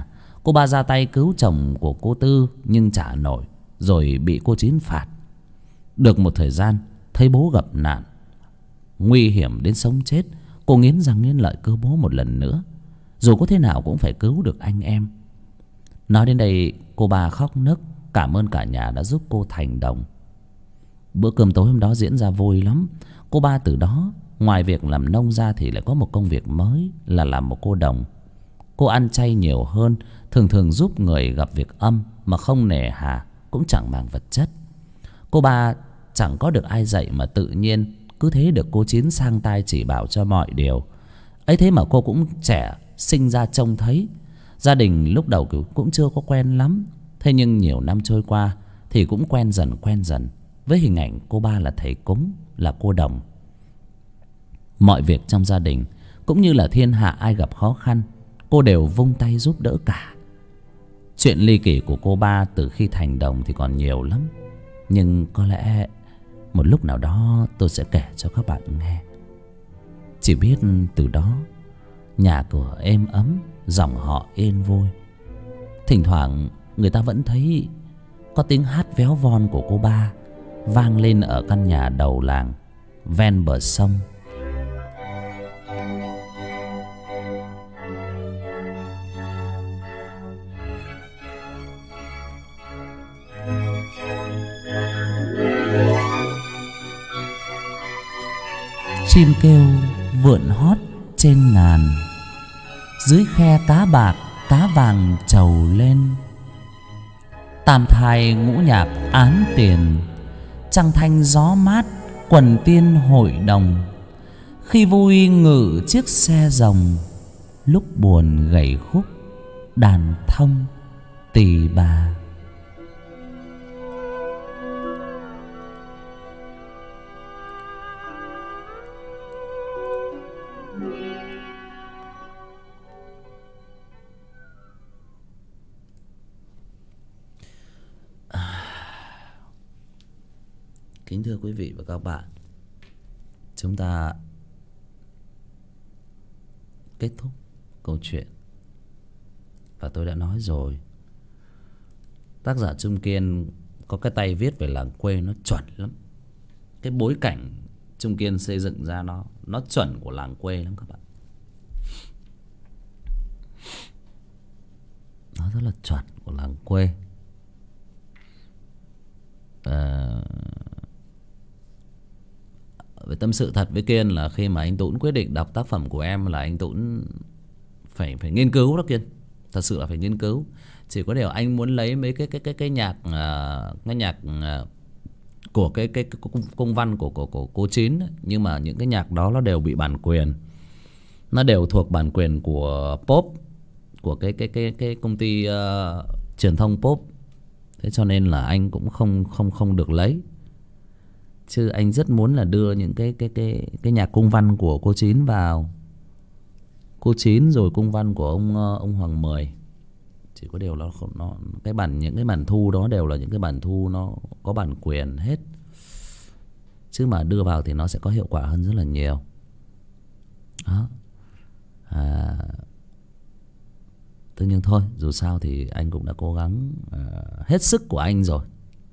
Cô ba ra tay cứu chồng của cô Tư nhưng chả nổi, rồi bị cô Chín phạt. Được một thời gian, thấy bố gặp nạn nguy hiểm đến sống chết, cô nghiến răng nghiến lợi cứu bố một lần nữa. Dù có thế nào cũng phải cứu được anh em. Nói đến đây cô ba khóc nức, cảm ơn cả nhà đã giúp cô thành đồng. Bữa cơm tối hôm đó diễn ra vui lắm. Cô ba từ đó ngoài việc làm nông ra thì lại có một công việc mới là làm một cô đồng. Cô ăn chay nhiều hơn, thường thường giúp người gặp việc âm mà không nề hà, cũng chẳng màng vật chất. Cô ba chẳng có được ai dạy mà tự nhiên cứ thế được cô Chín sang tai chỉ bảo cho mọi điều. Ấy thế mà cô cũng trẻ, sinh ra trông thấy. Gia đình lúc đầu cũng chưa có quen lắm. Thế nhưng nhiều năm trôi qua thì cũng quen dần với hình ảnh cô ba là thầy cúng, là cô đồng. Mọi việc trong gia đình cũng như là thiên hạ ai gặp khó khăn, cô đều vung tay giúp đỡ cả. Chuyện ly kỳ của cô ba từ khi thành đồng thì còn nhiều lắm, nhưng có lẽ một lúc nào đó tôi sẽ kể cho các bạn nghe. Chỉ biết từ đó nhà cửa êm ấm, dòng họ yên vui. Thỉnh thoảng người ta vẫn thấy có tiếng hát véo von của cô ba vang lên ở căn nhà đầu làng ven bờ sông. Chim kêu vượn hót trên ngàn, dưới khe cá bạc cá vàng trầu lên. Tam thai ngũ nhạc án tiền, trăng thanh gió mát quần tiên hội đồng. Khi vui ngự chiếc xe rồng, lúc buồn gảy khúc đàn thông tỳ bà. Kính thưa quý vị và các bạn, chúng ta kết thúc câu chuyện. Và tôi đã nói rồi, tác giả Trung Kiên có cái tay viết về làng quê nó chuẩn lắm. Cái bối cảnh Trung Kiên xây dựng ra nó chuẩn của làng quê lắm các bạn. Nó rất là chuẩn của làng quê. Với tâm sự thật với Kiên là khi mà anh Tũng quyết định đọc tác phẩm của em là anh Tũng phải nghiên cứu đó Kiên. Thật sự là phải nghiên cứu. Chỉ có điều anh muốn lấy mấy cái nhạc của cái cung văn của cô Chín ấy. Nhưng mà những cái nhạc đó nó đều bị bản quyền. Nó đều thuộc bản quyền của Pop, của cái công ty truyền thông Pop. Thế cho nên là anh cũng không được lấy. Chứ anh rất muốn là đưa những cái nhạc cung văn của cô Chín vào. Cô Chín rồi cung văn của ông Hoàng Mười. Chỉ có điều nó những cái bản thu đó đều là những cái bản thu nó có bản quyền hết. Chứ mà đưa vào thì nó sẽ có hiệu quả hơn rất là nhiều. Đó. Thế nhưng thôi, dù sao thì anh cũng đã cố gắng hết sức của anh rồi.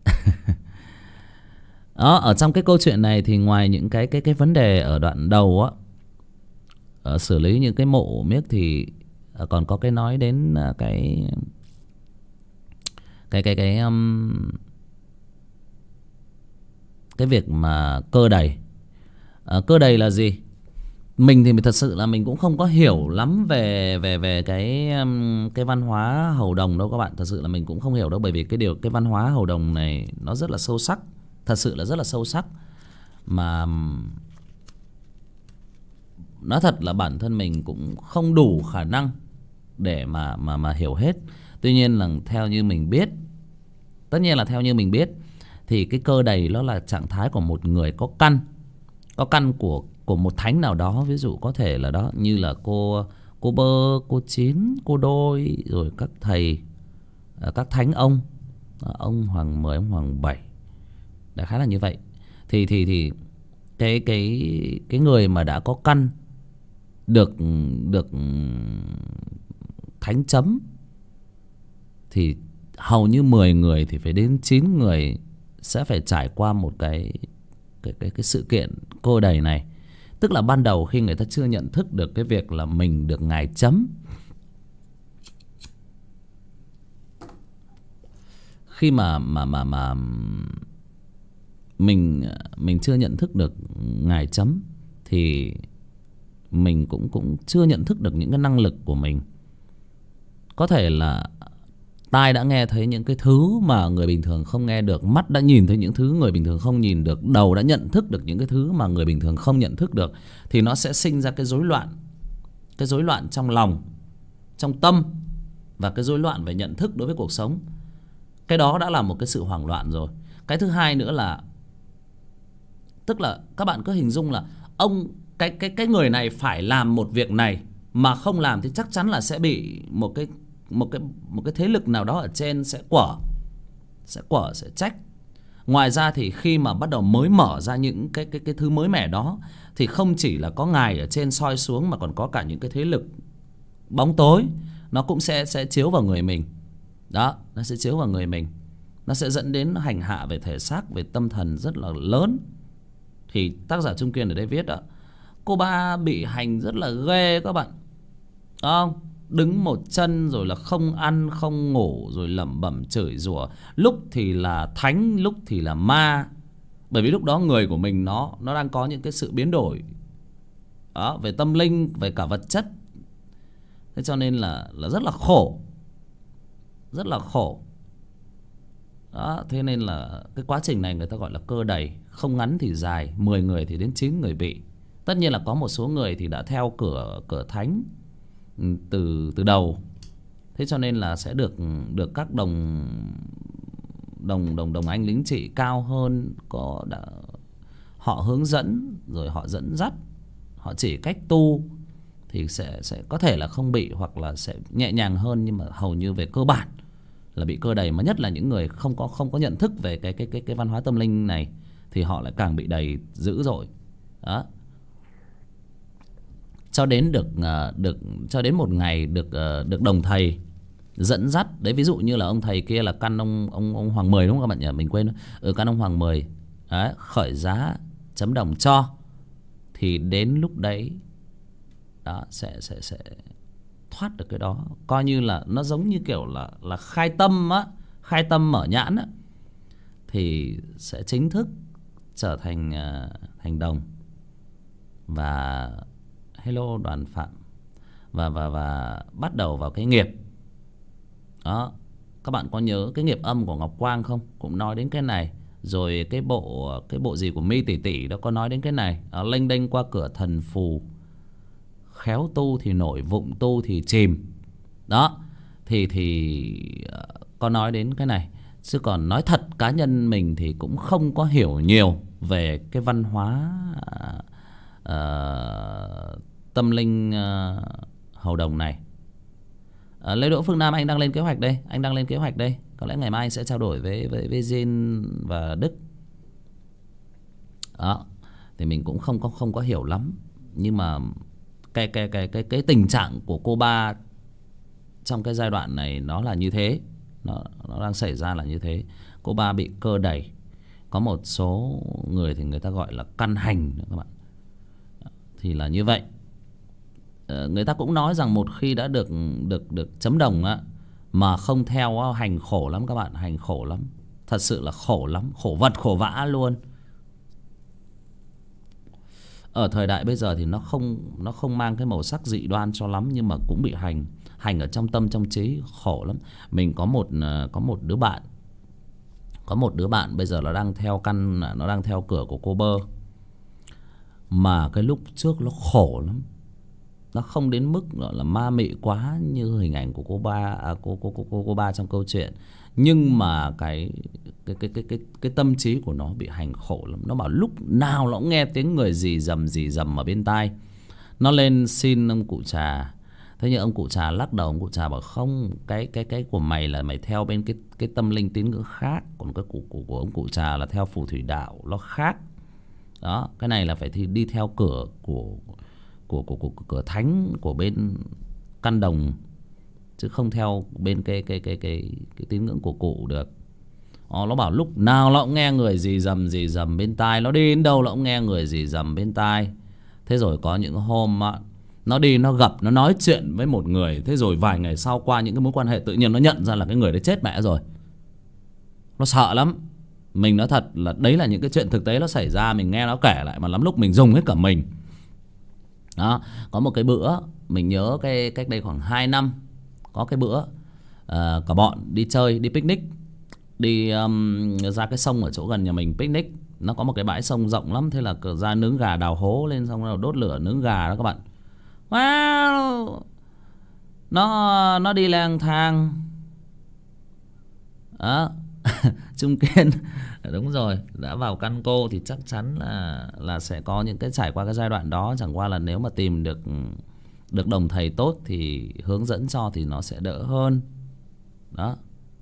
Đó, ở trong cái câu chuyện này thì ngoài những cái vấn đề ở đoạn đầu á, xử lý những cái mộ miếc thì còn có cái nói đến cái việc mà cơ đầy. Cơ đầy là gì? Mình thì thật sự là mình cũng không có hiểu lắm về cái văn hóa hầu đồng đâu các bạn. Thật sự là mình cũng không hiểu đâu, bởi vì cái văn hóa hầu đồng này nó rất là sâu sắc. Thật sự là rất là sâu sắc. Mà nói thật là bản thân mình cũng không đủ khả năng để mà hiểu hết. Tuy nhiên là theo như mình biết, tất nhiên là theo như mình biết thì cái cơ đầy nó là trạng thái của một người có căn của một thánh nào đó. Ví dụ có thể là đó, như là cô Bơ, cô Chín, cô Đôi, rồi các thầy, các thánh ông Hoàng Mười, ông Hoàng Bảy, đại khái là như vậy. Thì cái người mà đã có căn được thánh chấm thì hầu như 10 người thì phải đến 9 người sẽ phải trải qua một cái sự kiện cô đầy này. Tức là ban đầu khi người ta chưa nhận thức được cái việc là mình được ngài chấm, khi mà mình chưa nhận thức được ngài chấm thì mình cũng chưa nhận thức được những cái năng lực của mình. Có thể là tai đã nghe thấy những cái thứ mà người bình thường không nghe được, mắt đã nhìn thấy những thứ người bình thường không nhìn được, đầu đã nhận thức được những cái thứ mà người bình thường không nhận thức được, thì nó sẽ sinh ra cái rối loạn trong lòng, trong tâm, và cái rối loạn về nhận thức đối với cuộc sống. Cái đó đã là một cái sự hoảng loạn rồi. Cái thứ hai nữa là, tức là các bạn cứ hình dung là cái người này phải làm một việc này, mà không làm thì chắc chắn là sẽ bị một cái thế lực nào đó ở trên sẽ trách. Ngoài ra thì khi mà bắt đầu mới mở ra những cái thứ mới mẻ đó, thì không chỉ là có ngài ở trên soi xuống, mà còn có cả những cái thế lực bóng tối nó cũng sẽ chiếu vào người mình. Đó, nó sẽ chiếu vào người mình, nó sẽ dẫn đến hành hạ về thể xác, về tâm thần rất là lớn. Thì tác giả Trung Kiên ở đây viết đó, cô ba bị hành rất là ghê các bạn. Đúng không? Đứng một chân rồi là không ăn không ngủ, rồi lẩm bẩm chửi rủa, lúc thì là thánh, lúc thì là ma. Bởi vì lúc đó người của mình nó đang có những cái sự biến đổi đó, về tâm linh, về cả vật chất. Thế cho nên là rất là khổ, rất là khổ đó. Thế nên là cái quá trình này người ta gọi là cơ đầy, không ngắn thì dài, 10 người thì đến 9 người bị. Tất nhiên là có một số người thì đã theo cửa thánh từ đầu. Thế cho nên là sẽ được các đồng anh lính trị cao hơn họ hướng dẫn, rồi họ dẫn dắt, họ chỉ cách tu, thì sẽ có thể là không bị, hoặc là sẽ nhẹ nhàng hơn. Nhưng mà hầu như về cơ bản là bị cơ đầy, mà nhất là những người không có nhận thức về cái văn hóa tâm linh này thì họ lại càng bị đầy dữ dội đó. Cho đến cho đến một ngày được đồng thầy dẫn dắt đấy. Ví dụ như là ông thầy kia là căn ông Hoàng Mười, đúng không các bạn nhỉ? Mình quên. Căn ông Hoàng Mười đấy, khởi giá chấm đồng cho, thì đến lúc đấy đó sẽ thoát được cái đó. Coi như là nó giống như kiểu là khai tâm á, khai tâm mở nhãn á, thì sẽ chính thức trở thành thành đồng. Và hello Đoàn Phạm, và bắt đầu vào cái nghiệp đó. Các bạn có nhớ cái nghiệp âm của Ngọc Quang không? Cũng nói đến cái này. Rồi cái bộ gì của My Tỷ Tỷ đó có nói đến cái này. Lênh đênh qua cửa thần phù, khéo tu thì nổi, vụng tu thì chìm đó. Thì có nói đến cái này. Chứ còn nói thật, cá nhân mình thì cũng không có hiểu nhiều về cái văn hóa tâm linh hầu đồng này. Lê Đỗ Phương Nam, anh đang lên kế hoạch đây. Có lẽ ngày mai anh sẽ trao đổi với Jin và Đức đó. Thì mình cũng không có hiểu lắm, nhưng mà cái tình trạng của cô ba trong cái giai đoạn này nó là như thế, nó đang xảy ra là như thế. Cô ba bị cơ đẩy. Có một số người thì người ta gọi là căn hành các bạn, thì là như vậy. Người ta cũng nói rằng một khi đã được chấm đồng á, mà không theo, hành khổ lắm các bạn, hành khổ lắm, thật sự là khổ lắm, khổ vật khổ vã luôn. Ở thời đại bây giờ thì nó không mang cái màu sắc dị đoan cho lắm, nhưng mà cũng bị hành ở trong tâm trong trí, khổ lắm. Mình có một đứa bạn bây giờ nó đang theo căn, nó đang theo cửa của cô Bơ. Mà cái lúc trước nó khổ lắm, nó không đến mức gọi là ma mị quá như hình ảnh của cô ba trong câu chuyện, nhưng mà cái tâm trí của nó bị hành khổ lắm. Nó bảo lúc nào nó cũng nghe tiếng người rì rầm ở bên tai. Nó lên xin ông cụ Trà. Thế nhưng ông cụ Trà lắc đầu. Ông cụ Trà bảo không, cái của mày là mày theo bên cái tâm linh tín ngưỡng khác, còn cái của ông cụ Trà là theo phù thủy đạo, nó khác đó. Cái này là phải đi theo cửa của cửa thánh của bên căn đồng, chứ không theo bên cái tín ngưỡng của cụ được. Nó bảo lúc nào nó cũng nghe người rì rầm bên tai, nó đi đến đâu nó cũng nghe người rì rầm bên tai. Thế rồi có những hôm nó đi nó gặp, nó nói chuyện với một người, thế rồi vài ngày sau qua những cái mối quan hệ tự nhiên nó nhận ra là cái người đấy chết mẹ rồi. Nó sợ lắm. Mình nói thật là đấy là những cái chuyện thực tế nó xảy ra, mình nghe nó kể lại mà lắm lúc mình rùng hết cả mình. Đó, có một cái bữa mình nhớ cái cách đây khoảng 2 năm, có cái bữa cả bọn đi chơi, đi picnic, đi ra cái sông ở chỗ gần nhà mình picnic. Nó có một cái bãi sông rộng lắm, thế là ra nướng gà, đào hố lên xong rồi đốt lửa nướng gà đó các bạn. Wow, nó đi lang thang đó. Trung Kiên đúng rồi, đã vào căn cô thì chắc chắn là sẽ có những cái trải qua cái giai đoạn đó. Chẳng qua là nếu mà tìm được đồng thầy tốt thì hướng dẫn cho thì nó sẽ đỡ hơn đó.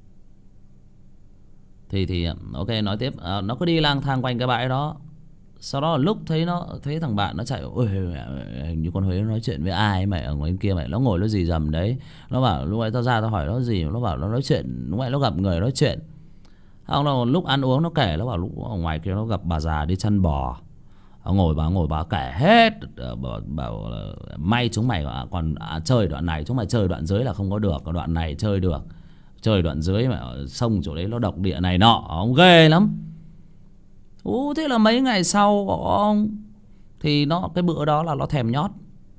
Thì ok, nói tiếp. Nó cứ đi lang thang quanh cái bãi đó. Sau đó lúc thấy thằng bạn nó chạy, ôi hình như con Huế nó nói chuyện với ai mày ở ngoài kia mày. Nó ngồi nó rì rầm đấy. Nó bảo lúc nãy tao ra tao hỏi nó gì, nó bảo nó nói chuyện, lúc nãy nó gặp người nói chuyện. Không đâu, lúc ăn uống nó kể, nó bảo lúc ở ngoài kia nó gặp bà già đi chăn bò. Ngồi bà kể hết, bảo may chúng mày còn chơi đoạn này, chúng mày chơi đoạn dưới là không có được, còn đoạn này chơi được. Chơi đoạn dưới mà sông chỗ đấy nó độc địa này nọ, ông ghê lắm. Thế là mấy ngày sau ông thì cái bữa đó là nó thèm nhót.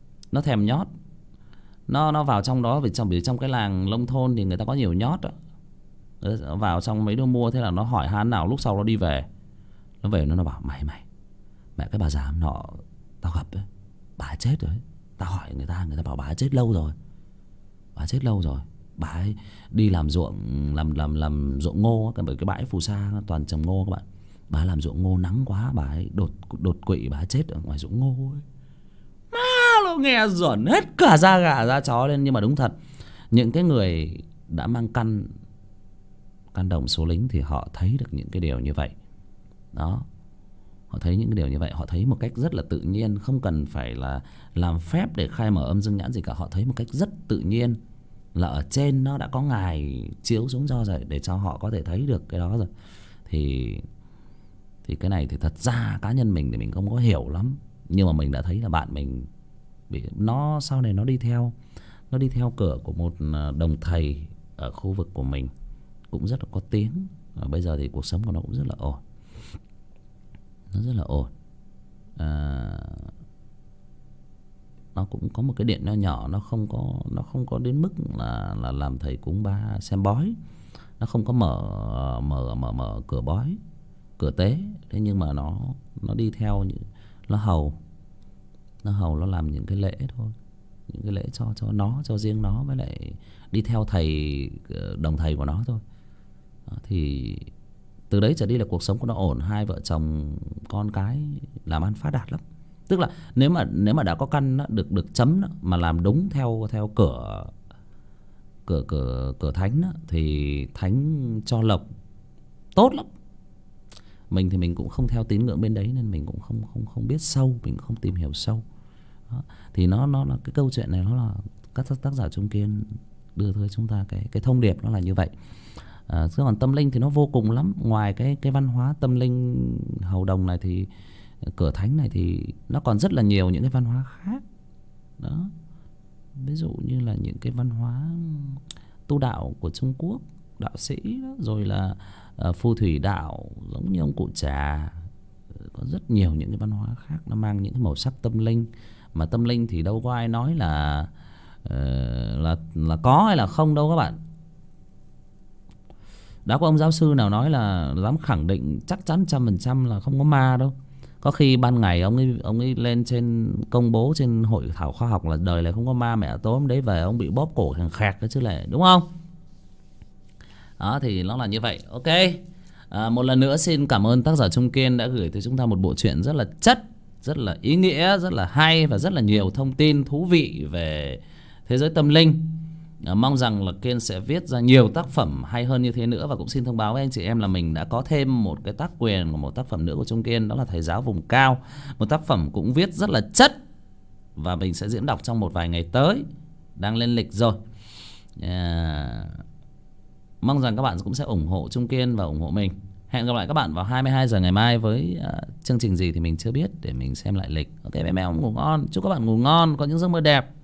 Nó vào trong đó, vì trong cái làng nông thôn thì người ta có nhiều nhót đó. Vào trong mấy đứa mua, thế là nó hỏi han nào, lúc sau nó đi về. Nó về nó bảo mày mẹ cái bà già nọ tao gặp ấy, bà ấy chết rồi. Tao hỏi người ta bảo bà ấy chết lâu rồi. Bà ấy đi làm ruộng, làm ruộng ngô, bởi cái bãi phù sa toàn trồng ngô các bạn. Bà ấy làm ruộng ngô nắng quá, bà ấy đột quỵ, bà ấy chết ở ngoài ruộng ngô ấy. Nó nghe rợn hết cả da gà da chó lên. Nhưng mà đúng thật, những cái người đã mang căn đồng số lính thì họ thấy được những cái điều như vậy đó. Họ thấy những cái điều như vậy, họ thấy một cách rất là tự nhiên, không cần phải là làm phép để khai mở âm dương nhãn gì cả. Họ thấy một cách rất tự nhiên là ở trên nó đã có ngài chiếu xuống cho rồi, để cho họ có thể thấy được cái đó rồi. Thì cái này thì thật ra cá nhân mình thì mình không có hiểu lắm, nhưng mà mình đã thấy là bạn mình bị nó sau này nó đi theo cửa của một đồng thầy ở khu vực của mình, cũng rất là có tiếng. Và bây giờ thì cuộc sống của nó cũng rất là ổn. Nó rất là ổn. Nó cũng có một cái điện nho nhỏ, nó không có đến mức là làm thầy cúng ba xem bói. Nó không có mở cửa bói, cửa tế. Thế nhưng mà nó đi theo, nó hầu nó làm những cái lễ thôi, những cái lễ cho riêng nó, với lại đi theo thầy, đồng thầy của nó thôi. Thì từ đấy trở đi là cuộc sống của nó ổn. Hai vợ chồng con cái làm ăn phát đạt lắm. Tức là nếu mà đã có căn đó, được chấm đó, mà làm đúng theo cửa thánh đó, thì thánh cho lộc tốt lắm. Mình thì mình cũng không theo tín ngưỡng bên đấy, nên mình cũng không biết sâu, mình không tìm hiểu sâu đó. Thì nó là cái câu chuyện này, nó là các tác giả Trung Kiên đưa tới chúng ta cái thông điệp nó là như vậy. Chứ còn tâm linh thì nó vô cùng lắm. Ngoài cái văn hóa tâm linh hầu đồng này thì cửa thánh này thì nó còn rất là nhiều những cái văn hóa khác đó. Ví dụ như là những cái văn hóa tu đạo của Trung Quốc, đạo sĩ đó, rồi là phù thủy đạo giống như ông cụ Trà. Có rất nhiều những cái văn hóa khác, nó mang những cái màu sắc tâm linh. Mà tâm linh thì đâu có ai nói là có hay là không đâu các bạn. Đã có ông giáo sư nào nói là dám khẳng định chắc chắn 100% là không có ma đâu. Có khi ban ngày ông ấy lên trên công bố trên hội thảo khoa học là đời này không có ma, mẹ tối hôm đấy về ông bị bóp cổ khèn khẹt đó chứ lẽ, đúng không? Đó thì nó là như vậy. Ok. Một lần nữa xin cảm ơn tác giả Trung Kiên đã gửi tới chúng ta một bộ truyện rất là chất, rất là ý nghĩa, rất là hay và rất là nhiều thông tin thú vị về thế giới tâm linh. Mong rằng là Kiên sẽ viết ra nhiều tác phẩm hay hơn như thế nữa. Và cũng xin thông báo với anh chị em là mình đã có thêm một cái tác quyền của một tác phẩm nữa của Trung Kiên, đó là Thầy Giáo Vùng Cao. Một tác phẩm cũng viết rất là chất, và mình sẽ diễn đọc trong một vài ngày tới, đang lên lịch rồi. Mong rằng các bạn cũng sẽ ủng hộ Trung Kiên và ủng hộ mình. Hẹn gặp lại các bạn vào 22 giờ ngày mai với chương trình gì thì mình chưa biết, để mình xem lại lịch. Ok, mẹ mẹ ngủ ngon. Chúc các bạn ngủ ngon, có những giấc mơ đẹp.